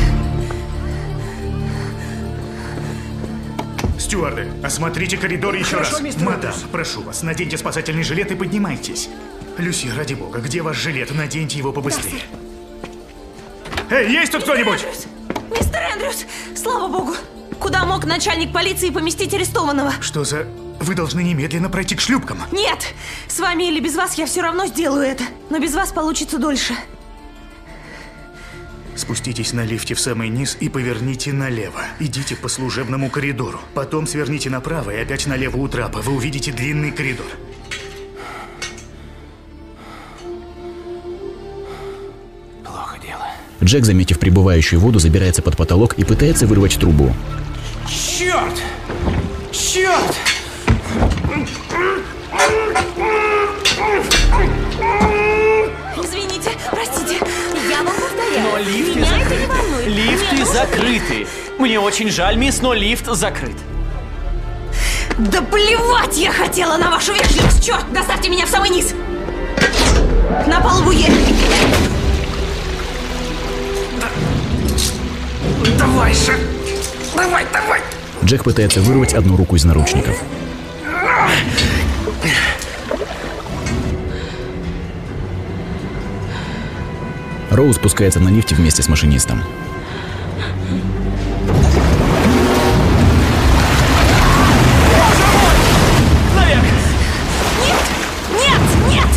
Стюарды, осмотрите коридор еще Хорошо, раз. мистер Мадам, Эндрюс. прошу вас, наденьте спасательный жилет и поднимайтесь. Люси, ради бога, где ваш жилет? Наденьте его побыстрее. Эй, есть тут кто-нибудь? Мистер Эндрюс! Слава богу! Куда мог начальник полиции поместить арестованного? Что за... Вы должны немедленно пройти к шлюпкам. Нет! С вами или без вас я все равно сделаю это. Но без вас получится дольше. Спуститесь на лифте в самый низ и поверните налево. Идите по служебному коридору. Потом сверните направо и опять налево у трапа. Вы увидите длинный коридор. Плохо дело. Джек, заметив прибывающую воду, забирается под потолок и пытается вырвать трубу. Черт! Черт! Извините, простите. Я вам повторяю. Но лифты Меня это не закрыты. волнует. Лифты Мне нужно- закрыты. Мне очень жаль, мисс, но лифт закрыт. Да плевать я хотела на вашу вежливость! Черт, доставьте меня в самый низ! На палубу едет! Давай же! Давай, давай! Джек пытается вырвать одну руку из наручников. Роуз спускается на лифте вместе с машинистом. Наверх! Нет! Нет! Нет!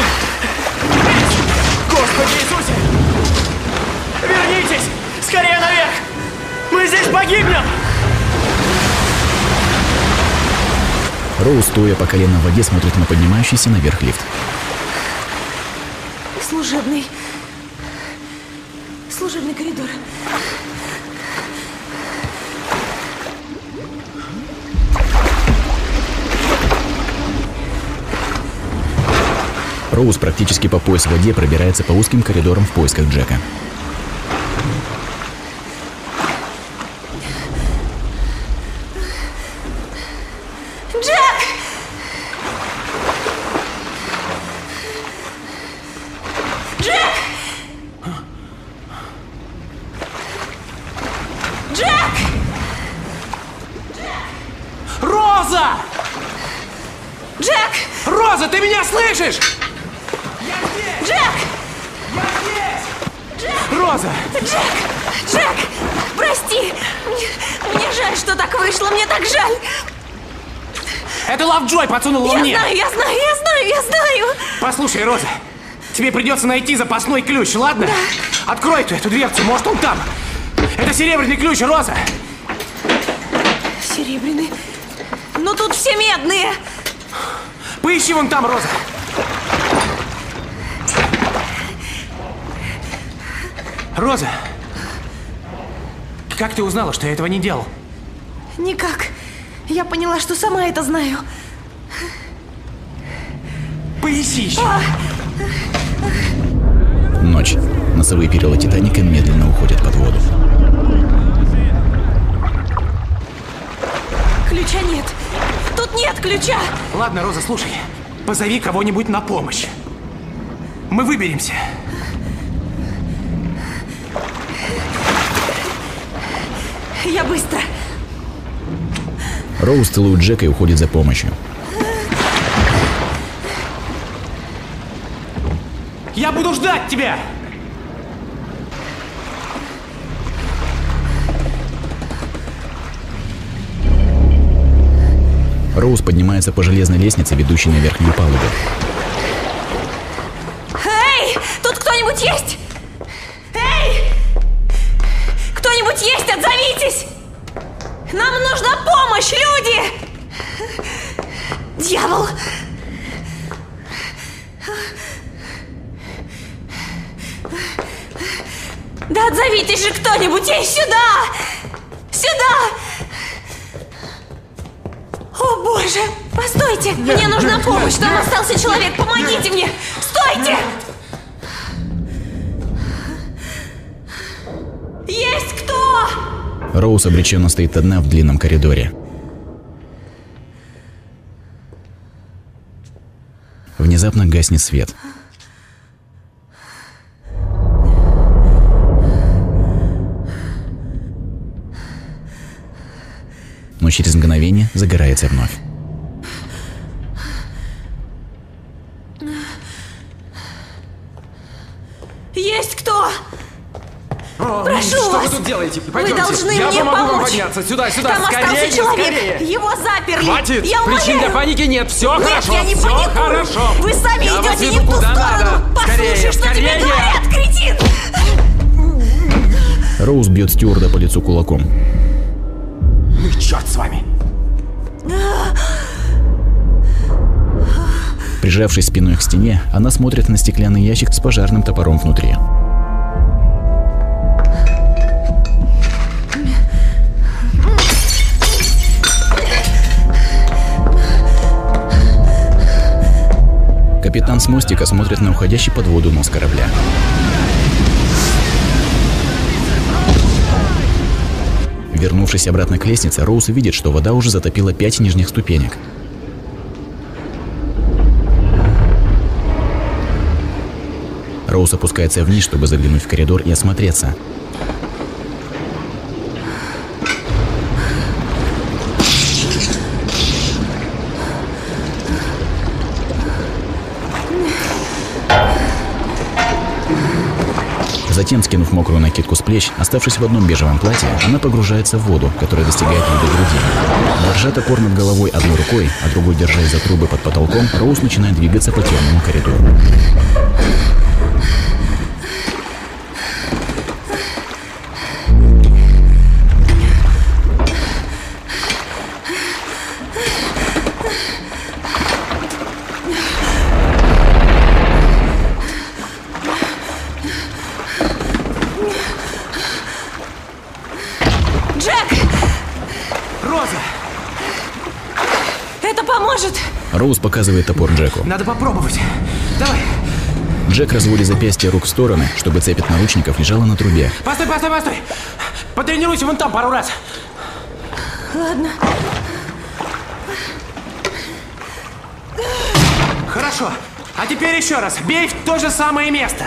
Господи Иисусе! Вернитесь! Скорее наверх! Мы здесь погибнем! Роуз, стоя по колено в воде, смотрит на поднимающийся наверх лифт. Служебный. Служебный коридор. Роуз практически по пояс в воде пробирается по узким коридорам в поисках Джека. Джек! Джек! Джек! Роза! Джек! Роза, ты меня слышишь? Джек! Роза! Джек! Джек! Прости! Мне, мне жаль, что так вышло, мне так жаль! Это Лавджой подсунул его Я мне. знаю, я знаю, я знаю, я знаю! Послушай, Роза, тебе придется найти запасной ключ, ладно? Да. Открой ты эту дверцу, может он там. Это серебряный ключ, Роза. Серебряный? Но тут все медные! Поищи вон там, Роза. Роза, как ты узнала, что я этого не делал? Никак. Я поняла, что сама это знаю. Поищи еще. А! Ночь. Носовые перила Титаника медленно уходят под воду. Ключа нет. Тут нет ключа. Ладно, Роза, слушай. Позови кого-нибудь на помощь. Мы выберемся. Я быстро. Роуз целует Джека и уходит за помощью. Я буду ждать тебя! Роуз поднимается по железной лестнице, ведущей на верхнюю палубу. Эй! Тут кто-нибудь есть? Эй! Кто-нибудь есть? Отзовитесь! Нам нужна помощь, люди! Дьявол! Да отзовитесь же кто-нибудь! Эй, сюда! Сюда! О, боже! Постойте! Нет, мне нужна нет, помощь! нет, Там нет, остался человек! Помогите нет, мне! Стойте! Есть кто? Роуз обреченно стоит одна в длинном коридоре. Внезапно гаснет свет. Но через мгновение загорается вновь. Есть кто? О, Прошу что вас! вы тут делаете? Вы Пойдемте. должны Я мне помогу вам помочь! подняться. Сюда, сюда, Там скорее, остался человек! скорее. Его заперли! Хватит! Я умоляю! Причин для паники нет. Все Нет, хорошо. я не все паникую! хорошо. Вы сами Я вас идете не веду в ту куда сторону! надо. Послушай, Скорее, что скорее. тебе говорят, кретин! Роуз бьет стюарда по лицу кулаком. Ну и черт с вами! Прижавшись спиной к стене, она смотрит на стеклянный ящик с пожарным топором внутри. Капитан с мостика смотрит на уходящий под воду нос корабля. Вернувшись обратно к лестнице, Роуз видит, что вода уже затопила пять нижних ступенек. Роуз опускается вниз, чтобы заглянуть в коридор и осмотреться. Затем, скинув мокрую накидку с плеч, оставшись в одном бежевом платье, она погружается в воду, которая достигает ей до груди. Держа топор над головой одной рукой, а другой держась за трубы под потолком, Роуз начинает двигаться по темному коридору. Джек! Роза! Это поможет! Роуз показывает топор Джеку. Надо попробовать. Давай. Джек разводит запястья рук в стороны, чтобы цепь от наручников лежала на трубе. Постой, постой, постой! Потренируйся вон там пару раз. Ладно. Хорошо. А теперь еще раз. Бей в то же самое место.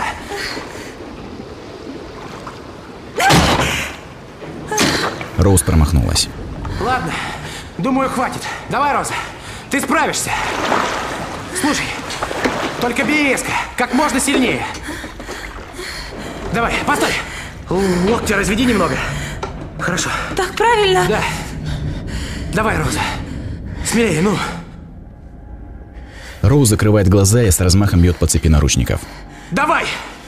Роуз промахнулась. Ладно. Думаю, хватит. Давай, Роза. Ты справишься. Слушай. Только бей резко. Как можно сильнее. Давай, постой. Локти разведи немного. Хорошо. Так правильно? Да. Давай, Роза. Смелее, ну. Роуз закрывает глаза и с размахом бьет по цепи наручников. Давай!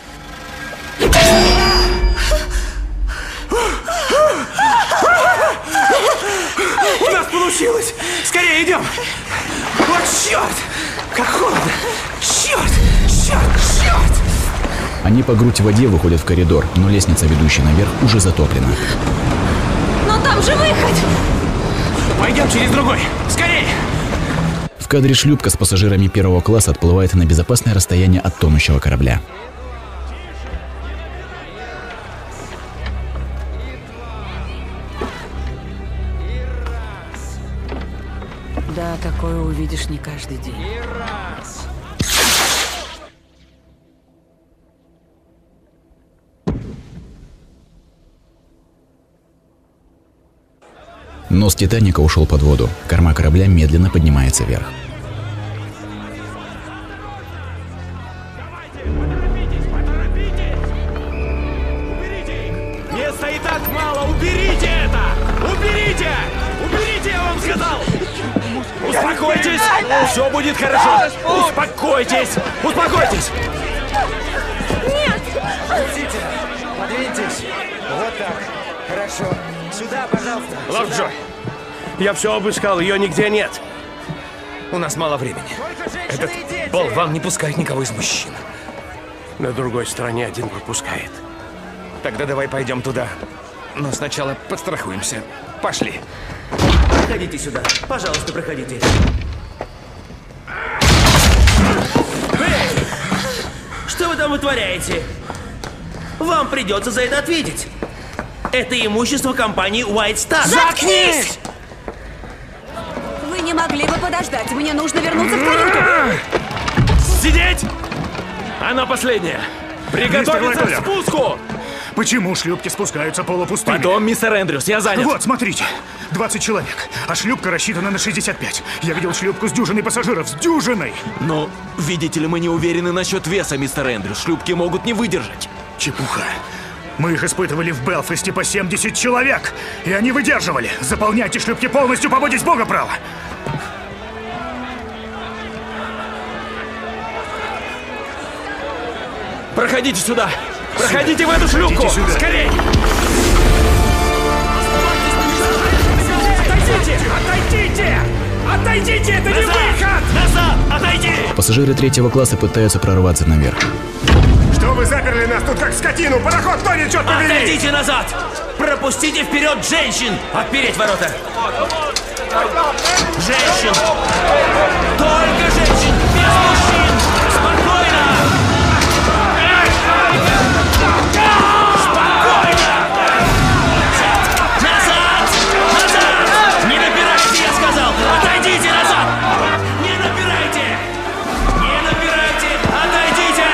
У нас получилось! Скорее идем! Вот черт! Как холодно! Черт! Черт! Черт! Они по грудь в воде выходят в коридор, но лестница, ведущая наверх, уже затоплена. Но там же выход! Пойдем через другой! Скорее! В кадре шлюпка с пассажирами первого класса отплывает на безопасное расстояние от тонущего корабля. Да, такое увидишь не каждый день. Нос Титаника ушел под воду. Корма корабля медленно поднимается вверх. Места и так мало! Уберите это! Уберите! Уберите, я вам сказал! Успокойтесь! Все будет хорошо! Успокойтесь! Успокойтесь! Нет! Подвиньтесь! Вот так. Хорошо. Сюда, пожалуйста. Лавджой, я все обыскал, ее нигде нет. У нас мало времени. Этот болван не пускает никого из мужчин. На другой стороне один пропускает. Тогда давай пойдем туда. Но сначала подстрахуемся. Пошли. Проходите сюда. Пожалуйста, проходите. Эй! Что вы там вытворяете? Вам придется за это ответить. Это имущество компании White Star. Заткнись! Вы не могли бы подождать? Мне нужно вернуться в каюту. Сидеть! Она последняя. Приготовиться к спуску! Почему шлюпки спускаются полупустыми? Потом, мистер Эндрюс, я занят. Вот, смотрите, двадцать человек, а шлюпка рассчитана на шестьдесят пять. Я видел шлюпку с дюжиной пассажиров, с дюжиной! Ну, видите ли, мы не уверены насчет веса, мистер Эндрюс. Шлюпки могут не выдержать. Чепуха. Мы их испытывали в Белфасте по семьдесят человек, и они выдерживали. Заполняйте шлюпки полностью, побойтесь Бога право. Проходите сюда! Проходите в эту шлюпку! Скорей! Отойдите! Отойдите! Отойдите! Это не выход! Назад! Отойди! Пассажиры третьего класса пытаются прорваться наверх. Что вы заперли нас тут как скотину? Пароход тонет, черт побери! Отойдите назад! Пропустите вперед женщин! Отпереть ворота! Женщин! Только женщин! Без мужчин! Спокойно! Спокойно! Назад! Назад! Не набирайте, я сказал! Отойдите назад! Не набирайте! Не набирайте! Отойдите!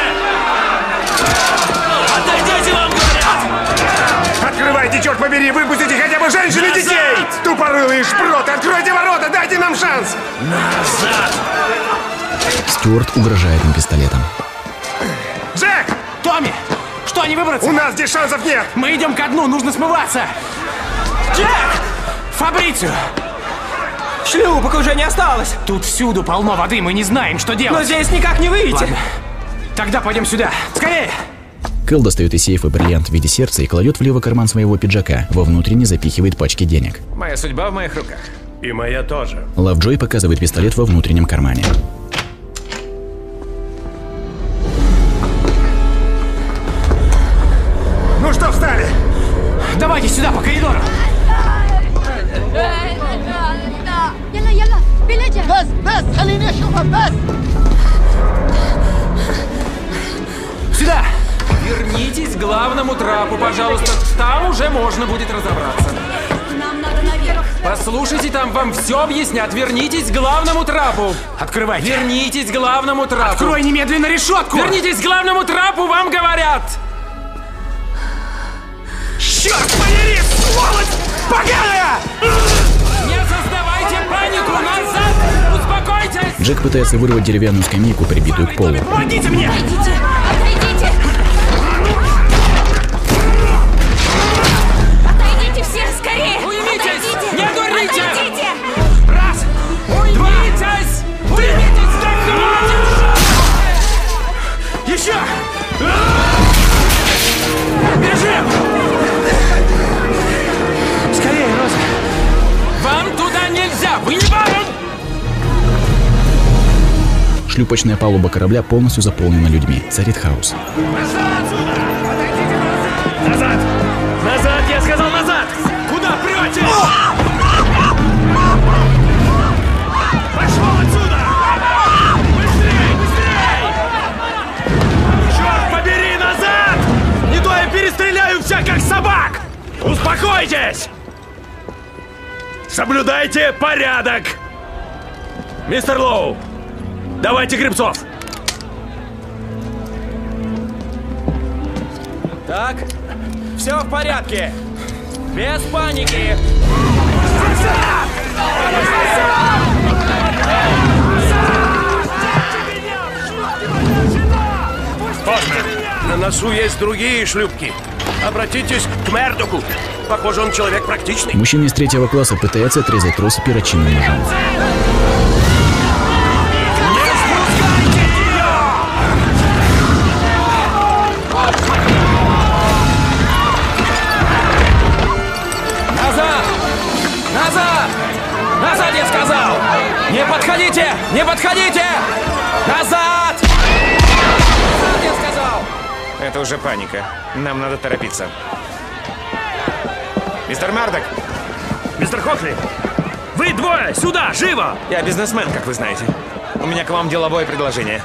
Отойдите, вам говорят! Открывайте, черт побери! Выпустите хотя бы женщин и детей! Тупорылые шпроты! Откройте ворота! Дайте нам шанс! Назад! Стюарт угрожает им пистолетом. Джек! Томми! Что, не выбраться? У нас здесь шансов нет! Мы идем ко дну, нужно смываться! Джек! Фабрицио! Шлюпок уже не осталось! Тут всюду полно воды, мы не знаем, что делать. Но здесь никак не выйти! Ладно. Тогда пойдем сюда. Скорее! Кэл достает из сейфа бриллиант в виде сердца и кладет в левый карман своего пиджака. Во внутренний запихивает пачки денег. Моя судьба в моих руках. И моя тоже. Лавджой показывает пистолет во внутреннем кармане. Ну что встали? Давайте сюда, по коридору! يلا يلا بلجة بس بس خليني اشوفها بس. Сюда! Вернитесь к главному трапу, пожалуйста. Там уже можно будет разобраться. Нам надо наверх. Послушайте, там вам все объяснят. Вернитесь к главному трапу. Открывайте. Вернитесь к главному трапу. Открой немедленно решетку. Вернитесь к главному трапу, вам говорят. Черт подери, сволочь! Поганая! Не создавайте панику! Назад! Успокойтесь! Джек пытается вырвать деревянную скамейку, прибитую к полу. Помогите мне! Отойдите! Отойдите! Отойдите все! Скорее! Уймитесь! Отойдите! Не дурите! Отойдите! Раз! Уймитесь! Уймитесь! Да хватит! Еще! Бежим! Скорее, Роза! Вам туда нельзя! Вы не барон! Шлюпочная палуба корабля полностью заполнена людьми. Царит хаос. Назад! Назад! Я сказал назад! Куда прете? Пошло отсюда! Быстрей! Быстрей! Черт побери, назад! Не то я перестреляю всех, как собак! Успокойтесь! Соблюдайте порядок! Мистер Лоу, давайте гребцов! Так, все в порядке. Без паники. Поздно. На носу есть другие шлюпки. Обратитесь к Мердоку. Похоже, он человек практичный. Мужчина из третьего класса пытается отрезать тросы перочинным ножом. Назад! Назад! Назад, я сказал! Не подходите! Не подходите! Назад! Назад, я сказал! Это уже паника. Нам надо торопиться. Мистер Мардок! Мистер Хокли! Вы двое! Сюда! Живо! Я бизнесмен, как вы знаете. У меня к вам деловое предложение.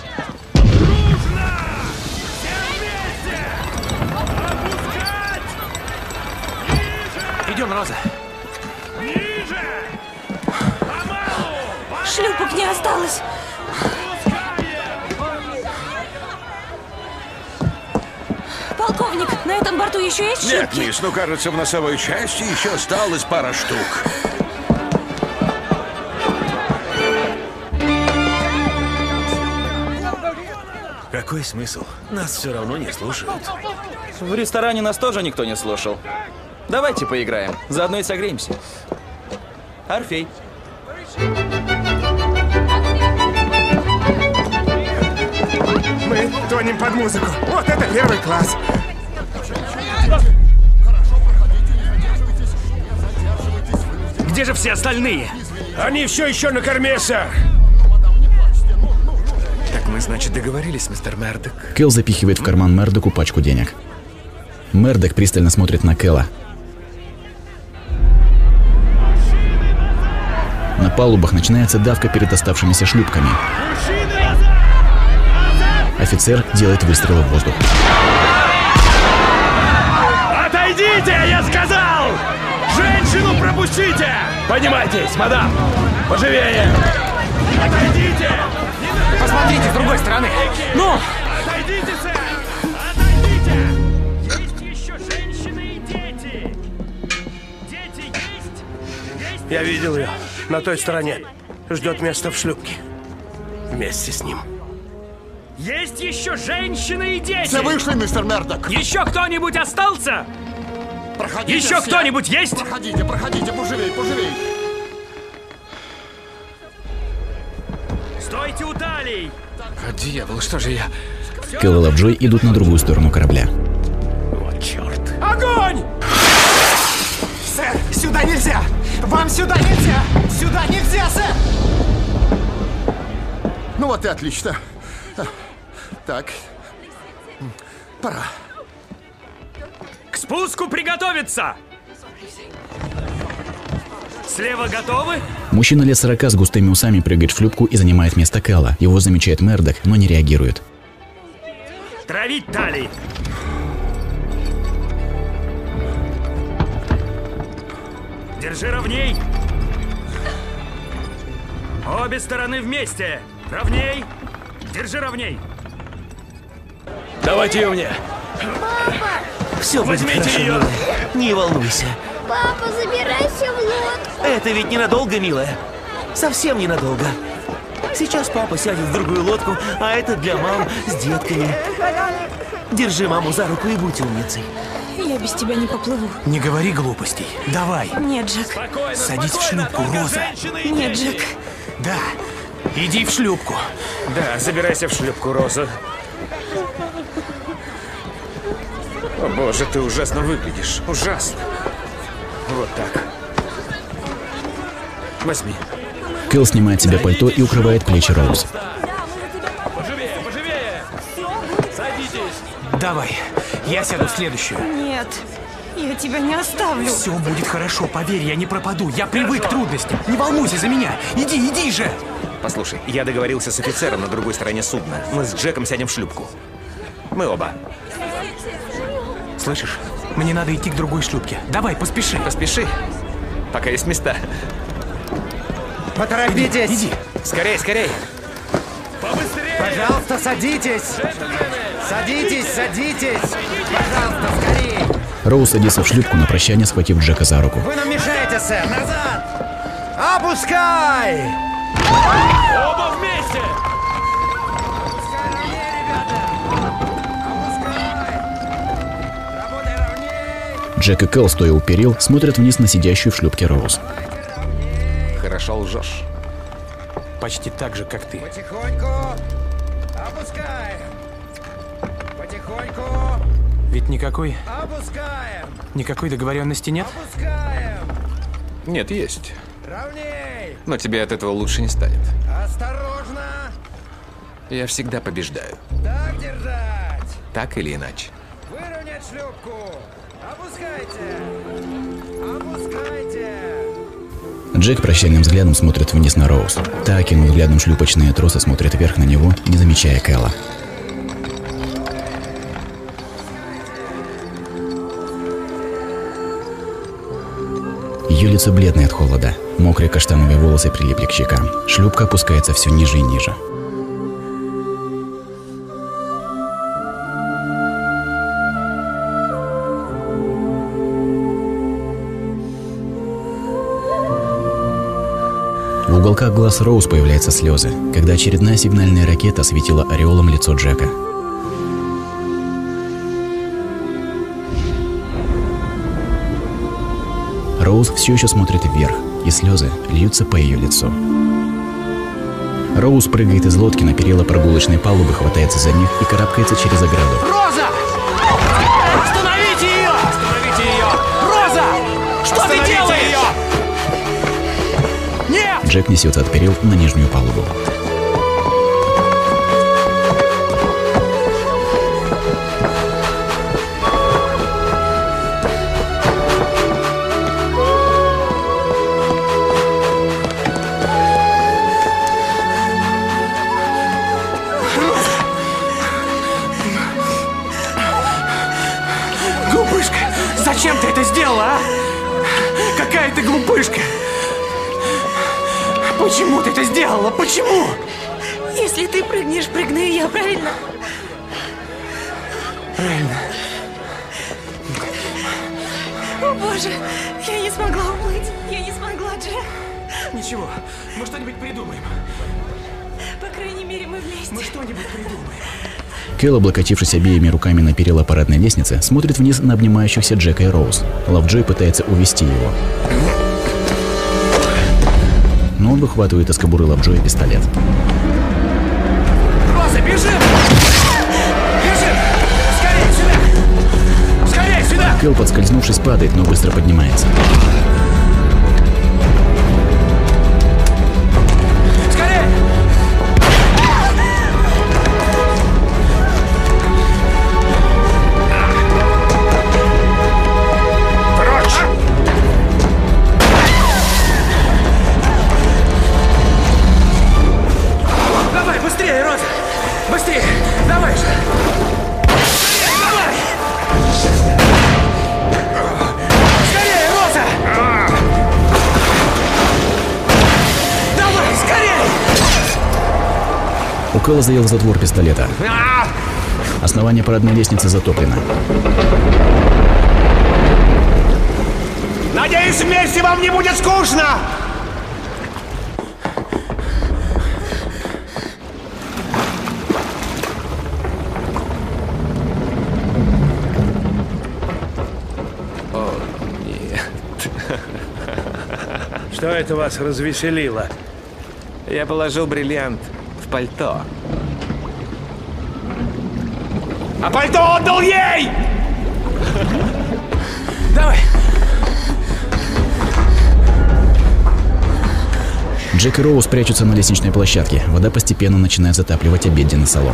Идем, Роза. Шлюпок не осталось. Полковник, на этом борту еще есть шлюпки? Нет, мисс, ну кажется, в носовой части еще осталось пара штук. Какой смысл? Нас все равно не слушают. В ресторане нас тоже никто не слушал. Давайте поиграем. Заодно и согреемся. Орфей. Мы тонем под музыку. Вот это первый класс. Где же все остальные? Они все еще на корме, сэр. Так мы, значит, договорились, мистер Мердок. Кэл запихивает в карман Мердоку пачку денег. Мердок пристально смотрит на Кэла. На палубах начинается давка перед оставшимися шлюпками. Офицер делает выстрел в воздух. Отойдите, я сказал! Женщину пропустите! Поднимайтесь, мадам! Поживее! Отойдите! Посмотрите с другой стороны! Ну! Отойдите, сэр! Отойдите! Есть еще женщины и дети! Дети есть? Есть? Я видел ее на той стороне. Ждет место в шлюпке. Вместе с ним. Есть еще женщины и дети! Все вышли, мистер Мердок. Еще кто-нибудь остался? Проходите Еще все. кто-нибудь есть? Проходите, проходите, поживей, поживей. Стойте у талий! А, дьявол, что же я? Кэл и Лавджой идут на другую сторону корабля. Вот черт. Огонь! Сэр, сюда нельзя! Вам сюда нельзя! Сюда нельзя, сэр! Ну вот и отлично. Так. Пора. К спуску приготовиться! Слева готовы? Мужчина лет сорока с густыми усами прыгает в шлюпку и занимает место Кэла. Его замечает Мердок, но не реагирует. Травить талии. Держи ровней. Обе стороны вместе. Ровней. Держи ровней. Давайте ее мне. Папа! Все будет Возьмите хорошо, ее. милая. Не волнуйся. Папа, забирайся в лодку. Это ведь ненадолго, милая. Совсем ненадолго. Сейчас папа сядет в другую лодку, а это для мам с детками. Держи маму за руку и будь умницей. Я без тебя не поплыву. Не говори глупостей. Давай. Нет, Джек. Спокойно, Садись в спокойно, шлюпку, только Роза. женщины и Нет, дети. Джек. Да. Иди в шлюпку. Да, забирайся в шлюпку, Роза. О боже, ты ужасно выглядишь. Ужасно. Вот так. Возьми. Кэл снимает себе пальто и укрывает плечи Роуз. Поживее, поживее. Садитесь. Давай. Я сяду в следующую. Нет, я тебя не оставлю. Все будет хорошо, поверь, я не пропаду. Я привык к трудностям. Не волнуйся за меня. Иди, иди же. Послушай, я договорился с офицером на другой стороне судна. Мы с Джеком сядем в шлюпку. Мы оба. Слышишь? Мне надо идти к другой шлюпке. Давай, поспеши. Поспеши. Пока есть места. Поторопитесь! Иди. Скорей, скорей. Побыстрее. Пожалуйста, садитесь! Садитесь, садитесь! Пожалуйста, скорее! Роуз садится в шлюпку на прощание, схватив Джека за руку. Вы нам мешаете, сэр! Назад! Опускай! Оба вместе. Джек и Кэл, стоя у перил, смотрят вниз на сидящую в шлюпке Роуз. Хорошо лжешь. Почти так же, как ты. Потихоньку! Опускаем! Потихоньку! Ведь никакой... Опускаем! Никакой договоренности нет? Опускаем! Нет, есть. Ровней! Но тебе от этого лучше не станет. Осторожно! Я всегда побеждаю. Так держать! Так или иначе. Выровнять шлюпку! Опускайте! Опускайте! Джек прощальным взглядом смотрит вниз на Роуз. Та, окинув взглядом шлюпочные тросы, смотрит вверх на него, не замечая Кэла. Ее лицо бледное от холода. Мокрые каштановые волосы прилипли к щекам. Шлюпка опускается все ниже и ниже. В уголках глаз Роуз появляются слезы, когда очередная сигнальная ракета осветила ореолом лицо Джека. Роуз все еще смотрит вверх, и слезы льются по ее лицу. Роуз прыгает из лодки на перила прогулочной палубы, хватается за них и карабкается через ограду. Роза! Остановите ее! Остановите ее! Роза! Что ты делаешь? Нет! Джек несется от перил на нижнюю палубу. Глупышка! Зачем ты это сделала, а? Какая ты глупышка! Почему ты это сделала? Почему? Если ты прыгнешь, прыгну и я, правильно? Правильно. О боже, я не смогла уплыть. Я не смогла, Джек. Ничего, мы что-нибудь придумаем. По крайней мере, мы вместе. Мы что-нибудь придумаем. Кэл, облокотившись обеими руками на перила парадной лестницы, смотрит вниз на обнимающихся Джека и Роуз. Лавджой пытается увести его. Но он выхватывает из кобуры Лавджоя пистолет. Роза, бежим! Бежим! Скорее сюда! Скорее сюда! Кэл, подскользнувшись, падает, но быстро поднимается. Скорее! Прочь! У Кэлла заел затвор пистолета. Основание парадной лестницы затоплено. Надеюсь, вместе вам не будет скучно! О, нет. Что это вас развеселило? Я положил бриллиант в пальто. А пальто отдал ей! Давай! Джек и Роуз прячутся на лестничной площадке. Вода постепенно начинает затапливать обеденный салон.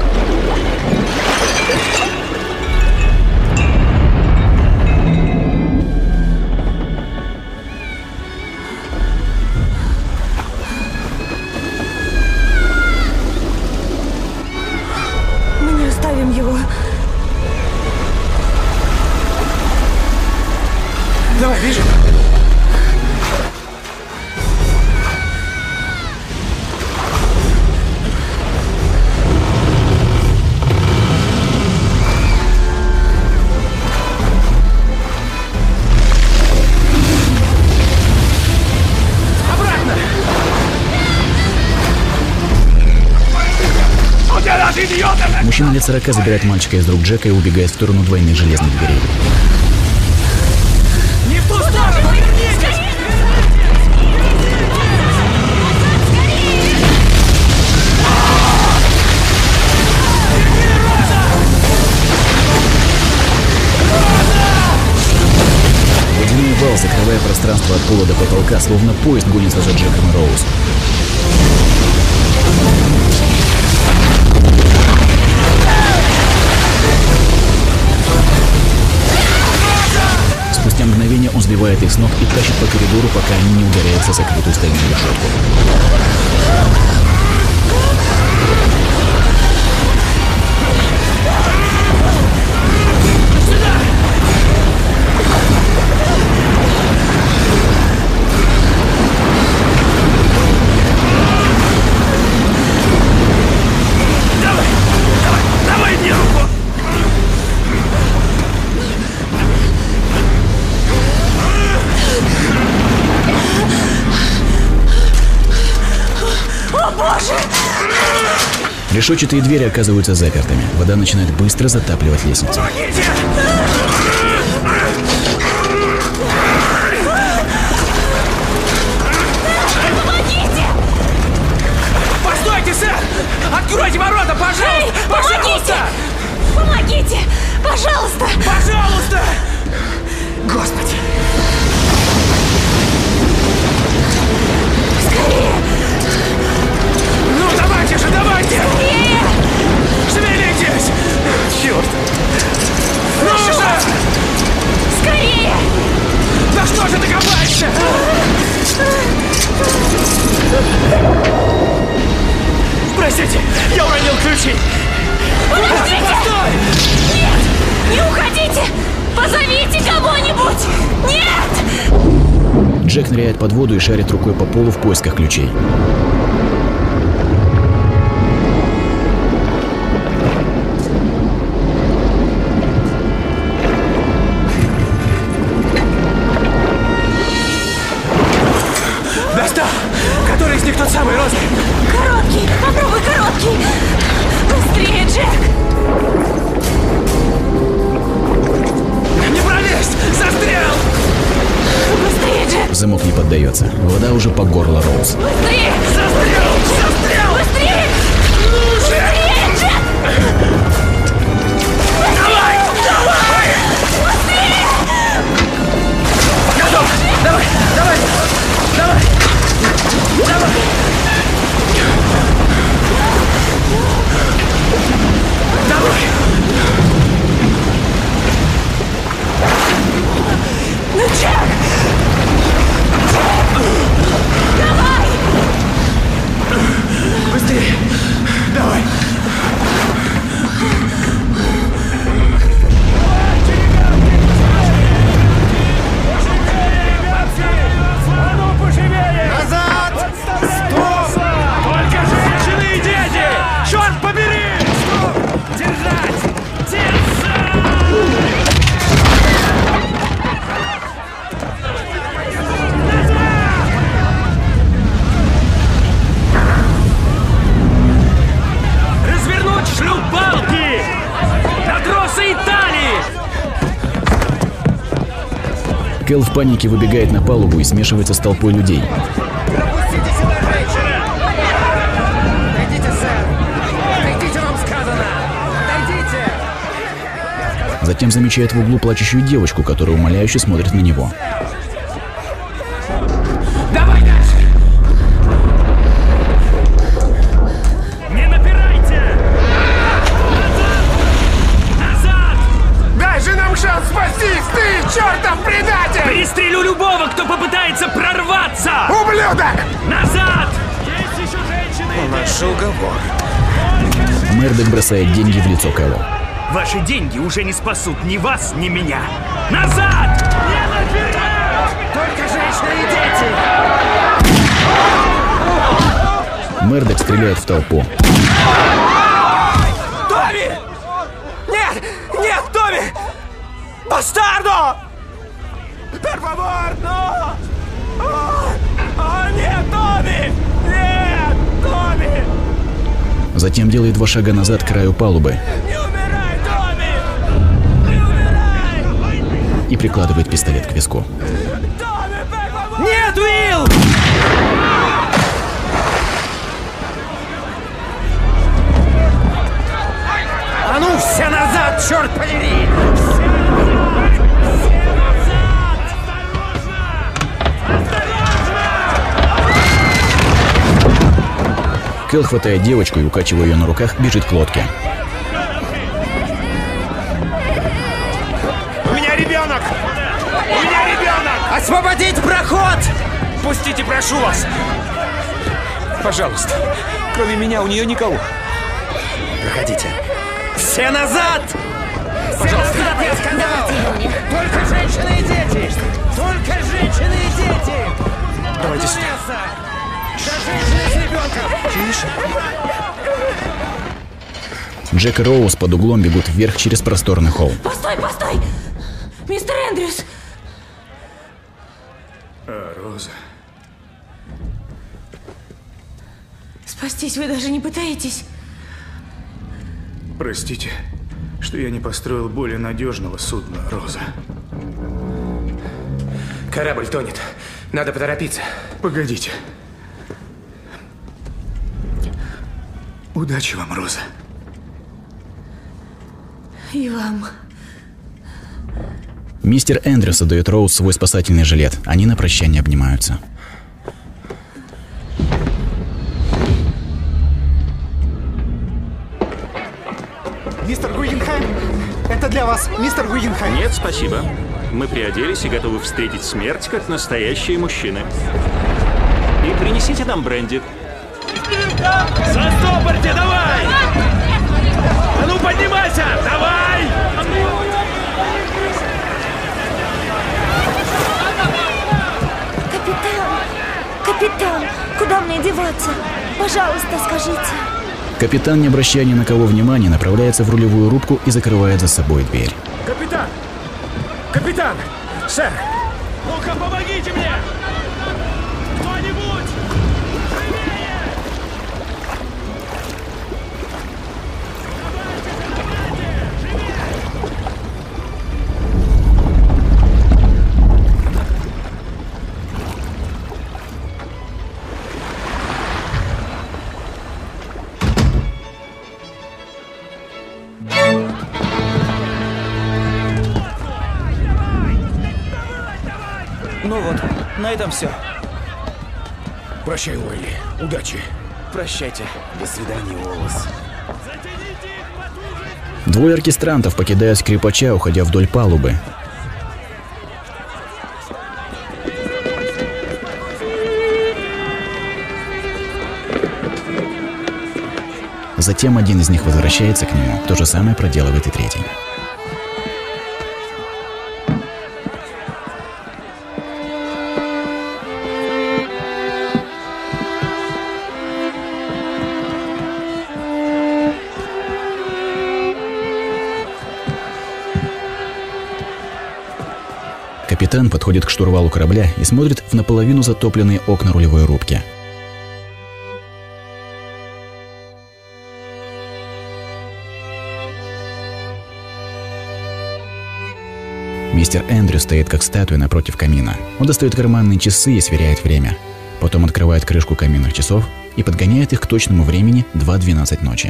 Мы не оставим его. Давай, бежим! Мужчина лет сорока забирает мальчика из рук Джека и убегает в сторону двойных железных дверей. Не в ту сторону! Вернитесь! Водяной вал, закрывая пространство от пола до потолка, словно поезд гонится за Джеком и Роуз. Спустя мгновение он сбивает их с ног и тащит по коридору, пока они не ударяются в закрытую стальную решетку. Решетчатые двери оказываются запертыми. Вода начинает быстро затапливать лестницу. Помогите! Постойте, сэр! Откройте ворота, пожалуйста! Эй, пожалуйста! Помогите! Пожалуйста! Пожалуйста! Господи! Скорее! Ну, давайте же, давайте! Скорее! Шевелитесь! Черт! Прошу Ну вас! же! Скорее! Да что же ты копаешься? Простите, я уронил ключи! Подождите! Постой! Нет! Не уходите! Позовите кого-нибудь! Нет! Джек ныряет под воду и шарит рукой по полу в поисках ключей. Достал! Который из них тот самый розовый? Короткий! Попробуй короткий! Быстрее, Джек! Не пролезть! Застрял! Быстрее, Джек! Замок не поддается. Вода уже по горло Роуз. Быстрее! Застрял! Застрял! Быстрее! Ну же! Быстрее, Джек! Давай! Давай! Быстрее! Готов! Давай! Давай! Давай! Давай! Давай! Ну, Джек! Давай! Кэл в панике выбегает на палубу и смешивается с толпой людей. Пропустите сюда женщину! Отойдите, сэр! Отойдите, вам сказано! Отойдите! Затем замечает в углу плачущую девочку, которая умоляюще смотрит на него. Давай дальше! Не напирайте! Назад! Дай же нам шанс спастись, ты, чертов предатель! Пристрелю любого, кто попытается прорваться! Ублюдок! Назад! Есть еще женщины! Наш уговор. Мердок бросает деньги в лицо Кэллу. Ваши деньги уже не спасут ни вас, ни меня! Назад! Не напирать! Только женщины и дети! Мердок стреляет в толпу. Томми! Нет! Нет, Томми! Бастардо! Por favor, no! О, о, нет, Томми! Нет, Томми! Затем делает два шага назад к краю палубы. Не умирай, Томми! Не умирай! И прикладывает пистолет к виску. Нет, Уилл! А ну, все назад, черт подери! Кэл хватает девочку и, укачивая ее на руках, бежит к лодке. У меня ребенок! У меня ребенок! Освободить проход! Пустите, прошу вас! Пожалуйста, кроме меня у нее никого. Проходите. Все назад! Пожалуйста. Назад, я сказал! Только женщины и дети! Только женщины и дети! Давайте сюда. Да женщины с ребенком! Тише. Джек и Роуз под углом бегут вверх через просторный холл. Постой, постой! Мистер Эндрюс! А, Роза. Спастись вы даже не пытаетесь? Простите, что я не построил более надежного судна, Роза. Корабль тонет. Надо поторопиться. Погодите. Удачи вам, Роза. И вам. Мистер Эндрюс отдает Роуз свой спасательный жилет. Они на прощание обнимаются. Мистер Гугенхайм, это для вас, мистер Гугенхайм. Нет, спасибо. Мы приоделись и готовы встретить смерть, как настоящие мужчины. И принесите нам бренди. Застопорьте, давай! А ну поднимайся! Давай! Капитан! Капитан! Куда мне деваться? Пожалуйста, скажите. Капитан, не обращая ни на кого внимания, направляется в рулевую рубку и закрывает за собой дверь. Капитан! Капитан! Сэр! Ну-ка, помогите мне! Кто-нибудь! Ну вот, на этом все. Прощай, Уэйли. Удачи. Прощайте. До свидания, Уоллес. Двое оркестрантов покидают скрипача, уходя вдоль палубы. Затем один из них возвращается к нему. То же самое проделывает и третий. Капитан подходит к штурвалу корабля и смотрит в наполовину затопленные окна рулевой рубки. Мистер Эндрю стоит как статуя напротив камина. Он достает карманные часы и сверяет время. Потом открывает крышку каминных часов и подгоняет их к точному времени два двенадцать ночи.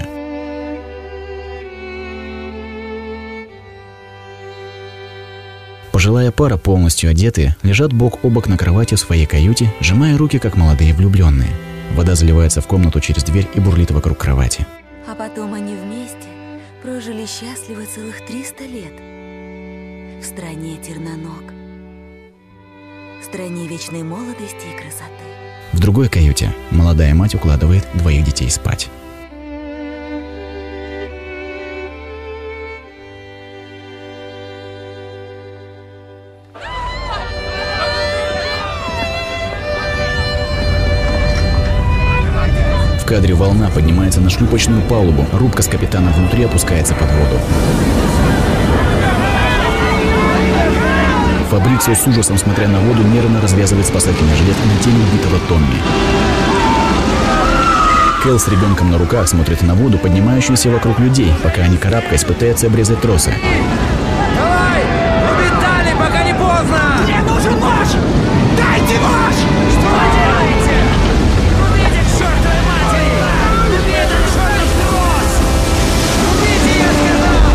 Пожилая пара, полностью одетые, лежат бок о бок на кровати в своей каюте, сжимая руки, как молодые влюбленные. Вода заливается в комнату через дверь и бурлит вокруг кровати. А потом они вместе прожили счастливо целых триста лет. В стране терноног. В стране вечной молодости и красоты. В другой каюте молодая мать укладывает двоих детей спать. В кадре волна поднимается на шлюпочную палубу, рубка с капитаном внутри опускается под воду. Фабрицио с ужасом, смотря на воду, нервно развязывает спасательный жилет на теле убитого Томми. Кэл с ребенком на руках смотрит на воду, поднимающуюся вокруг людей, пока они, карабкаясь, пытаются обрезать тросы. Давай! Убитали, пока не поздно! Мне нужен нож! Дайте нож! Что вы делаете? Убейте к чертовой матери! Убейте к чертов трос! Убейте, я сказал!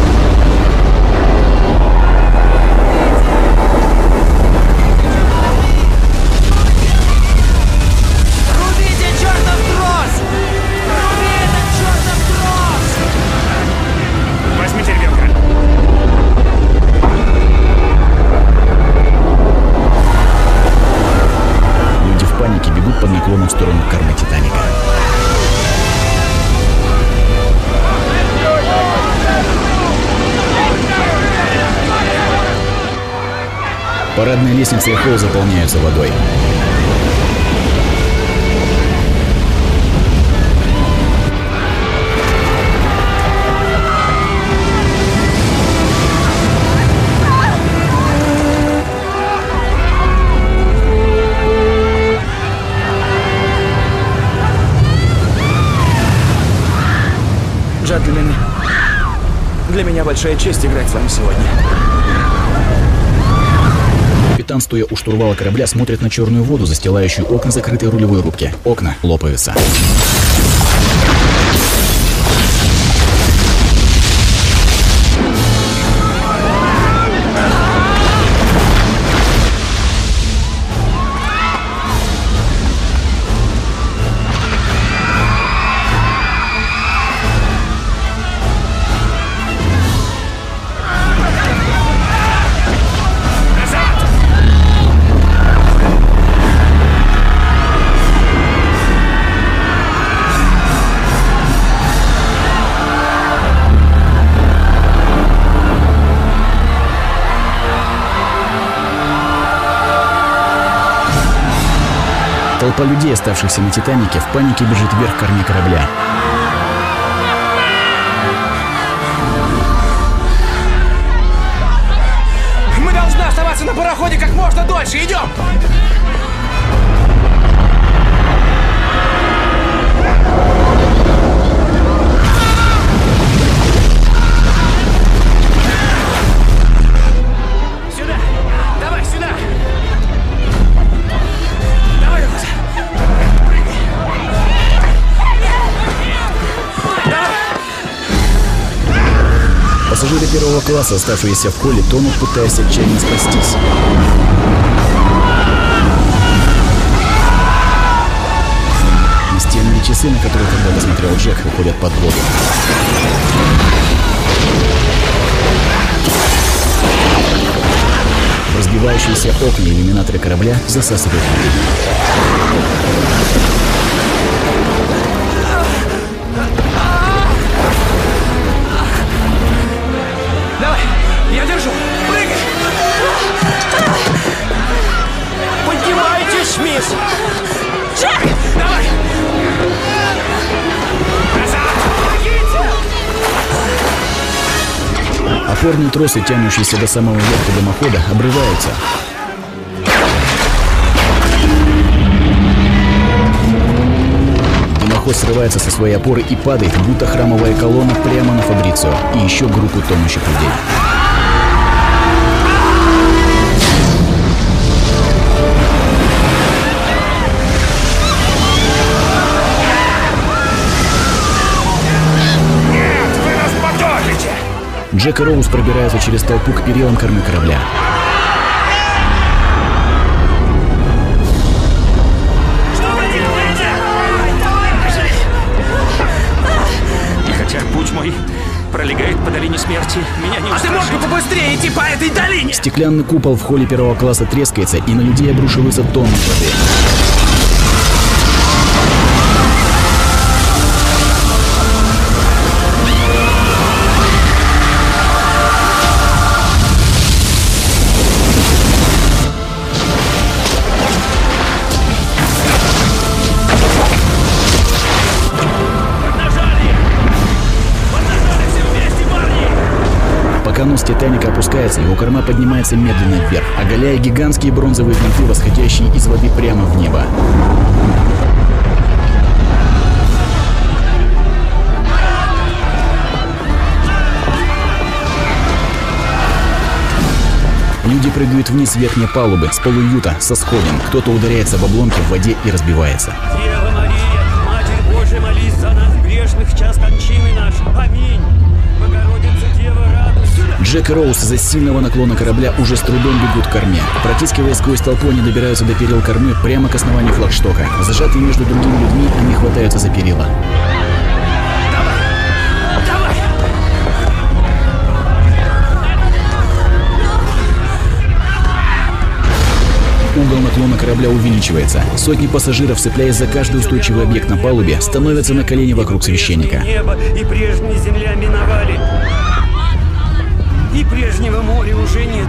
Рубите чертов трос! Руби этот чертов трос! Возьмите ребенка. Люди в панике бегут под наклоном в сторону кормы Титаника. Парадная лестница и холл заполняются водой. Джентльмены, для меня большая честь играть с вами сегодня. Капитан, стоя у штурвала корабля, смотрит на черную воду, застилающую окна закрытой рулевой рубки. Окна лопаются. Толпа людей, оставшихся на Титанике, в панике бежит вверх к корме корабля. Мы должны оставаться на пароходе как можно дольше. Идем! Сюда! Давай, сюда! Давай, Роза! Пассажиры первого класса, оставшиеся в холле, тонут, пытаясь отчаянно спастись. Настенные часы, на которые когда-то смотрел Джек, уходят под воду. Разбивающиеся окна и иллюминаторы корабля засасывают людей. Давай, я держу. Прыгай! Поднимайтесь, мисс! Джек! Давай! Назад! Помогите! Опорные тросы, тянущиеся до самого верха дымохода, обрываются. Дымоход срывается со своей опоры и падает, будто храмовая колонна, прямо на Фабрицио и еще группу тонущих людей. Джек и Роуз пробираются через толпу к перилам кормы корабля. И хотя путь мой пролегает по долине смерти, меня не устрашит. А ты мог бы побыстрее идти по этой долине? Стеклянный купол в холле первого класса трескается, и на людей обрушиваются тонны воды. Пока нос Титаника опускается, его корма поднимается медленно вверх, оголяя гигантские бронзовые винты, восходящие из воды прямо в небо. Люди прыгают вниз с верхней палубы, с полуюта, со сходин. Кто-то ударяется в обломки в воде и разбивается. Дева Мария, Матерь Божия, молись за нас грешных в час кончины нашей. Аминь. Богородица, Дева, радуйся. Джек и Роуз из-за сильного наклона корабля уже с трудом бегут к корме. Протискиваясь сквозь толпу, они добираются до перил кормы прямо к основанию флагштока. Зажатые между другими людьми, они хватаются за перила. Угол наклона корабля увеличивается. Сотни пассажиров, цепляясь за каждый устойчивый объект на палубе, становятся на колени вокруг священника. Небо и прежняя земля миновали. И прежнего моря уже нет.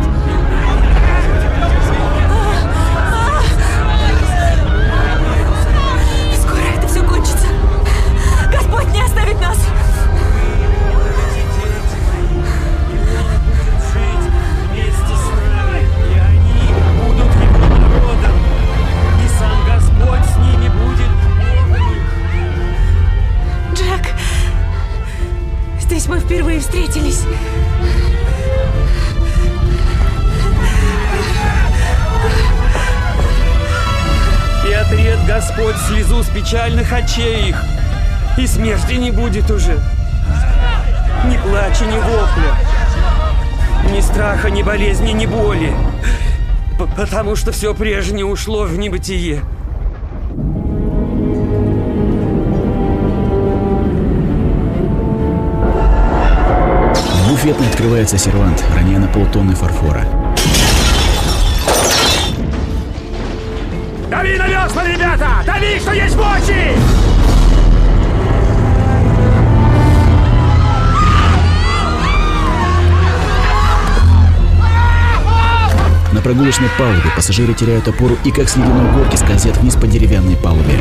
Скоро это все кончится. Господь не оставит нас. Здесь мы впервые встретились. И отрет Господь слезу с печальных очей их, и смерти не будет уже. Ни плача, ни вопля, ни страха, ни болезни, ни боли, потому что все прежнее ушло в небытие. Буфетный открывается сервант, роняя на полтонны фарфора. Дави на весла, ребята! Дави, что есть мочи! На прогулочной палубе пассажиры теряют опору и как с ледяной горки скользят вниз по деревянной палубе.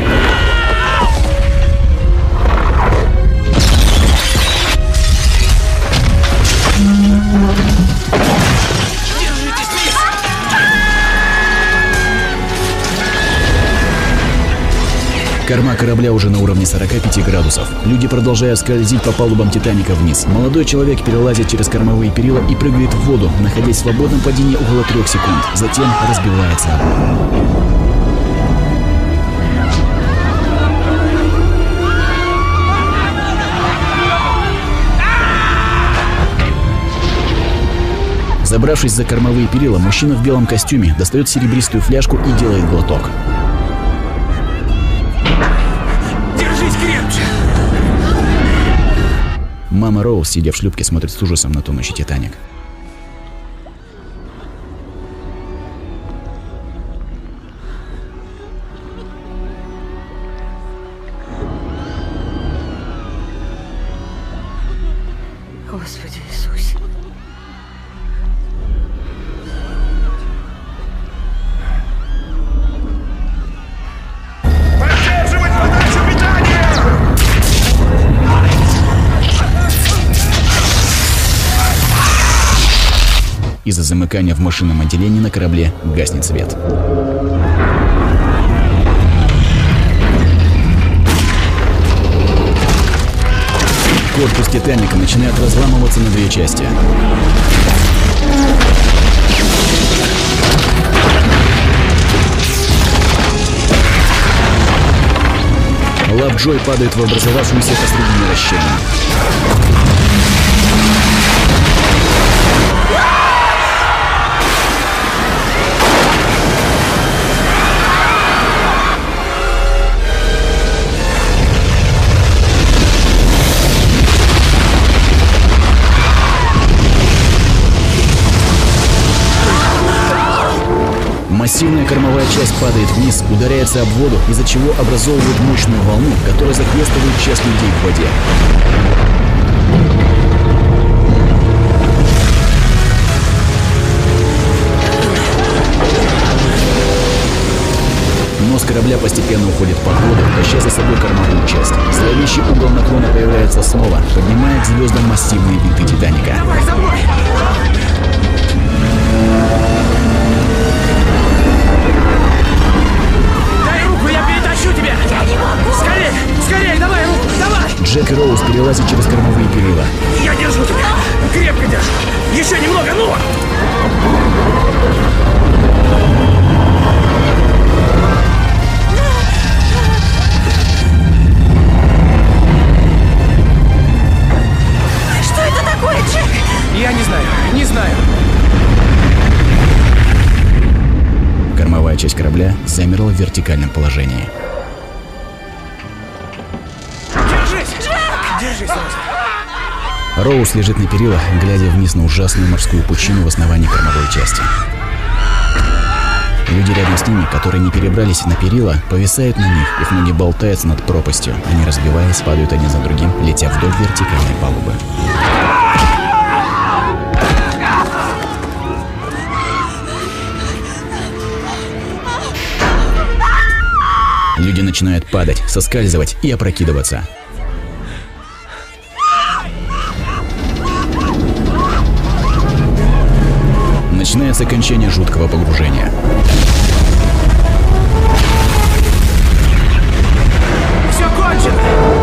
Корма корабля уже на уровне сорока пяти градусов. Люди продолжают скользить по палубам Титаника вниз. Молодой человек перелазит через кормовые перила и прыгает в воду, находясь в свободном падении около трех секунд. Затем разбивается. Забравшись за кормовые перила, мужчина в белом костюме достает серебристую фляжку и делает глоток. Держись крепче! Мама Роуз, сидя в шлюпке, смотрит с ужасом на тонущий Титаник. Господи Иисусе. Поддерживать подачу питания! Из-за замыкания в машинном отделении на корабле гаснет свет. Корпус Титаника начинает разламываться на две части. Лавджой падает в образовавшуюся посредине расщелину. Массивная кормовая часть падает вниз, ударяется об воду, из-за чего образовывает мощную волну, которая захлестывает часть людей в воде. Нос корабля постепенно уходит под воду, таща за собой кормовую часть. Зловещий угол наклона появляется снова, поднимая к звездам массивные винты Титаника. Давай за мной! Дай руку, я перетащу тебя! Я не могу! Скорее! Скорее, давай руку! Давай! Джек и Роуз перелазят через кормовые перила. Я держу тебя! Крепко держу! Еще немного, ну! Я не знаю, не знаю. Кормовая часть корабля замерла в вертикальном положении. Держись! Джек! Держись, Роза. Роуз лежит на перилах, глядя вниз на ужасную морскую пучину в основании кормовой части. Люди рядом с ними, которые не перебрались на перила, повисают на них, их ноги болтаются над пропастью. Они, разбиваясь, падают один за другим, летя вдоль вертикальной палубы. Люди начинают падать, соскальзывать и опрокидываться. Начинается окончание жуткого погружения. Все кончено!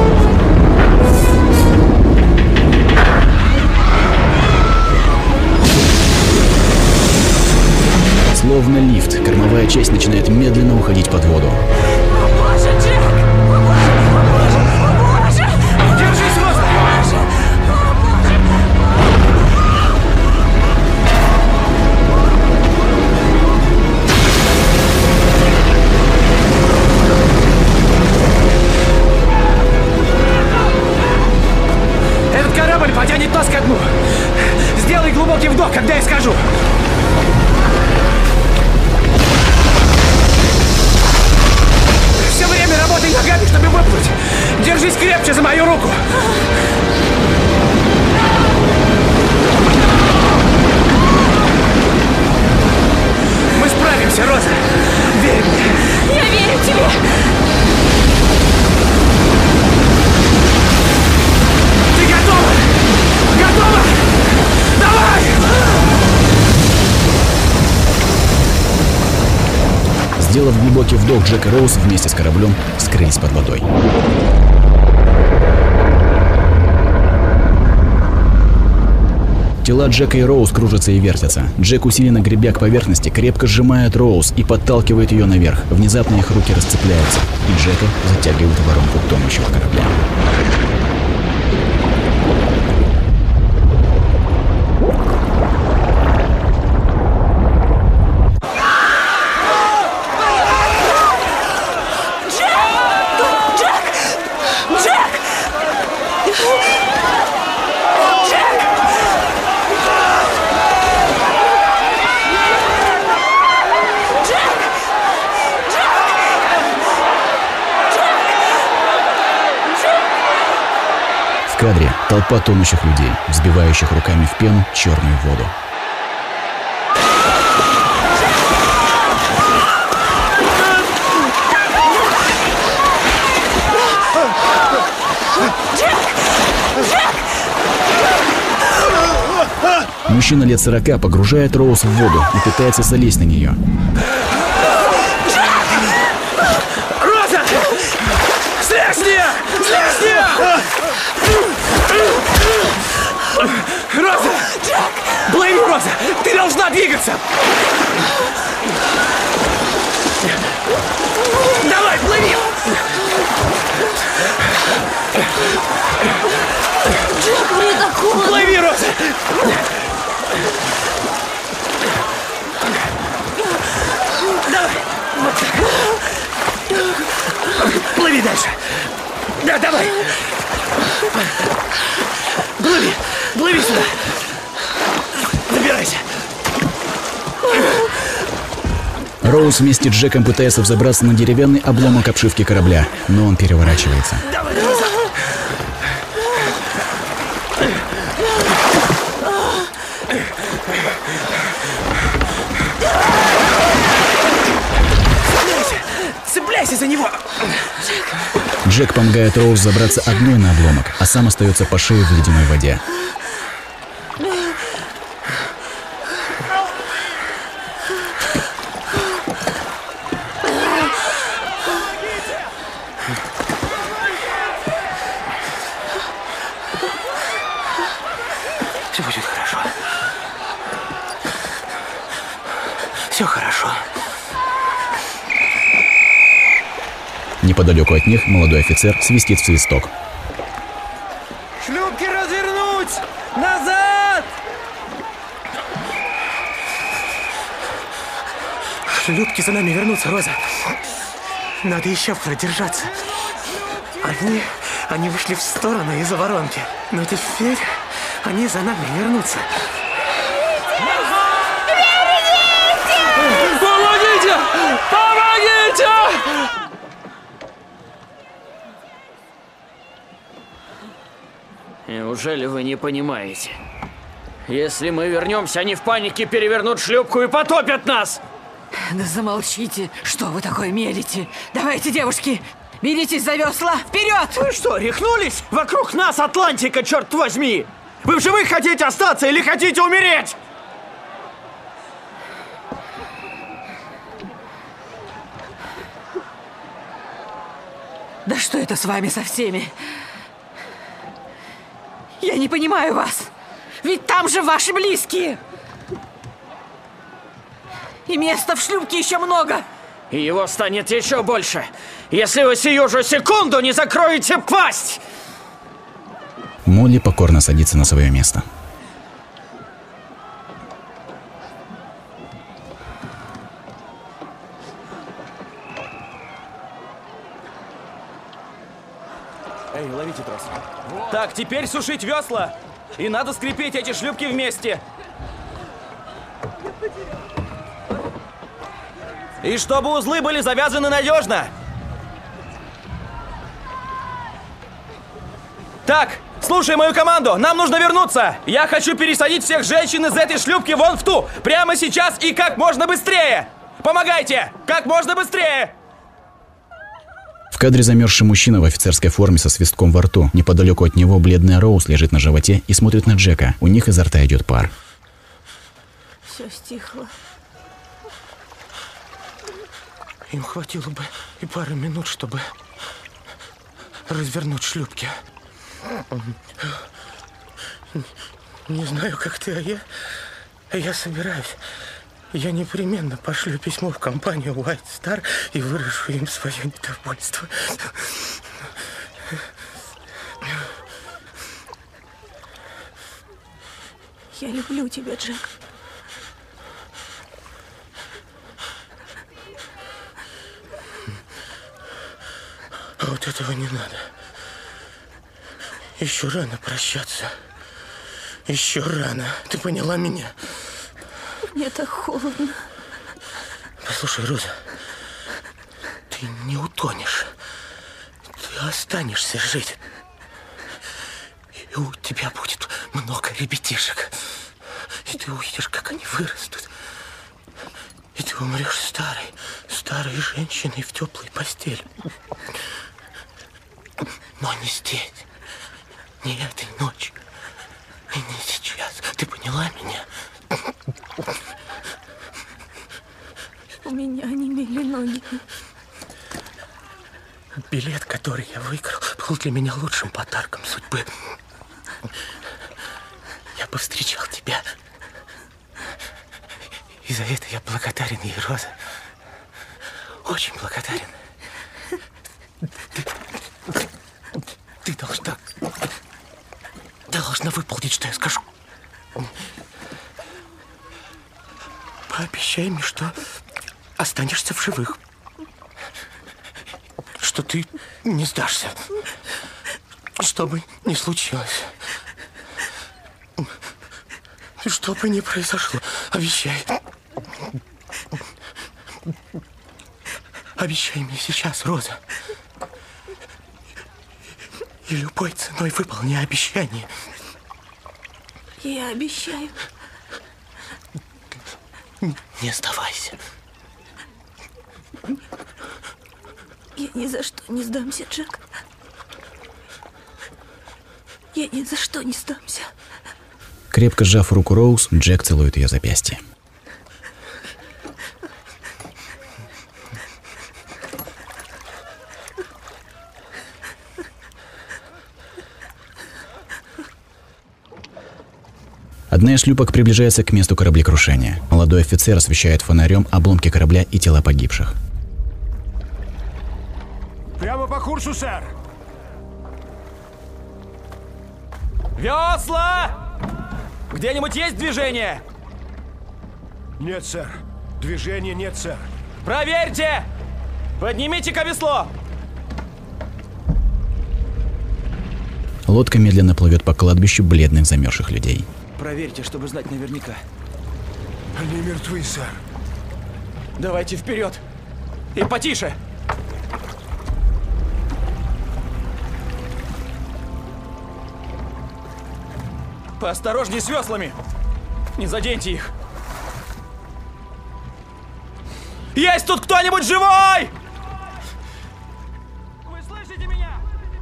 Словно лифт, кормовая часть начинает медленно уходить под воду. Этот корабль потянет нас ко дну. Сделай глубокий вдох, когда я скажу. Все время работай ногами, чтобы выплыть. Держись крепче за мою руку. Мы справимся, Роза. Верь мне. Я верю тебе. Ты готова? Готова? Давай! Сделав глубокий вдох, Джек и Роуз вместе с кораблем скрылись под водой. Тела Джека и Роуз кружатся и вертятся. Джек, усиленно гребя к поверхности, крепко сжимает Роуз и подталкивает ее наверх. Внезапно их руки расцепляются, и Джека затягивают в воронку тонущего корабля. В кадре толпа тонущих людей, взбивающих руками в пену черную воду. Мужчина лет сорока погружает Роуз в воду и пытается залезть на нее. Роза! Слезь с нее! Слезь с нее! Роза! Плыви, Роза! Ты должна двигаться! Давай, плыви! Джек, мне так холодно! Плыви, Роза! Давай! Вот так. Плыви дальше! Да, давай! Плыви! Плыви сюда! Забирайся! Роуз вместе с Джеком пытается взобраться на деревянный обломок обшивки корабля, но он переворачивается. Давай назад. Цепляйся за него! Джек помогает Роуз забраться одной на обломок, а сам остается по шее в ледяной воде. Все будет хорошо. Все хорошо. Неподалеку от них молодой офицер свистит в свисток. Шлюпки развернуть! Назад! Шлюпки за нами вернутся, Роза. Надо еще продержаться. Они, они вышли в сторону из-за воронки. Но теперь они за нами вернутся. Помогите! Помогите! Неужели вы не понимаете? Если мы вернемся, они в панике перевернут шлюпку и потопят нас! Да замолчите! Что вы такое мелите? Давайте, девушки, беритесь за весла! Вперед! Вы что, рехнулись? Вокруг нас Атлантика, черт возьми! Вы в живых хотите остаться или хотите умереть? Да что это с вами со всеми? Я не понимаю вас. Ведь там же ваши близкие. И места в шлюпке еще много. И его станет еще больше, если вы сию же секунду не закроете пасть! Молли покорно садится на свое место. Эй, ловите трос. Так, теперь сушить весла. И надо скрепить эти шлюпки вместе. И чтобы узлы были завязаны надежно. Так, слушай мою команду. Нам нужно вернуться. Я хочу пересадить всех женщин из этой шлюпки вон в ту. Прямо сейчас и как можно быстрее. Помогайте! Как можно быстрее! В кадре замерзший мужчина в офицерской форме со свистком во рту. Неподалеку от него бледная Роуз лежит на животе и смотрит на Джека. У них изо рта идет пар. Все стихло. Им хватило бы и пары минут, чтобы развернуть шлюпки. Не знаю, как ты, а я, а я собираюсь. Я непременно пошлю письмо в компанию White Star и выражу им свое недовольство. Я люблю тебя, Джек. А вот этого не надо. Еще рано прощаться. Еще рано. Ты поняла меня? Мне так холодно. Послушай, Роза, ты не утонешь. Ты останешься жить. И у тебя будет много ребятишек. И ты увидишь, как они вырастут. И ты умрешь старой, старой женщиной в теплой постели. Но не здесь, не этой ночью, и не сейчас. Ты поняла меня? У меня онемели ноги. Билет, который я выиграл, был для меня лучшим подарком судьбы. Я повстречал тебя. И за это я благодарен ей, Роза. Очень благодарен. Ты, ты должна... Ты должна выполнить, что я скажу. Пообещай мне, что останешься в живых. Что ты не сдашься. Что бы ни случилось. Что бы ни произошло, обещай. Обещай мне сейчас, Роза. И любой ценой выполни обещание. Я обещаю. Не сдавайся. Я ни за что не сдамся, Джек. Я ни за что не сдамся. Крепко сжав руку Роуз, Джек целует ее запястье. Одна из шлюпок приближается к месту кораблекрушения. Молодой офицер освещает фонарем обломки корабля и тела погибших. Прямо по курсу, сэр! Весла! Где-нибудь есть движение? Нет, сэр. Движения нет, сэр. Проверьте! Поднимите-ка весло! Лодка медленно плывет по кладбищу бледных замерзших людей. Проверьте, чтобы знать наверняка. Они мертвы, сэр. Давайте вперед! И потише! Поосторожней с веслами! Не заденьте их! Есть тут кто-нибудь живой? Вы слышите меня?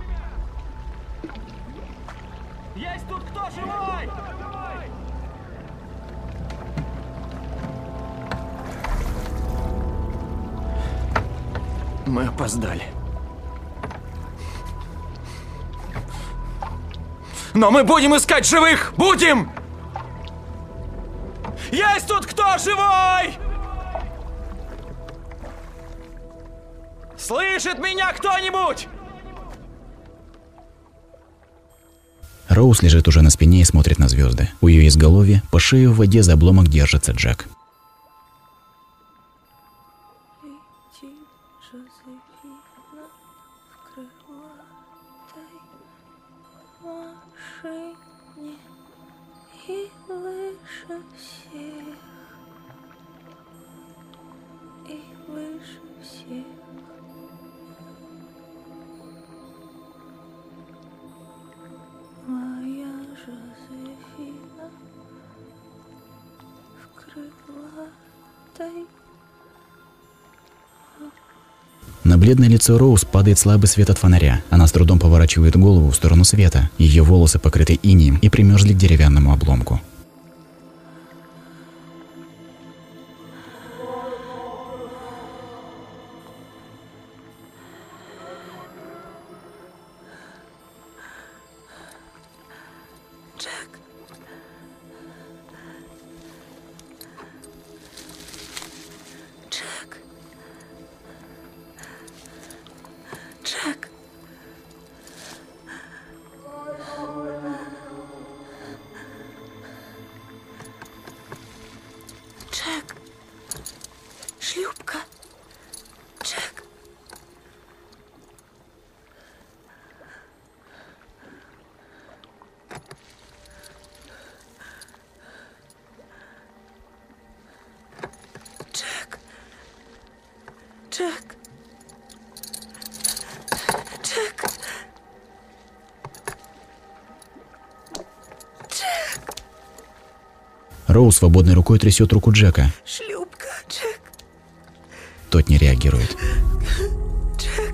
Есть тут кто живой? Мы опоздали. Но мы будем искать живых! Будем! Есть тут кто живой? Слышит меня кто-нибудь? Роуз лежит уже на спине и смотрит на звезды. У ее изголовья по шее в воде за обломок держится Джек. И выше всех, и выше всех. Моя Жозефина в крылатой. На бледное лицо Роуз падает слабый свет от фонаря. Она с трудом поворачивает голову в сторону света. Ее волосы покрыты инеем и примерзли к деревянному обломку. Джек. Джек. Джек. Джек. Шлюпка. Джек. Джек. Джек. Джек. Джек. Роуз свободной рукой трясет руку Джека. Шлюпка, Джек. Тот не реагирует. Джек.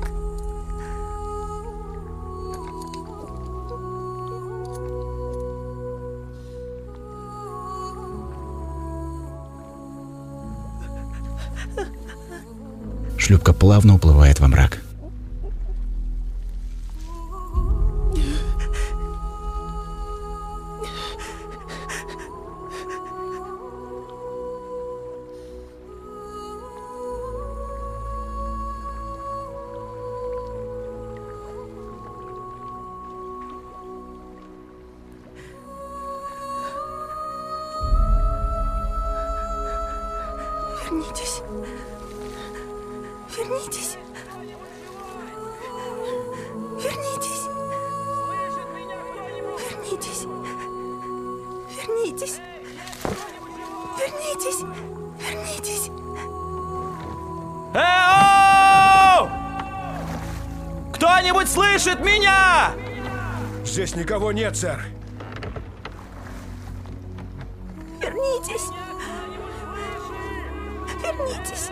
Шлюпка плавно уплывает во мрак. Вернитесь. Вернитесь. Вернитесь. Вернитесь. Вернитесь. Вернитесь. Вернитесь. Э-о! кто-нибудь слышит меня? Здесь никого нет, сэр. Вернитесь. Вернитесь.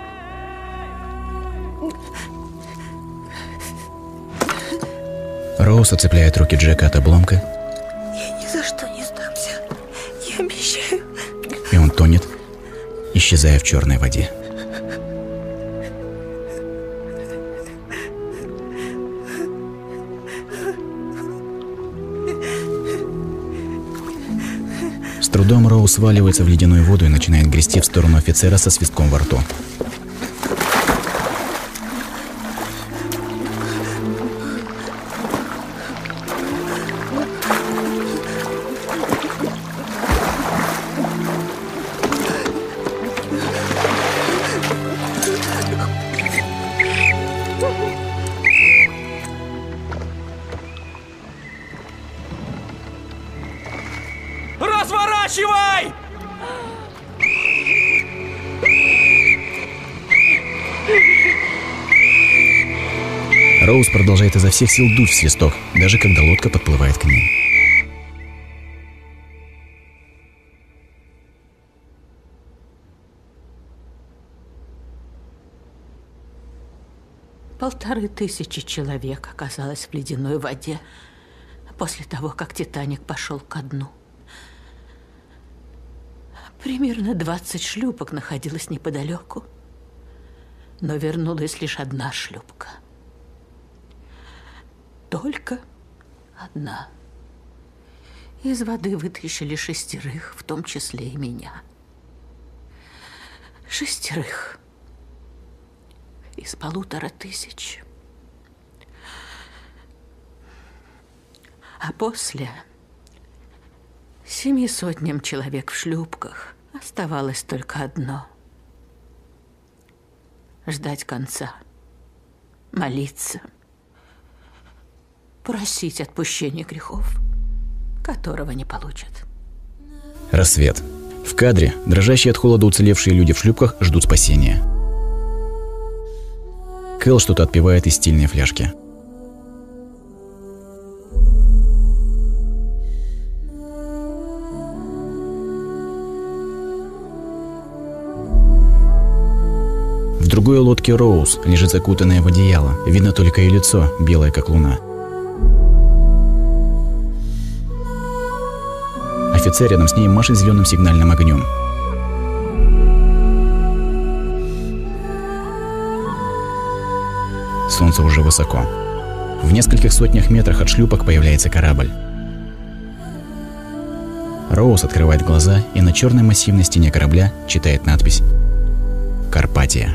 Роуз отцепляет руки Джека от обломка. Я ни за что не сдамся. Я обещаю. И он тонет, исчезая в черной воде. С трудом Роуз сваливается в ледяную воду и начинает грести в сторону офицера со свистком во рту. Разворачивай! Роуз продолжает изо всех сил дуть в свисток, даже когда лодка подплывает к ней. Полторы тысячи человек оказалось в ледяной воде после того, как «Титаник» пошел ко дну. Примерно двадцать шлюпок находилось неподалеку, но вернулась лишь одна шлюпка. Только одна. Из воды вытащили шестерых, в том числе и меня. Шестерых. Из полутора тысяч. А после семи сотням человек в шлюпках оставалось только одно — ждать конца, молиться, просить отпущения грехов, которого не получат. Рассвет. В кадре дрожащие от холода уцелевшие люди в шлюпках ждут спасения. Кэл что-то отпивает из стильной фляжки. В другой лодке Роуз лежит закутанная в одеяло. Видно только ее лицо, белое как луна. Офицер рядом с ней машет зеленым сигнальным огнем. Солнце уже высоко. В нескольких сотнях метрах от шлюпок появляется корабль. Роуз открывает глаза и на черной массивной стене корабля читает надпись «Карпатия».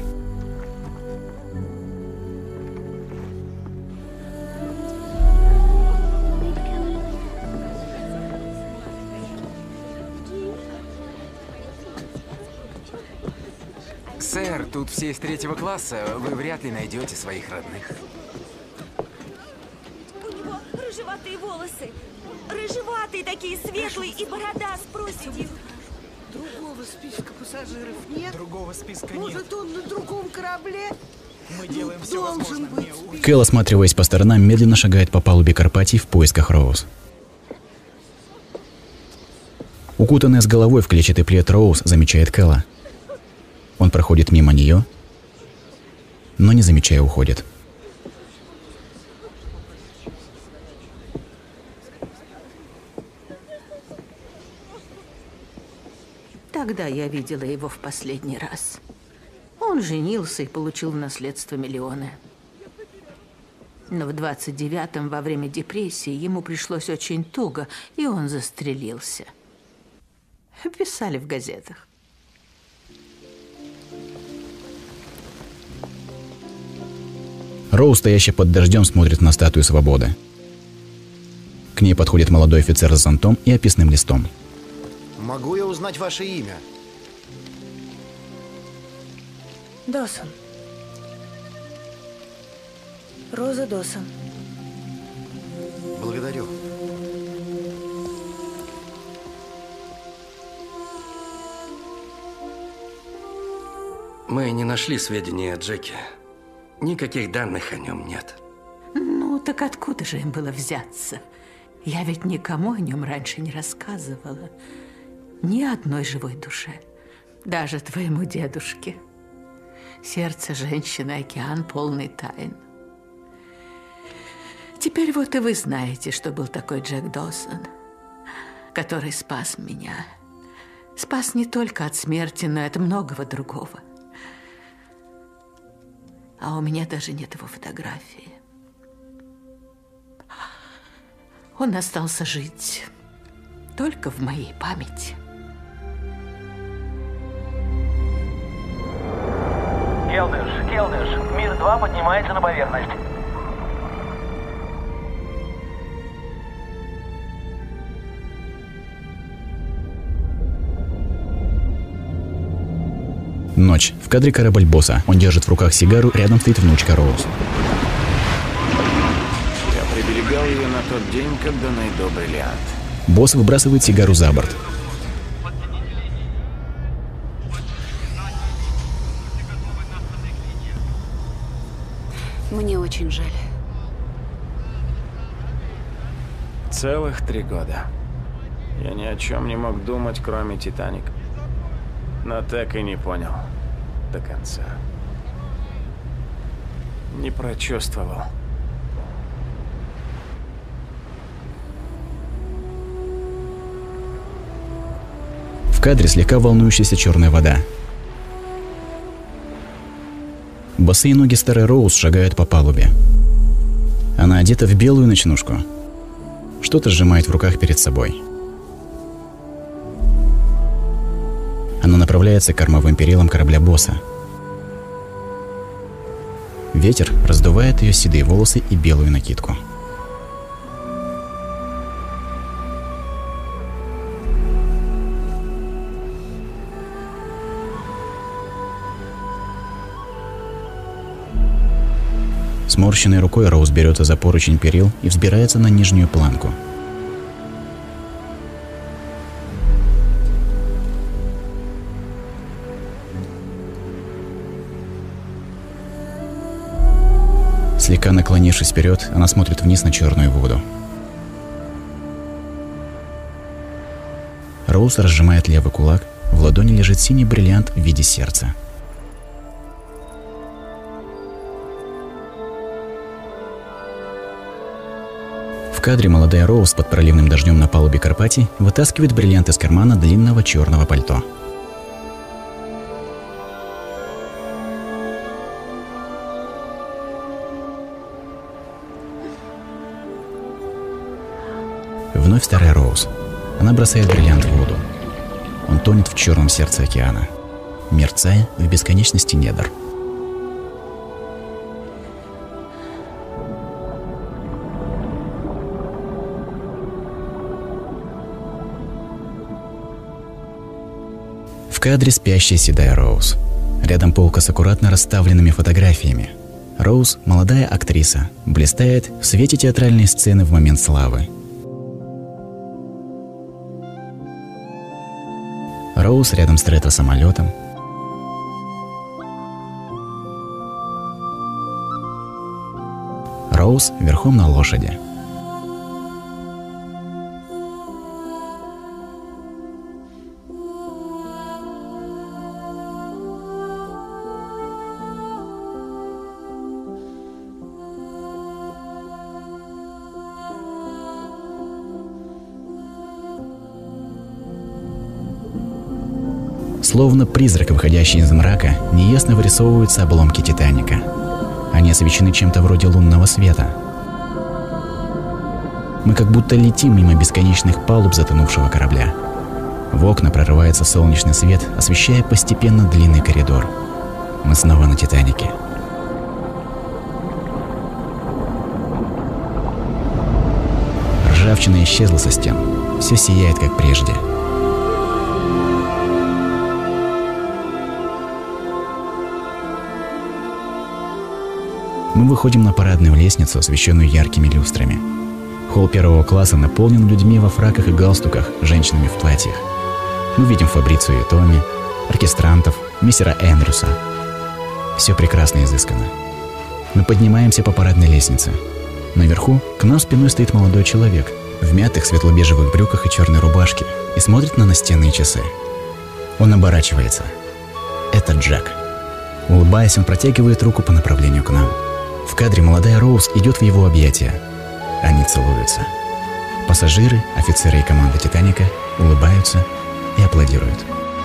Сэр, тут все из третьего класса. Вы вряд ли найдете своих родных. У него рыжеватые волосы. Рыжеватые такие, светлые и борода с проседью. Другого списка пассажиров нет? Другого списка нет. Может, он на другом корабле? Мы делаем все Должен возможное. быть. Кэл, осматриваясь по сторонам, медленно шагает по палубе Карпатии в поисках Роуз. Укутанная с головой в клетчатый плед Роуз замечает Кэла. Он проходит мимо нее, но не замечая уходит. Тогда я видела его в последний раз. Он женился и получил в наследство миллионы. Но в двадцать девятом, во время депрессии, ему пришлось очень туго, и он застрелился. Писали в газетах. Роуз, стоящая под дождем, смотрит на статую свободы. К ней подходит молодой офицер с зонтом и описным листом. Могу я узнать ваше имя? Досон. Роза Досон. Благодарю. Мы не нашли сведений о Джеке. Никаких данных о нем нет. Ну, Ну, так откуда же им было взяться? Я ведь никому о нем раньше не рассказывала. Ни одной живой душе. Даже твоему дедушке. Сердце женщины — океан полный тайн. Теперь вот и вы знаете, что был такой Джек Доусон, который спас меня. Спас не только от смерти, но и от многого другого. А у меня даже нет его фотографии. Он остался жить только в моей памяти. Келдыш, Келдыш, Мир-два поднимается на поверхность. Ночь. В кадре корабль босса. Он держит в руках сигару, рядом стоит внучка Роуз. Я приберегал ее на тот день, когда найду бриллиант. Босс выбрасывает сигару за борт. Мне очень жаль. Целых три года. Я ни о чем не мог думать, кроме «Титаника». Но так и не понял до конца. Не прочувствовал. В кадре слегка волнующаяся черная вода. Босые ноги старой Роуз шагают по палубе. Она одета в белую ночнушку. Что-то сжимает в руках перед собой. Она направляется к кормовым перилам корабля босса. Ветер раздувает ее седые волосы и белую накидку. Сморщенной рукой Роуз берется за поручень перил и взбирается на нижнюю планку. Слегка наклонившись вперед, она смотрит вниз на черную воду. Роуз разжимает левый кулак, в ладони лежит синий бриллиант в виде сердца. В кадре молодая Роуз под проливным дождем на палубе Карпати вытаскивает бриллиант из кармана длинного черного пальто. Вновь старая Роуз. Она бросает бриллиант в воду. Он тонет в черном сердце океана, мерцая в бесконечности недр. В кадре спящая седая Роуз. Рядом полка с аккуратно расставленными фотографиями. Роуз – молодая актриса, блистает в свете театральной сцены в момент славы. Роуз рядом с ретро-самолетом. Роуз верхом на лошади. Словно призрак, выходящий из мрака, неясно вырисовываются обломки Титаника. Они освещены чем-то вроде лунного света. Мы как будто летим мимо бесконечных палуб затонувшего корабля. В окна прорывается солнечный свет, освещая постепенно длинный коридор. Мы снова на Титанике. Ржавчина исчезла со стен. Все сияет, как прежде. Мы выходим на парадную лестницу, освещенную яркими люстрами. Холл первого класса наполнен людьми во фраках и галстуках, женщинами в платьях. Мы видим Фабрицию и Томми, оркестрантов, мистера Эндрюса. Все прекрасно изысканно. Мы поднимаемся по парадной лестнице. Наверху к нам спиной стоит молодой человек в мятых светло-бежевых брюках и черной рубашке и смотрит на настенные часы. Он оборачивается. Это Джек. Улыбаясь, он протягивает руку по направлению к нам. В кадре молодая Роуз идет в его объятия. Они целуются. Пассажиры, офицеры и команда «Титаника» улыбаются и аплодируют.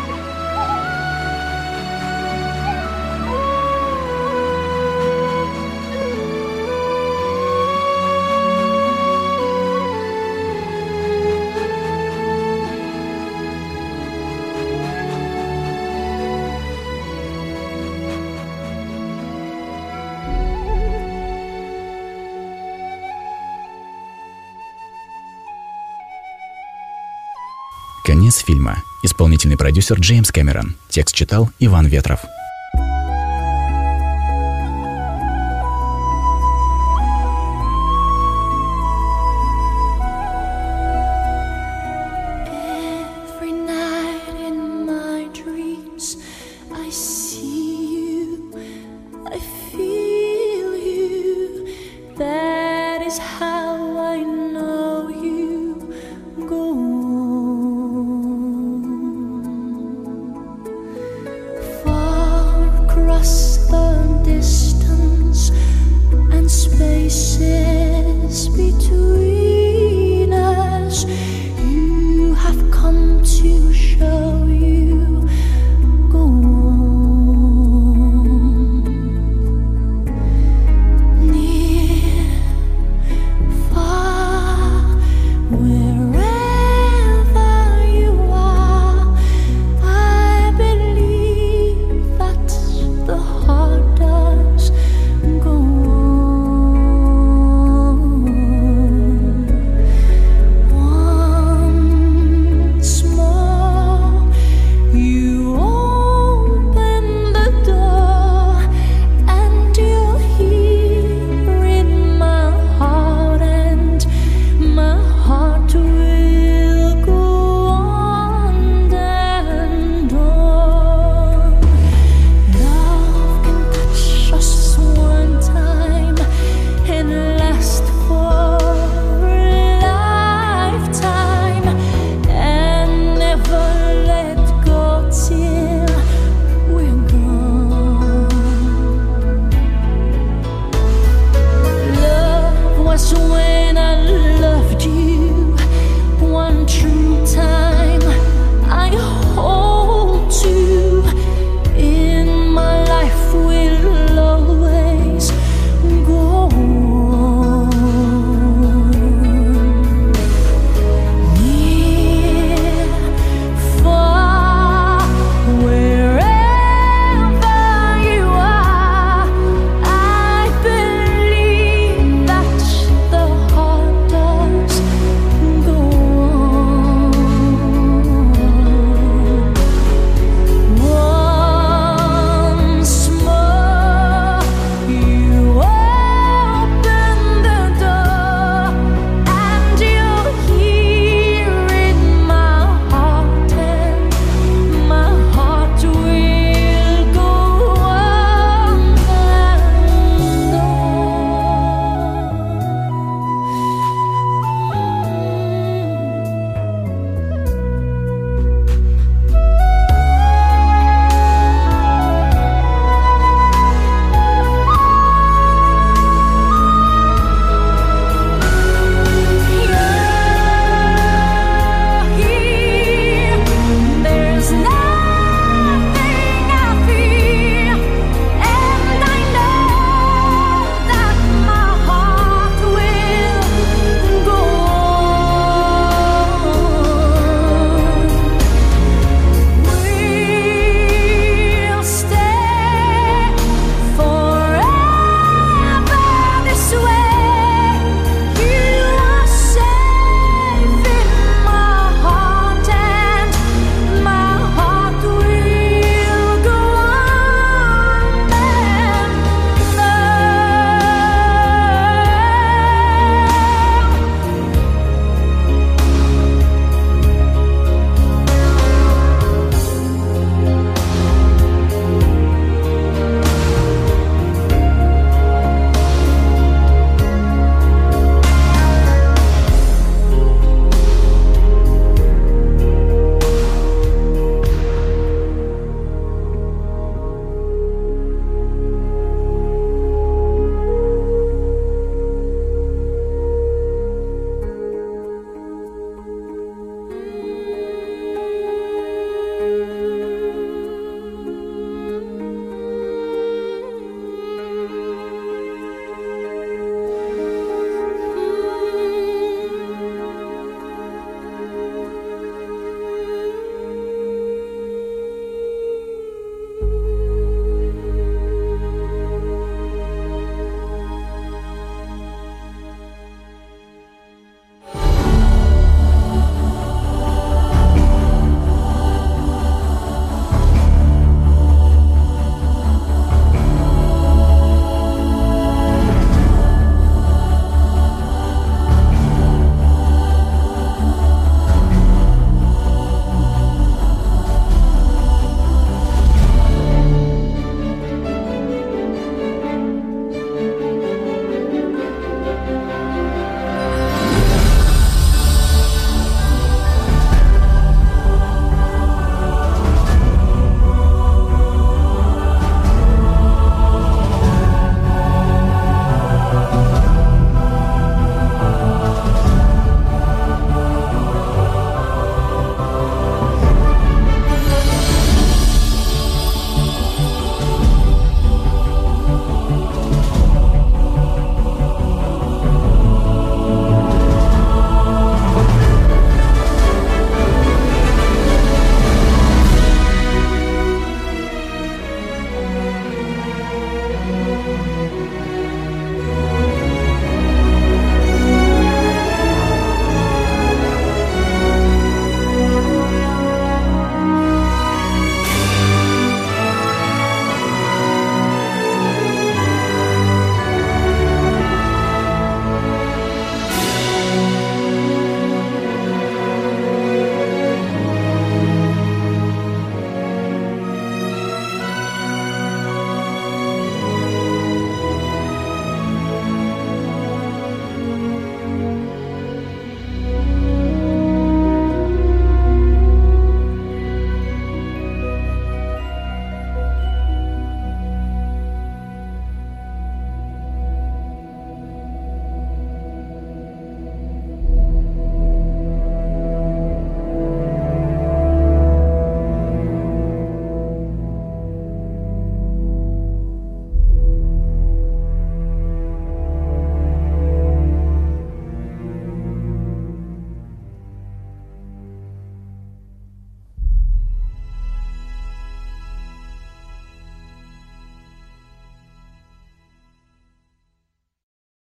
Конец фильма. Исполнительный продюсер Джеймс Кэмерон. Текст читал Иван Ветров. Space